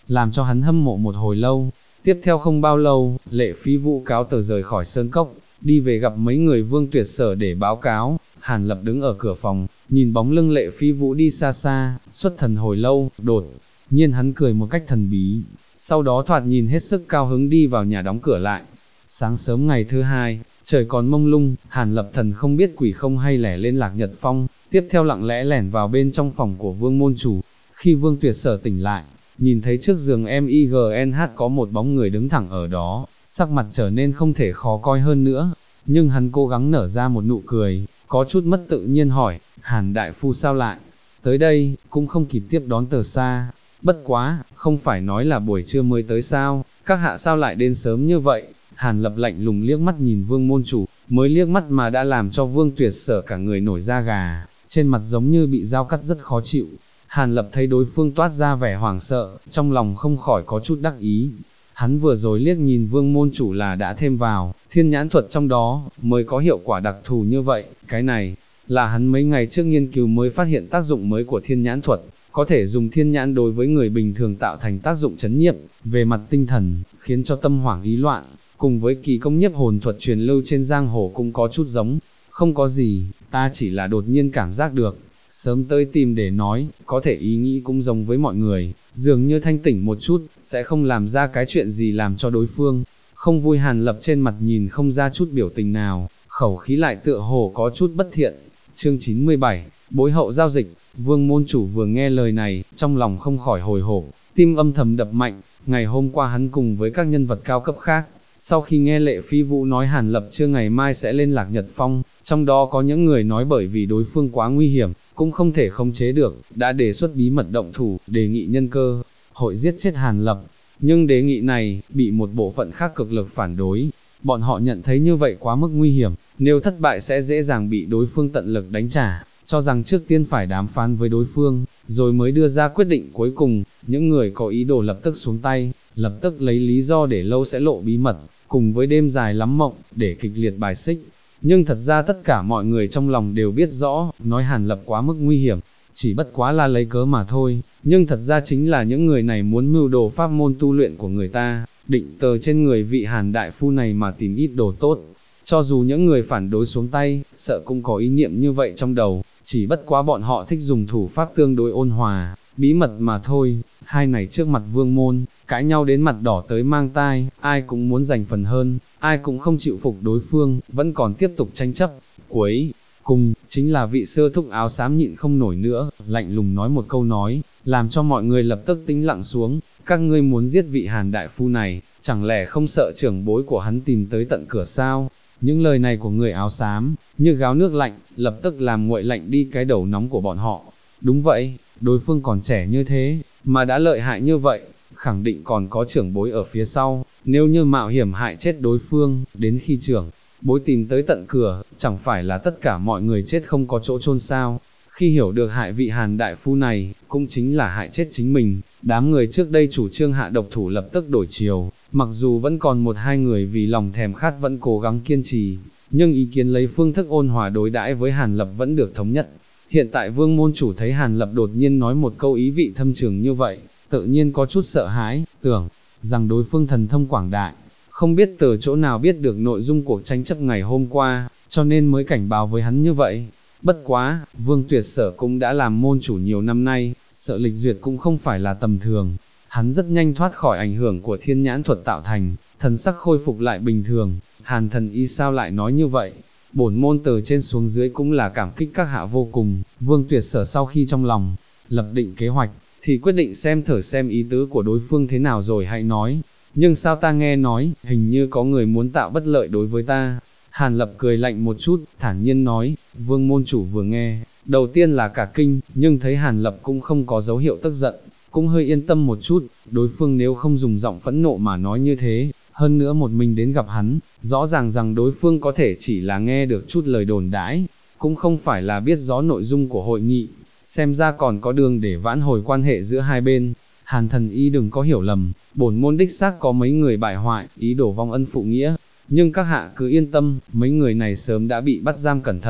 làm cho hắn hâm mộ một hồi lâu. Tiếp theo không bao lâu, Lệ Phi Vũ cáo từ rời khỏi sơn cốc, đi về gặp mấy người Vương Tuyệt Sở để báo cáo. Hàn Lập đứng ở cửa phòng, nhìn bóng lưng Lệ Phi Vũ đi xa xa, xuất thần hồi lâu, đột nhiên hắn cười một cách thần bí, sau đó thoạt nhìn hết sức cao hứng đi vào nhà đóng cửa lại. Sáng sớm ngày thứ hai, trời còn mông lung, Hàn Lập thần không biết quỷ không hay lẻ lên Lạc Nhật Phong, tiếp theo lặng lẽ lẻn vào bên trong phòng của Vương môn chủ. Khi Vương Tuyệt Sở tỉnh lại, nhìn thấy trước giường MIGNH có một bóng người đứng thẳng ở đó, sắc mặt trở nên không thể khó coi hơn nữa, nhưng hắn cố gắng nở ra một nụ cười, có chút mất tự nhiên hỏi, Hàn đại phu sao lại tới đây, cũng không kịp tiếp đón Tờ Sa, bất quá, không phải nói là buổi trưa mới tới sao, các hạ sao lại đến sớm như vậy. Hàn Lập lạnh lùng liếc mắt nhìn Vương môn chủ, mới liếc mắt mà đã làm cho Vương Tuyệt Sở cả người nổi da gà, trên mặt giống như bị dao cắt rất khó chịu. Hàn Lập thấy đối phương toát ra vẻ hoảng sợ, trong lòng không khỏi có chút đắc ý. Hắn vừa rồi liếc nhìn Vương môn chủ là đã thêm vào thiên nhãn thuật trong đó, mới có hiệu quả đặc thù như vậy. Cái này là hắn mấy ngày trước nghiên cứu mới phát hiện tác dụng mới của thiên nhãn thuật, có thể dùng thiên nhãn đối với người bình thường tạo thành tác dụng chấn nhiếp về mặt tinh thần, khiến cho tâm hoảng ý loạn, cùng với kỳ công nhiếp hồn thuật truyền lưu trên giang hồ cũng có chút giống. Không có gì, ta chỉ là đột nhiên cảm giác được, sớm tới tìm để nói, có thể ý nghĩ cũng giống với mọi người, dường như thanh tỉnh một chút, sẽ không làm ra cái chuyện gì làm cho đối phương không vui. Hàn Lập trên mặt nhìn không ra chút biểu tình nào, khẩu khí lại tựa hồ có chút bất thiện. Chương 97, bối hậu giao dịch. Vương môn chủ vừa nghe lời này, trong lòng không khỏi hồi hộp, tim âm thầm đập mạnh. Ngày hôm qua hắn cùng với các nhân vật cao cấp khác, sau khi nghe Lệ Phi Vũ nói Hàn Lập trưa ngày mai sẽ lên Lạc Nhật Phong, trong đó có những người nói bởi vì đối phương quá nguy hiểm, cũng không thể khống chế được, đã đề xuất bí mật động thủ, đề nghị nhân cơ hội giết chết Hàn Lập. Nhưng đề nghị này, bị một bộ phận khác cực lực phản đối. Bọn họ nhận thấy như vậy quá mức nguy hiểm, nếu thất bại sẽ dễ dàng bị đối phương tận lực đánh trả, cho rằng trước tiên phải đàm phán với đối phương, rồi mới đưa ra quyết định cuối cùng. Những người có ý đồ lập tức xuống tay, lập tức lấy lý do để lâu sẽ lộ bí mật, cùng với đêm dài lắm mộng, để kịch liệt bài xích. Nhưng thật ra tất cả mọi người trong lòng đều biết rõ, nói Hàn Lập quá mức nguy hiểm, chỉ bất quá là lấy cớ mà thôi, nhưng thật ra chính là những người này muốn mưu đồ pháp môn tu luyện của người ta, định tờ trên người vị Hàn đại phu này mà tìm ít đồ tốt. Cho dù những người phản đối xuống tay, sợ cũng có ý niệm như vậy trong đầu, chỉ bất quá bọn họ thích dùng thủ pháp tương đối ôn hòa, bí mật mà thôi. Hai này trước mặt vương môn, cãi nhau đến mặt đỏ tới mang tai, ai cũng muốn giành phần hơn, ai cũng không chịu phục đối phương, vẫn còn tiếp tục tranh chấp. Cuối cùng, chính là vị sư thúc áo xám nhịn không nổi nữa, lạnh lùng nói một câu nói, làm cho mọi người lập tức tĩnh lặng xuống. Các ngươi muốn giết vị Hàn đại phu này, chẳng lẽ không sợ trưởng bối của hắn tìm tới tận cửa sao? Những lời này của người áo xám, như gáo nước lạnh, lập tức làm nguội lạnh đi cái đầu nóng của bọn họ. Đúng vậy, đối phương còn trẻ như thế, mà đã lợi hại như vậy, khẳng định còn có trưởng bối ở phía sau, nếu như mạo hiểm hại chết đối phương, đến khi trưởng bối tìm tới tận cửa, chẳng phải là tất cả mọi người chết không có chỗ chôn sao? Khi hiểu được hại vị Hàn đại phu này, cũng chính là hại chết chính mình, đám người trước đây chủ trương hạ độc thủ lập tức đổi chiều, mặc dù vẫn còn một hai người vì lòng thèm khát vẫn cố gắng kiên trì, nhưng ý kiến lấy phương thức ôn hòa đối đãi với Hàn Lập vẫn được thống nhất. Hiện tại vương môn chủ thấy Hàn Lập đột nhiên nói một câu ý vị thâm trường như vậy, tự nhiên có chút sợ hãi, tưởng rằng đối phương thần thông quảng đại, không biết từ chỗ nào biết được nội dung cuộc tranh chấp ngày hôm qua, cho nên mới cảnh báo với hắn như vậy. Bất quá, Vương Tuyệt Sở cũng đã làm môn chủ nhiều năm nay, sợ lịch duyệt cũng không phải là tầm thường. Hắn rất nhanh thoát khỏi ảnh hưởng của thiên nhãn thuật tạo thành, thần sắc khôi phục lại bình thường. Hàn thần y sao lại nói như vậy? Bổn môn từ trên xuống dưới cũng là cảm kích các hạ vô cùng. Vương Tuyệt Sở sau khi trong lòng lập định kế hoạch, thì quyết định xem thử xem ý tứ của đối phương thế nào rồi hãy nói. Nhưng sao ta nghe nói, hình như có người muốn tạo bất lợi đối với ta. Hàn Lập cười lạnh một chút, thản nhiên nói. Vương môn chủ vừa nghe, đầu tiên là cả kinh, nhưng thấy Hàn Lập cũng không có dấu hiệu tức giận, cũng hơi yên tâm một chút. Đối phương nếu không dùng giọng phẫn nộ mà nói như thế, hơn nữa một mình đến gặp hắn, rõ ràng rằng đối phương có thể chỉ là nghe được chút lời đồn đãi, cũng không phải là biết rõ nội dung của hội nghị, xem ra còn có đường để vãn hồi quan hệ giữa hai bên. Hàn thần y đừng có hiểu lầm, bổn môn đích xác có mấy người bại hoại, ý đồ vong ân phụ nghĩa, nhưng các hạ cứ yên tâm, mấy người này sớm đã bị bắt giam cẩn thận,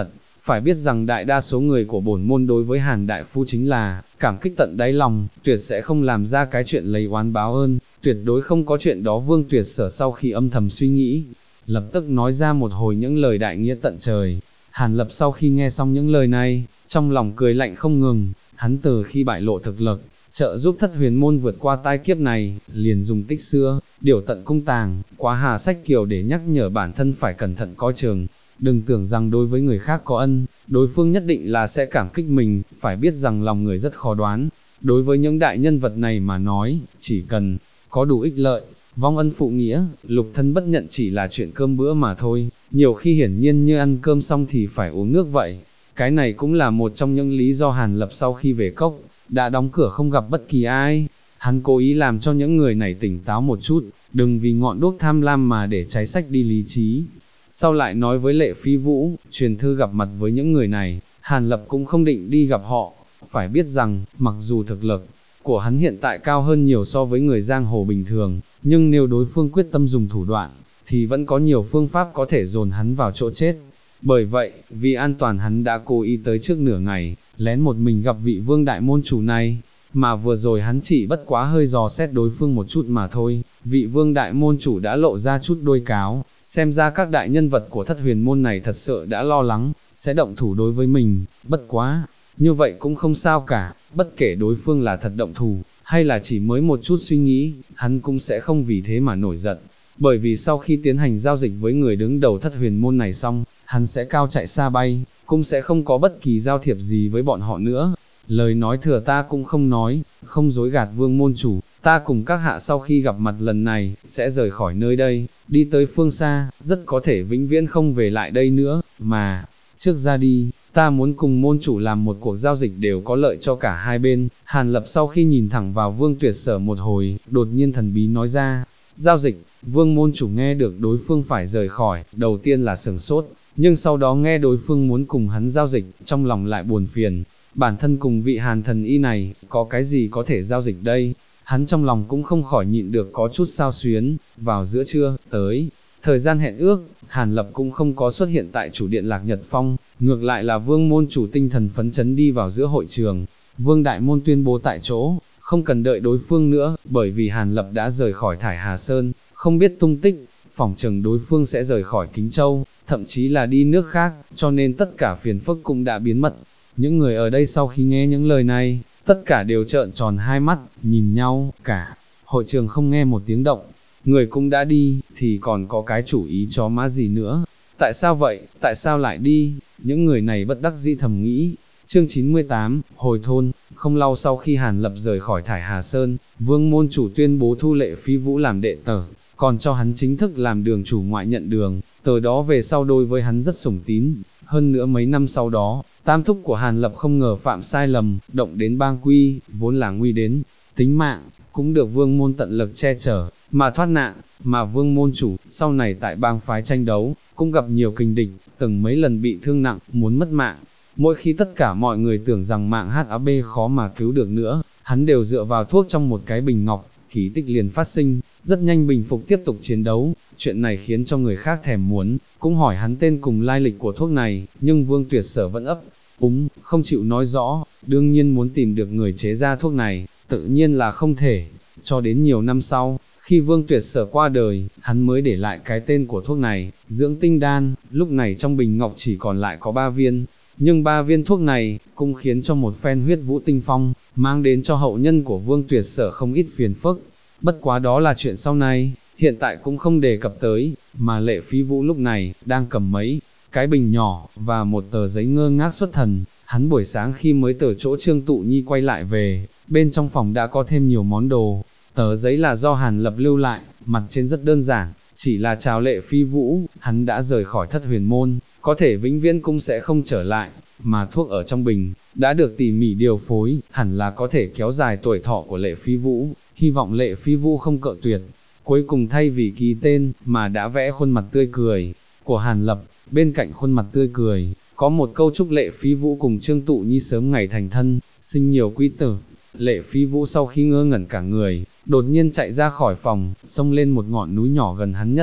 Phải biết rằng đại đa số người của bổn môn đối với Hàn đại phu chính là cảm kích tận đáy lòng, tuyệt sẽ không làm ra cái chuyện lấy oán báo ơn, tuyệt đối không có chuyện đó. Vương Tuyệt Sở sau khi âm thầm suy nghĩ, lập tức nói ra một hồi những lời đại nghĩa tận trời. Hàn Lập sau khi nghe xong những lời này, trong lòng cười lạnh không ngừng, hắn từ khi bại lộ thực lực, trợ giúp Thất Huyền môn vượt qua tai kiếp này, liền dùng tích xưa, điều tận cung tàng, quá hà sách kiều để nhắc nhở bản thân phải cẩn thận coi chừng. Đừng tưởng rằng đối với người khác có ân, đối phương nhất định là sẽ cảm kích mình, phải biết rằng lòng người rất khó đoán. Đối với những đại nhân vật này mà nói, chỉ cần có đủ ích lợi, vong ân phụ nghĩa, lục thân bất nhận chỉ là chuyện cơm bữa mà thôi, nhiều khi hiển nhiên như ăn cơm xong thì phải uống nước vậy. Cái này cũng là một trong những lý do Hàn Lập sau khi về cốc, đã đóng cửa không gặp bất kỳ ai. Hắn cố ý làm cho những người này tỉnh táo một chút, đừng vì ngọn đuốc tham lam mà để cháy sách đi lý trí. Sau lại nói với Lệ Phi Vũ, truyền thư gặp mặt với những người này, Hàn Lập cũng không định đi gặp họ. Phải biết rằng, mặc dù thực lực của hắn hiện tại cao hơn nhiều so với người giang hồ bình thường, nhưng nếu đối phương quyết tâm dùng thủ đoạn, thì vẫn có nhiều phương pháp có thể dồn hắn vào chỗ chết. Bởi vậy, vì an toàn hắn đã cố ý tới trước nửa ngày, lén một mình gặp vị Vương đại môn chủ này, mà vừa rồi hắn chỉ bất quá hơi dò xét đối phương một chút mà thôi, vị Vương đại môn chủ đã lộ ra chút đôi cáo, xem ra các đại nhân vật của Thất Huyền môn này thật sự đã lo lắng, sẽ động thủ đối với mình. Bất quá, như vậy cũng không sao cả, bất kể đối phương là thật động thủ, hay là chỉ mới một chút suy nghĩ, hắn cũng sẽ không vì thế mà nổi giận. Bởi vì sau khi tiến hành giao dịch với người đứng đầu Thất Huyền môn này xong, hắn sẽ cao chạy xa bay, cũng sẽ không có bất kỳ giao thiệp gì với bọn họ nữa. Lời nói thừa ta cũng không nói, không dối gạt Vương môn chủ, ta cùng các hạ sau khi gặp mặt lần này, sẽ rời khỏi nơi đây, đi tới phương xa, rất có thể vĩnh viễn không về lại đây nữa, mà, trước ra đi, ta muốn cùng môn chủ làm một cuộc giao dịch đều có lợi cho cả hai bên. Hàn Lập sau khi nhìn thẳng vào Vương Tuyệt Sở một hồi, đột nhiên thần bí nói ra, giao dịch. Vương môn chủ nghe được đối phương phải rời khỏi, đầu tiên là sửng sốt, nhưng sau đó nghe đối phương muốn cùng hắn giao dịch, trong lòng lại buồn phiền. Bản thân cùng vị Hàn thần y này, có cái gì có thể giao dịch đây? Hắn trong lòng cũng không khỏi nhịn được có chút xao xuyến. Vào giữa trưa, tới thời gian hẹn ước, Hàn Lập cũng không có xuất hiện tại chủ điện Lạc Nhật Phong, ngược lại là Vương môn chủ tinh thần phấn chấn đi vào giữa hội trường. Vương đại môn tuyên bố tại chỗ, không cần đợi đối phương nữa, bởi vì Hàn Lập đã rời khỏi Thải Hà Sơn, không biết tung tích, phỏng chừng đối phương sẽ rời khỏi Kính Châu, thậm chí là đi nước khác, cho nên tất cả phiền phức cũng đã biến mất. Những người ở đây sau khi nghe những lời này, tất cả đều trợn tròn hai mắt, nhìn nhau, cả hội trường không nghe một tiếng động. Người cũng đã đi, thì còn có cái chủ ý chó má gì nữa? Tại sao vậy, tại sao lại đi? Những người này bất đắc dĩ thầm nghĩ. Chương 98, hồi thôn. Không lâu sau khi Hàn Lập rời khỏi Thải Hà Sơn, Vương môn chủ tuyên bố thu Lệ Phi Vũ làm đệ tử, còn cho hắn chính thức làm đường chủ ngoại nhận đường. Từ đó về sau đối với hắn rất sủng tín. Hơn nữa mấy năm sau đó, tam thúc của Hàn Lập không ngờ phạm sai lầm, động đến bang quy, vốn là nguy đến tính mạng, cũng được vương môn tận lực che chở, mà thoát nạn. Mà vương môn chủ, sau này tại bang phái tranh đấu, cũng gặp nhiều kình địch, từng mấy lần bị thương nặng, muốn mất mạng. Mỗi khi tất cả mọi người tưởng rằng mạng HAB khó mà cứu được nữa, hắn đều dựa vào thuốc trong một cái bình ngọc, kỳ tích liền phát sinh, rất nhanh bình phục tiếp tục chiến đấu. Chuyện này khiến cho người khác thèm muốn, cũng hỏi hắn tên cùng lai lịch của thuốc này, nhưng Vương Tuyệt Sở vẫn ấp úng, không chịu nói rõ. Đương nhiên muốn tìm được người chế ra thuốc này, tự nhiên là không thể. Cho đến nhiều năm sau, khi Vương Tuyệt Sở qua đời, hắn mới để lại cái tên của thuốc này, dưỡng tinh đan. Lúc này trong bình ngọc chỉ còn lại có 3 viên, nhưng 3 viên thuốc này cũng khiến cho một phen huyết vũ tinh phong, mang đến cho hậu nhân của Vương Tuyệt Sở không ít phiền phức. Bất quá đó là chuyện sau này, hiện tại cũng không đề cập tới, mà Lệ Phi Vũ lúc này đang cầm mấy cái bình nhỏ và một tờ giấy ngơ ngác xuất thần. Hắn buổi sáng khi mới từ chỗ Trương Tụ Nhi quay lại về, bên trong phòng đã có thêm nhiều món đồ. Tờ giấy là do Hàn Lập lưu lại, mặt trên rất đơn giản, chỉ là chào Lệ Phi Vũ, hắn đã rời khỏi Thất Huyền môn, có thể vĩnh viễn cũng sẽ không trở lại, mà thuốc ở trong bình đã được tỉ mỉ điều phối, hẳn là có thể kéo dài tuổi thọ của Lệ Phi Vũ, hy vọng Lệ Phi Vũ không cự tuyệt. Cuối cùng thay vì ký tên, mà đã vẽ khuôn mặt tươi cười của Hàn Lập. Bên cạnh khuôn mặt tươi cười, có một câu chúc Lệ Phi Vũ cùng Trương Tụ Nhi sớm ngày thành thân, sinh nhiều quý tử. Lệ Phi Vũ sau khi ngơ ngẩn cả người, đột nhiên chạy ra khỏi phòng, xông lên một ngọn núi nhỏ gần hắn nhất.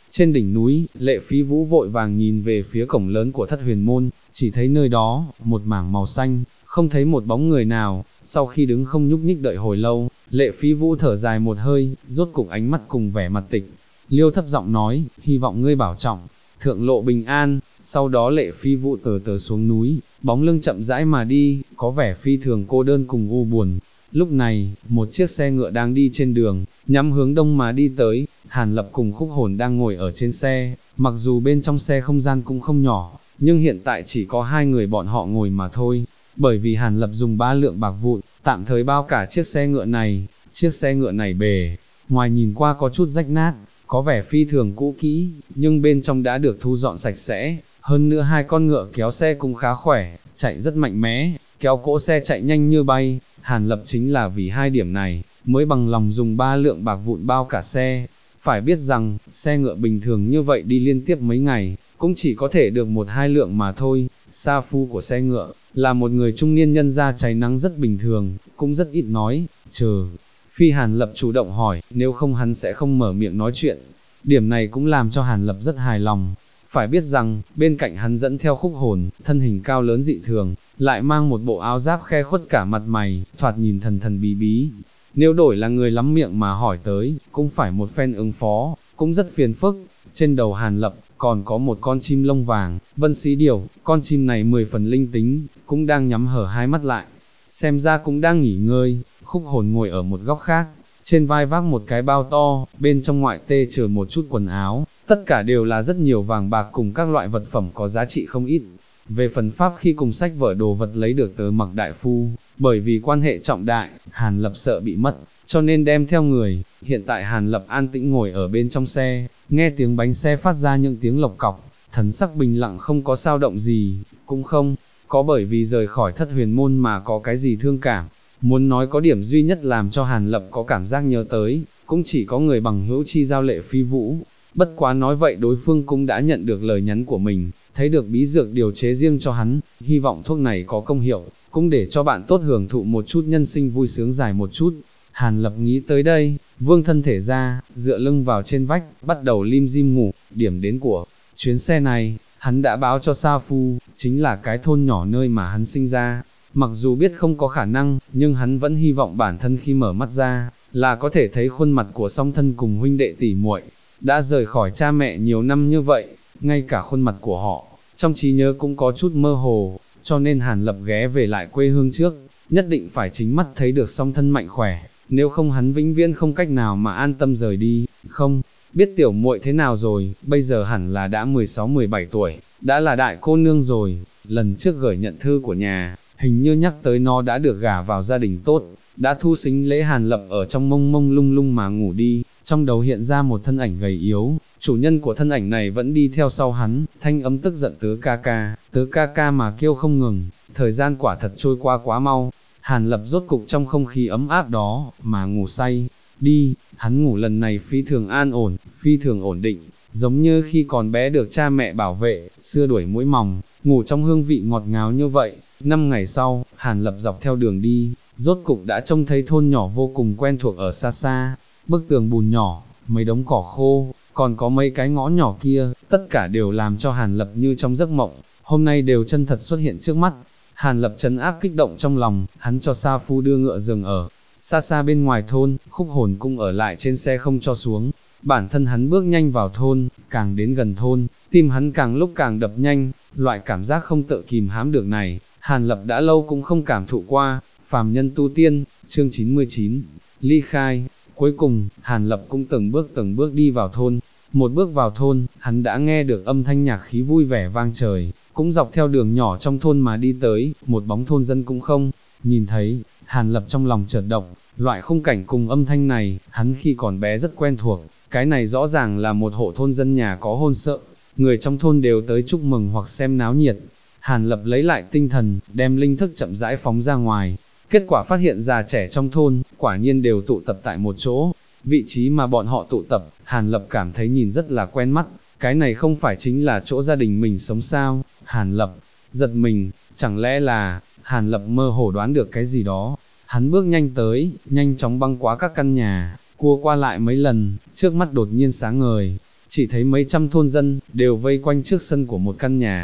Trên đỉnh núi, Lệ Phi Vũ vội vàng nhìn về phía cổng lớn của Thất Huyền Môn, chỉ thấy nơi đó, một mảng màu xanh, không thấy một bóng người nào. Sau khi đứng không nhúc nhích đợi hồi lâu, Lệ Phi Vũ thở dài một hơi, rốt cục ánh mắt cùng vẻ mặt tịch liêu thấp giọng nói, hy vọng ngươi bảo trọng, thượng lộ bình an. Sau đó Lệ Phi Vũ từ từ xuống núi, bóng lưng chậm rãi mà đi, có vẻ phi thường cô đơn cùng u buồn. Lúc này, một chiếc xe ngựa đang đi trên đường, nhắm hướng đông mà đi tới. Hàn Lập cùng Khúc Hồn đang ngồi ở trên xe, mặc dù bên trong xe không gian cũng không nhỏ, nhưng hiện tại chỉ có hai người bọn họ ngồi mà thôi, bởi vì Hàn Lập dùng 3 lượng bạc vụn, tạm thời bao cả chiếc xe ngựa này. Chiếc xe ngựa này bề ngoài nhìn qua có chút rách nát, có vẻ phi thường cũ kỹ, nhưng bên trong đã được thu dọn sạch sẽ, hơn nữa hai con ngựa kéo xe cũng khá khỏe, chạy rất mạnh mẽ, kéo cỗ xe chạy nhanh như bay. Hàn Lập chính là vì hai điểm này, mới bằng lòng dùng 3 lượng bạc vụn bao cả xe. Phải biết rằng, xe ngựa bình thường như vậy đi liên tiếp mấy ngày, cũng chỉ có thể được 1-2 lượng mà thôi. Sa phu của xe ngựa, là một người trung niên nhân da cháy nắng rất bình thường, cũng rất ít nói, phi Hàn Lập chủ động hỏi, nếu không hắn sẽ không mở miệng nói chuyện. Điểm này cũng làm cho Hàn Lập rất hài lòng. Phải biết rằng, bên cạnh hắn dẫn theo Khúc Hồn, thân hình cao lớn dị thường, lại mang một bộ áo giáp khe khuất cả mặt mày, thoạt nhìn thần thần bí bí. Nếu đổi là người lắm miệng mà hỏi tới, cũng phải một phen ứng phó, cũng rất phiền phức. Trên đầu Hàn Lập, còn có một con chim lông vàng, Vân Xí Điểu, con chim này 10 phần linh tính, cũng đang nhắm hở hai mắt lại, xem ra cũng đang nghỉ ngơi. Khúc Hồn ngồi ở một góc khác, trên vai vác một cái bao to, bên trong ngoại tê chứa một chút quần áo, tất cả đều là rất nhiều vàng bạc cùng các loại vật phẩm có giá trị không ít. Về phần pháp khi cùng sách vở đồ vật lấy được từ Mặc đại phu, bởi vì quan hệ trọng đại, Hàn Lập sợ bị mất, cho nên đem theo người. Hiện tại Hàn Lập an tĩnh ngồi ở bên trong xe, nghe tiếng bánh xe phát ra những tiếng lộc cọc, thần sắc bình lặng không có sao động gì, cũng không có bởi vì rời khỏi Thất Huyền Môn mà có cái gì thương cảm. Muốn nói có điểm duy nhất làm cho Hàn Lập có cảm giác nhớ tới, cũng chỉ có người bằng hữu chi giao Lệ Phi Vũ. Bất quá nói vậy đối phương cũng đã nhận được lời nhắn của mình, thấy được bí dược điều chế riêng cho hắn, hy vọng thuốc này có công hiệu, cũng để cho bạn tốt hưởng thụ một chút nhân sinh vui sướng dài một chút. Hàn Lập nghĩ tới đây, vương thân thể ra, dựa lưng vào trên vách, bắt đầu lim dim ngủ. Điểm đến của chuyến xe này, hắn đã báo cho Sa Phu, chính là cái thôn nhỏ nơi mà hắn sinh ra. Mặc dù biết không có khả năng, nhưng hắn vẫn hy vọng bản thân khi mở mắt ra, là có thể thấy khuôn mặt của song thân cùng huynh đệ tỷ muội. Đã rời khỏi cha mẹ nhiều năm như vậy, ngay cả khuôn mặt của họ, trong trí nhớ cũng có chút mơ hồ, cho nên Hàn Lập ghé về lại quê hương trước, nhất định phải chính mắt thấy được song thân mạnh khỏe, nếu không hắn vĩnh viễn không cách nào mà an tâm rời đi. Không biết tiểu muội thế nào rồi, bây giờ hẳn là đã 16-17 tuổi, đã là đại cô nương rồi. Lần trước gửi nhận thư của nhà, hình như nhắc tới nó đã được gả vào gia đình tốt, đã thu sính lễ. Hàn Lập ở trong mông mông lung lung mà ngủ đi, trong đầu hiện ra một thân ảnh gầy yếu, chủ nhân của thân ảnh này vẫn đi theo sau hắn, thanh âm tức giận tứ ca ca mà kêu không ngừng. Thời gian quả thật trôi qua quá mau, Hàn Lập rốt cục trong không khí ấm áp đó, mà ngủ say đi. Hắn ngủ lần này phi thường an ổn, phi thường ổn định, giống như khi còn bé được cha mẹ bảo vệ, xưa đuổi mũi mòng, ngủ trong hương vị ngọt ngào như vậy. 5 ngày sau, Hàn Lập dọc theo đường đi, rốt cục đã trông thấy thôn nhỏ vô cùng quen thuộc ở xa xa, bức tường bùn nhỏ, mấy đống cỏ khô, còn có mấy cái ngõ nhỏ kia, tất cả đều làm cho Hàn Lập như trong giấc mộng, hôm nay đều chân thật xuất hiện trước mắt. Hàn Lập trấn áp kích động trong lòng, hắn cho Sa Phu đưa ngựa dừng ở xa xa bên ngoài thôn. Khúc Hồn cũng ở lại trên xe không cho xuống. Bản thân hắn bước nhanh vào thôn, càng đến gần thôn, tim hắn càng lúc càng đập nhanh. Loại cảm giác không tự kìm hãm được này, Hàn Lập đã lâu cũng không cảm thụ qua. Phàm nhân tu tiên, chương 99, ly khai. Cuối cùng, Hàn Lập cũng từng bước đi vào thôn. Một bước vào thôn, hắn đã nghe được âm thanh nhạc khí vui vẻ vang trời, cũng dọc theo đường nhỏ trong thôn mà đi tới, một bóng thôn dân cũng không nhìn thấy. Hàn Lập trong lòng chợt động, loại khung cảnh cùng âm thanh này, hắn khi còn bé rất quen thuộc, cái này rõ ràng là một hộ thôn dân nhà có hôn sự, người trong thôn đều tới chúc mừng hoặc xem náo nhiệt. Hàn Lập lấy lại tinh thần, đem linh thức chậm rãi phóng ra ngoài, kết quả phát hiện già trẻ trong thôn, quả nhiên đều tụ tập tại một chỗ. Vị trí mà bọn họ tụ tập, Hàn Lập cảm thấy nhìn rất là quen mắt, cái này không phải chính là chỗ gia đình mình sống sao? Hàn Lập giật mình, chẳng lẽ là... Hàn Lập mơ hồ đoán được cái gì đó, hắn bước nhanh tới, nhanh chóng băng qua các căn nhà, cua qua lại mấy lần, trước mắt đột nhiên sáng ngời, chỉ thấy mấy trăm thôn dân, đều vây quanh trước sân của một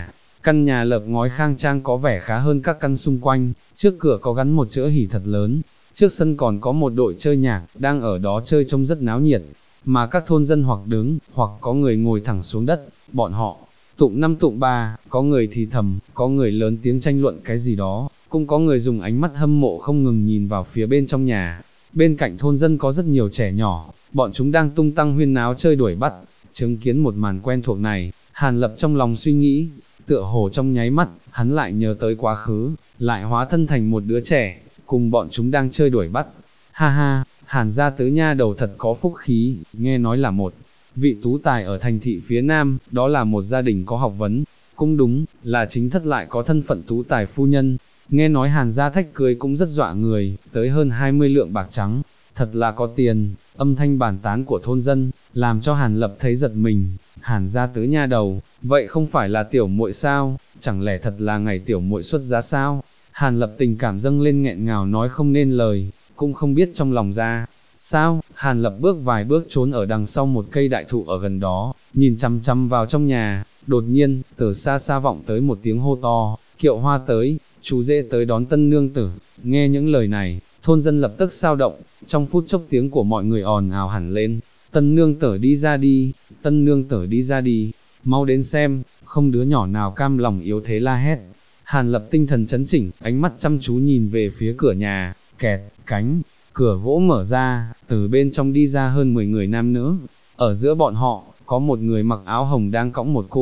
căn nhà lợp ngói khang trang có vẻ khá hơn các căn xung quanh, trước cửa có gắn một chữ hỉ thật lớn, trước sân còn có một đội chơi nhạc, đang ở đó chơi trông rất náo nhiệt, mà các thôn dân hoặc đứng, hoặc có người ngồi thẳng xuống đất, bọn họ tụng năm tụng ba, có người thì thầm, có người lớn tiếng tranh luận cái gì đó, cũng có người dùng ánh mắt hâm mộ không ngừng nhìn vào phía bên trong nhà. Bên cạnh thôn dân có rất nhiều trẻ nhỏ, bọn chúng đang tung tăng huyên náo chơi đuổi bắt. Chứng kiến một màn quen thuộc này, Hàn Lập trong lòng suy nghĩ, tựa hồ trong nháy mắt, hắn lại nhớ tới quá khứ, lại hóa thân thành một đứa trẻ, cùng bọn chúng đang chơi đuổi bắt. Ha ha, Hàn gia tứ nha đầu thật có phúc khí, nghe nói là một vị tú tài ở thành thị phía Nam, đó là một gia đình có học vấn, cũng đúng, là chính thất lại có thân phận tú tài phu nhân. Nghe nói Hàn gia thách cưới cũng rất dọa người, tới hơn 20 lượng bạc trắng, thật là có tiền. Âm thanh bàn tán của thôn dân, làm cho Hàn Lập thấy giật mình. Hàn gia tứ nha đầu, vậy không phải là tiểu muội sao, chẳng lẽ thật là ngày tiểu muội xuất giá sao? Hàn Lập tình cảm dâng lên nghẹn ngào nói không nên lời, cũng không biết trong lòng ra sao. Hàn Lập bước vài bước trốn ở đằng sau một cây đại thụ ở gần đó, nhìn chăm chăm vào trong nhà. Đột nhiên, từ xa xa vọng tới một tiếng hô to, Kiệu Hoa tới, chú rể tới đón tân nương tử. Nghe những lời này, thôn dân lập tức sao động, trong phút chốc tiếng của mọi người ồn ào hẳn lên. Tân nương tử đi ra đi, tân nương tử đi ra đi, mau đến xem. Không đứa nhỏ nào cam lòng yếu thế la hét. Hàn Lập tinh thần chấn chỉnh, ánh mắt chăm chú nhìn về phía cửa nhà, kẹt, cánh cửa gỗ mở ra, từ bên trong đi ra hơn 10 người nam nữ. Ở giữa bọn họ, có một người mặc áo hồng đang cõng một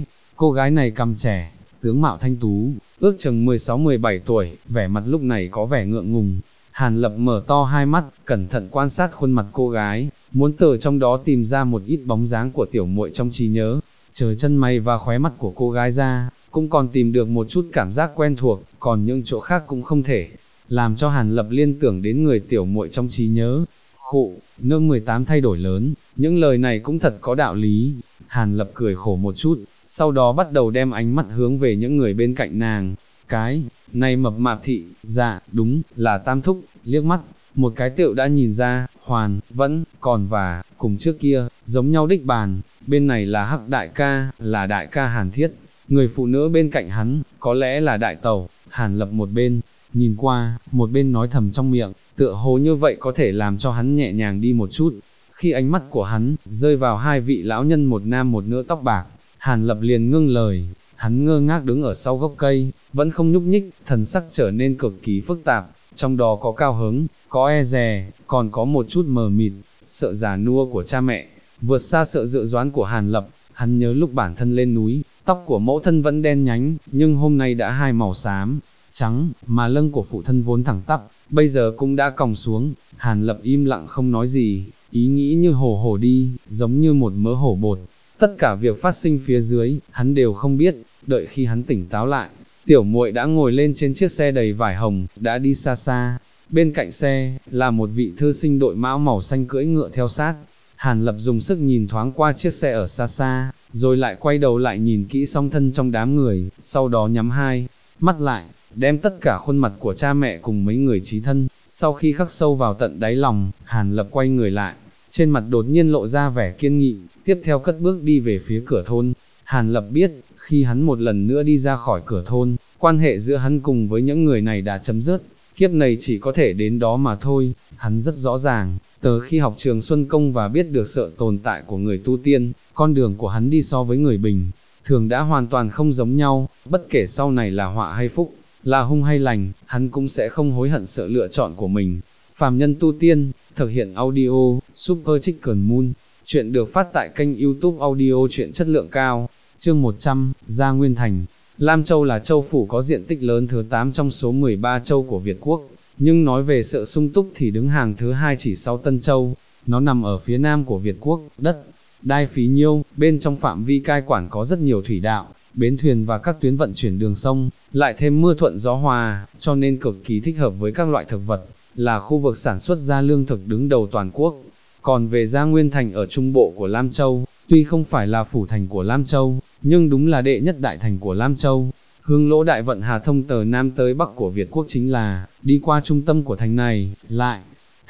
cô gái này cằm trẻ, tướng mạo thanh tú, ước chừng 16-17 tuổi, vẻ mặt lúc này có vẻ ngượng ngùng. Hàn Lập mở to hai mắt, cẩn thận quan sát khuôn mặt cô gái, muốn từ trong đó tìm ra một ít bóng dáng của tiểu muội trong trí nhớ. Chờ chân mày và khóe mắt của cô gái ra, cũng còn tìm được một chút cảm giác quen thuộc, còn những chỗ khác cũng không thể, làm cho Hàn Lập liên tưởng đến người tiểu muội trong trí nhớ. Khụ, nương 18 thay đổi lớn, những lời này cũng thật có đạo lý. Hàn Lập cười khổ một chút, sau đó bắt đầu đem ánh mắt hướng về những người bên cạnh nàng. Cái này mập mạp thị, dạ, đúng, là Tam Thúc. Liếc mắt, một cái tựu đã nhìn ra, hoàn, vẫn, còn và, cùng trước kia, giống nhau đích bàn. Bên này là Hắc đại ca, là đại ca Hàn Thiết. Người phụ nữ bên cạnh hắn, có lẽ là đại tẩu. Hàn Lập một bên nhìn qua, một bên nói thầm trong miệng, tựa hồ như vậy có thể làm cho hắn nhẹ nhàng đi một chút. Khi ánh mắt của hắn rơi vào hai vị lão nhân một nam một nữ tóc bạc, Hàn Lập liền ngưng lời. Hắn ngơ ngác đứng ở sau gốc cây, vẫn không nhúc nhích, thần sắc trở nên cực kỳ phức tạp, trong đó có cao hứng, có e dè, còn có một chút mờ mịt. Sợ già nua của cha mẹ, vượt xa sợ dự đoán của Hàn Lập. Hắn nhớ lúc bản thân lên núi, tóc của mẫu thân vẫn đen nhánh, nhưng hôm nay đã hai màu xám, trắng, mà lưng của phụ thân vốn thẳng tắp, bây giờ cũng đã còng xuống. Hàn Lập im lặng không nói gì, ý nghĩ như hổ đi, giống như một mớ hổ bột. Tất cả việc phát sinh phía dưới, hắn đều không biết. Đợi khi hắn tỉnh táo lại, tiểu muội đã ngồi lên trên chiếc xe đầy vải hồng, đã đi xa xa. Bên cạnh xe, là một vị thư sinh đội mão màu xanh cưỡi ngựa theo sát. Hàn Lập dùng sức nhìn thoáng qua chiếc xe ở xa xa, rồi lại quay đầu lại nhìn kỹ song thân trong đám người, sau đó nhắm hai mắt lại, đem tất cả khuôn mặt của cha mẹ cùng mấy người chí thân, sau khi khắc sâu vào tận đáy lòng. Hàn Lập quay người lại, trên mặt đột nhiên lộ ra vẻ kiên nghị, tiếp theo cất bước đi về phía cửa thôn. Hàn Lập biết, khi hắn một lần nữa đi ra khỏi cửa thôn, quan hệ giữa hắn cùng với những người này đã chấm dứt, kiếp này chỉ có thể đến đó mà thôi. Hắn rất rõ ràng, từ khi học trường Xuân Công và biết được sự tồn tại của người tu tiên, con đường của hắn đi so với người bình thường đã hoàn toàn không giống nhau. Bất kể sau này là họa hay phúc, là hung hay lành, hắn cũng sẽ không hối hận sự lựa chọn của mình. Phàm Nhân Tu Tiên, thực hiện audio, Super Chicken Moon. Chuyện được phát tại kênh YouTube audio truyện chất lượng cao. Chương 100, Gia Nguyên Thành. Lam Châu là châu phủ có diện tích lớn thứ 8 trong số 13 châu của Việt Quốc, nhưng nói về sự sung túc thì đứng hàng thứ 2 chỉ sau Tân Châu. Nó nằm ở phía nam của Việt Quốc, đất đai phí nhiêu, bên trong phạm vi cai quản có rất nhiều thủy đạo, bến thuyền và các tuyến vận chuyển đường sông, lại thêm mưa thuận gió hòa, cho nên cực kỳ thích hợp với các loại thực vật, là khu vực sản xuất ra lương thực đứng đầu toàn quốc. Còn về Gia Nguyên Thành ở trung bộ của Lam Châu, tuy không phải là phủ thành của Lam Châu, nhưng đúng là đệ nhất đại thành của Lam Châu. Hương lỗ đại vận hà thông từ Nam tới Bắc của Việt Quốc chính là đi qua trung tâm của thành này, lại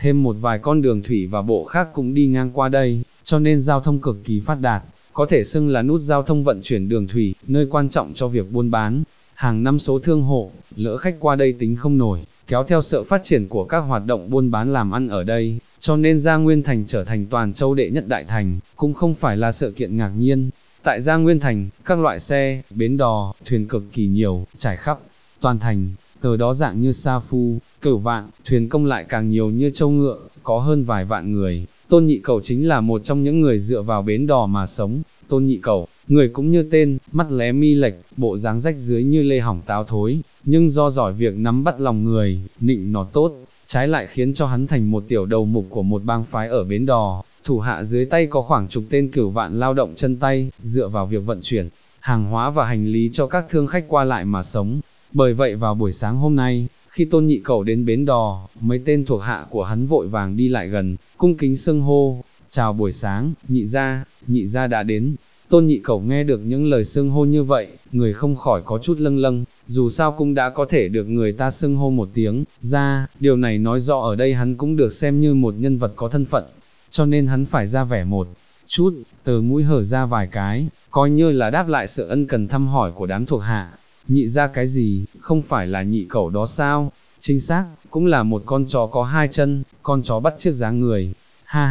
thêm một vài con đường thủy và bộ khác cũng đi ngang qua đây, cho nên giao thông cực kỳ phát đạt, có thể xưng là nút giao thông vận chuyển đường thủy, nơi quan trọng cho việc buôn bán. Hàng năm số thương hộ, lỡ khách qua đây tính không nổi, kéo theo sự phát triển của các hoạt động buôn bán làm ăn ở đây, cho nên Gia Nguyên Thành trở thành toàn châu đệ nhất đại thành, cũng không phải là sự kiện ngạc nhiên. Tại Gia Nguyên Thành, các loại xe, bến đò, thuyền cực kỳ nhiều, trải khắp toàn thành, từ đó dạng như Sa Phu, Cửu Vạn, thuyền công lại càng nhiều như châu ngựa, có hơn vài vạn người. Tôn Nhị Cẩu chính là một trong những người dựa vào bến đò mà sống. Tôn Nhị Cẩu, người cũng như tên, mắt lé mi lệch, bộ dáng rách dưới như lê hỏng táo thối, nhưng do giỏi việc nắm bắt lòng người, nịnh nọt tốt, trái lại khiến cho hắn thành một tiểu đầu mục của một bang phái ở bến đò. Thủ hạ dưới tay có khoảng chục tên Cửu Vạn lao động chân tay, dựa vào việc vận chuyển hàng hóa và hành lý cho các thương khách qua lại mà sống. Bởi vậy vào buổi sáng hôm nay, khi Tôn Nhị Cẩu đến bến đò, mấy tên thuộc hạ của hắn vội vàng đi lại gần, cung kính xưng hô, chào buổi sáng, nhị gia đã đến. Tôn Nhị Cẩu nghe được những lời xưng hô như vậy, người không khỏi có chút lâng lâng, dù sao cũng đã có thể được người ta xưng hô một tiếng, ra, điều này nói rõ ở đây hắn cũng được xem như một nhân vật có thân phận, cho nên hắn phải ra vẻ một chút, từ mũi hở ra vài cái, coi như là đáp lại sự ân cần thăm hỏi của đám thuộc hạ. Nhị gia cái gì, không phải là Nhị Cẩu đó sao? Chính xác, cũng là một con chó có hai chân, con chó bắt chước dáng người. Ha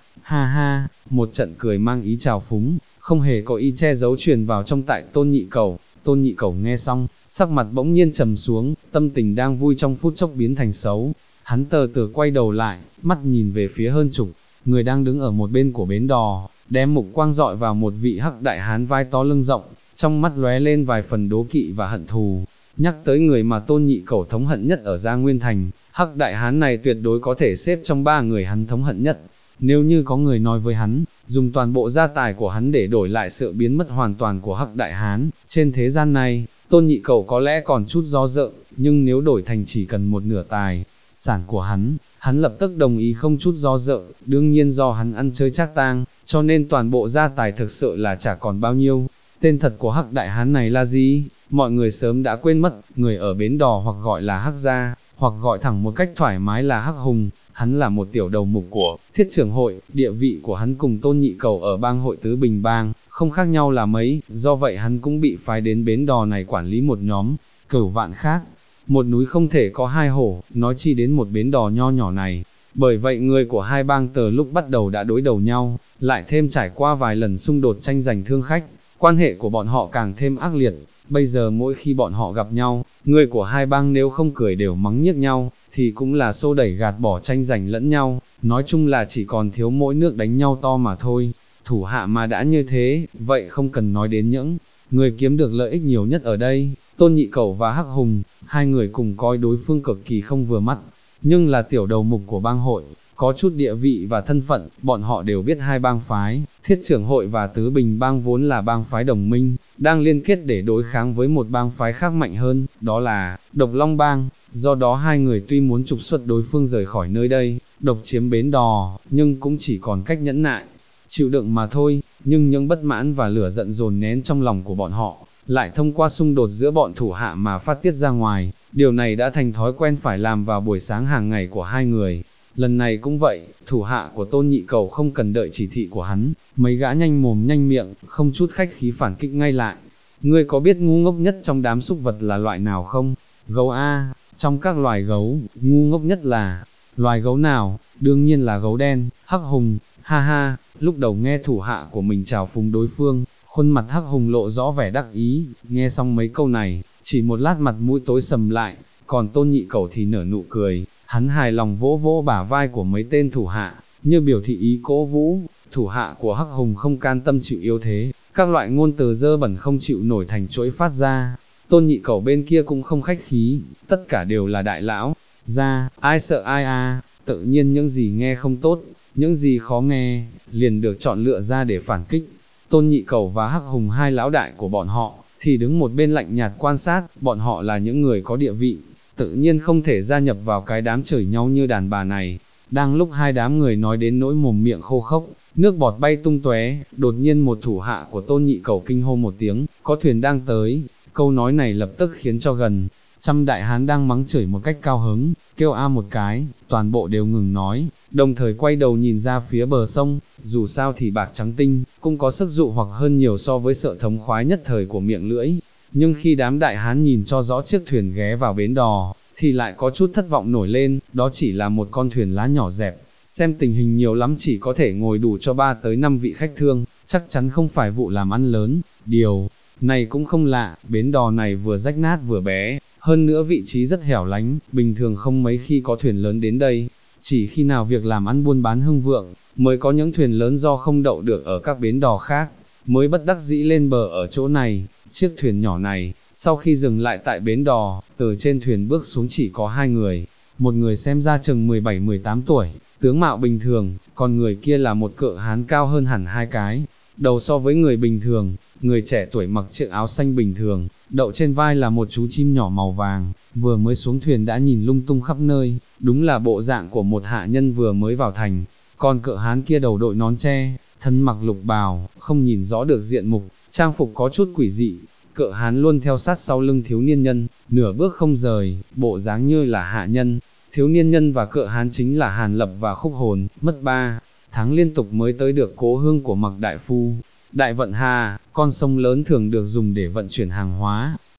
ha, một trận cười mang ý trào phúng, không hề có ý che giấu truyền vào trong tại Tôn Nhị Cẩu. Tôn Nhị Cẩu nghe xong, sắc mặt bỗng nhiên trầm xuống, tâm tình đang vui trong phút chốc biến thành xấu. Hắn từ từ quay đầu lại, mắt nhìn về phía hơn chục người đang đứng ở một bên của bến đò, đem mục quang dọi vào một vị hắc đại hán vai to lưng rộng, trong mắt lóe lên vài phần đố kỵ và hận thù. Nhắc tới người mà Tôn Nhị Cẩu thống hận nhất ở Gia Nguyên Thành, hắc đại hán này tuyệt đối có thể xếp trong 3 người hắn thống hận nhất. Nếu như có người nói với hắn, dùng toàn bộ gia tài của hắn để đổi lại sự biến mất hoàn toàn của hắc đại hán, trên thế gian này, Tôn Nhị Cẩu có lẽ còn chút do dự, nhưng nếu đổi thành chỉ cần một nửa tài sản của hắn lập tức đồng ý không chút do dự. Đương nhiên do hắn ăn chơi trác tang, cho nên toàn bộ gia tài thực sự là chả còn bao nhiêu. Tên thật của hắc đại hán này là gì? Mọi người sớm đã quên mất, người ở bến đò hoặc gọi là hắc gia, hoặc gọi thẳng một cách thoải mái là hắc hùng. Hắn là một tiểu đầu mục của Thiết Trưởng hội, địa vị của hắn cùng Tôn Nhị Cẩu ở bang hội Tứ Bình Bang, không khác nhau là mấy, do vậy hắn cũng bị phái đến bến đò này quản lý một nhóm Cửu Vạn khác. Một núi không thể có hai hổ, nói chi đến một bến đò nho nhỏ này. Bởi vậy người của hai bang từ lúc bắt đầu đã đối đầu nhau, lại thêm trải qua vài lần xung đột tranh giành thương khách, quan hệ của bọn họ càng thêm ác liệt. Bây giờ mỗi khi bọn họ gặp nhau, người của hai bang nếu không cười đều mắng nhiếc nhau, thì cũng là xô đẩy gạt bỏ tranh giành lẫn nhau, nói chung là chỉ còn thiếu mỗi nước đánh nhau to mà thôi. Thủ hạ mà đã như thế, vậy không cần nói đến những người kiếm được lợi ích nhiều nhất ở đây. Tôn Nhị Cẩu và Hắc Hùng, hai người cùng coi đối phương cực kỳ không vừa mắt, nhưng là tiểu đầu mục của bang hội, có chút địa vị và thân phận, bọn họ đều biết hai bang phái, Thiết Trưởng hội và Tứ Bình Bang vốn là bang phái đồng minh, đang liên kết để đối kháng với một bang phái khác mạnh hơn, đó là Độc Long Bang. Do đó hai người tuy muốn trục xuất đối phương rời khỏi nơi đây, độc chiếm bến đò, nhưng cũng chỉ còn cách nhẫn nại, chịu đựng mà thôi. Nhưng những bất mãn và lửa giận dồn nén trong lòng của bọn họ, lại thông qua xung đột giữa bọn thủ hạ mà phát tiết ra ngoài. Điều này đã thành thói quen phải làm vào buổi sáng hàng ngày của hai người. Lần này cũng vậy, thủ hạ của Tôn Nhị Cẩu không cần đợi chỉ thị của hắn, mấy gã nhanh mồm nhanh miệng, không chút khách khí phản kích ngay lại. Ngươi có biết ngu ngốc nhất trong đám súc vật là loại nào không? Gấu A, trong các loài gấu, ngu ngốc nhất là loài gấu nào? Đương nhiên là gấu đen. Hắc Hùng, ha ha. Lúc đầu nghe thủ hạ của mình chào phúng đối phương, khuôn mặt Hắc Hùng lộ rõ vẻ đắc ý, nghe xong mấy câu này, chỉ một lát mặt mũi tối sầm lại, còn Tôn Nhị Cẩu thì nở nụ cười, hắn hài lòng vỗ vỗ bả vai của mấy tên thủ hạ, như biểu thị ý cố vũ. Thủ hạ của Hắc Hùng không can tâm chịu yếu thế, các loại ngôn từ dơ bẩn không chịu nổi thành chuỗi phát ra. Tôn Nhị Cẩu bên kia cũng không khách khí, tất cả đều là đại lão, ra, ai sợ ai à, tự nhiên những gì nghe không tốt, những gì khó nghe, liền được chọn lựa ra để phản kích. Tôn Nhị Cẩu và Hắc Hùng hai lão đại của bọn họ, thì đứng một bên lạnh nhạt quan sát, bọn họ là những người có địa vị, tự nhiên không thể gia nhập vào cái đám chửi nhau như đàn bà này. Đang lúc hai đám người nói đến nỗi mồm miệng khô khốc, nước bọt bay tung tóe, đột nhiên một thủ hạ của Tôn Nhị Cẩu kinh hô một tiếng, có thuyền đang tới. Câu nói này lập tức khiến cho gần trăm đại hán đang mắng chửi một cách cao hứng, kêu a một cái, toàn bộ đều ngừng nói, đồng thời quay đầu nhìn ra phía bờ sông, dù sao thì bạc trắng tinh, cũng có sức dụ hoặc hơn nhiều so với sợ thống khoái nhất thời của miệng lưỡi. Nhưng khi đám đại hán nhìn cho rõ chiếc thuyền ghé vào bến đò, thì lại có chút thất vọng nổi lên, đó chỉ là một con thuyền lá nhỏ dẹp, xem tình hình nhiều lắm chỉ có thể ngồi đủ cho 3 tới 5 vị khách thương, chắc chắn không phải vụ làm ăn lớn. Điều này cũng không lạ, bến đò này vừa rách nát vừa bé, hơn nữa vị trí rất hẻo lánh, bình thường không mấy khi có thuyền lớn đến đây, chỉ khi nào việc làm ăn buôn bán hưng vượng, mới có những thuyền lớn do không đậu được ở các bến đò khác, mới bất đắc dĩ lên bờ ở chỗ này. Chiếc thuyền nhỏ này, sau khi dừng lại tại bến đò, từ trên thuyền bước xuống chỉ có 2 người, một người xem ra chừng 17-18 tuổi, tướng mạo bình thường, còn người kia là một cự hán cao hơn hẳn 2 cái, đầu so với người bình thường. Người trẻ tuổi mặc chiếc áo xanh bình thường, đậu trên vai là một chú chim nhỏ màu vàng, vừa mới xuống thuyền đã nhìn lung tung khắp nơi, đúng là bộ dạng của một hạ nhân vừa mới vào thành. Còn cự hán kia đầu đội nón tre, thân mặc lục bào, không nhìn rõ được diện mục, trang phục có chút quỷ dị. Cự hán luôn theo sát sau lưng thiếu niên nhân, nửa bước không rời, bộ dáng như là hạ nhân. Thiếu niên nhân và cự hán chính là Hàn Lập và Khúc Hồn, mất 3 tháng liên tục mới tới được cố hương của Mạc đại phu. Đại Vận Hà, con sông lớn thường được dùng để vận chuyển hàng hóa,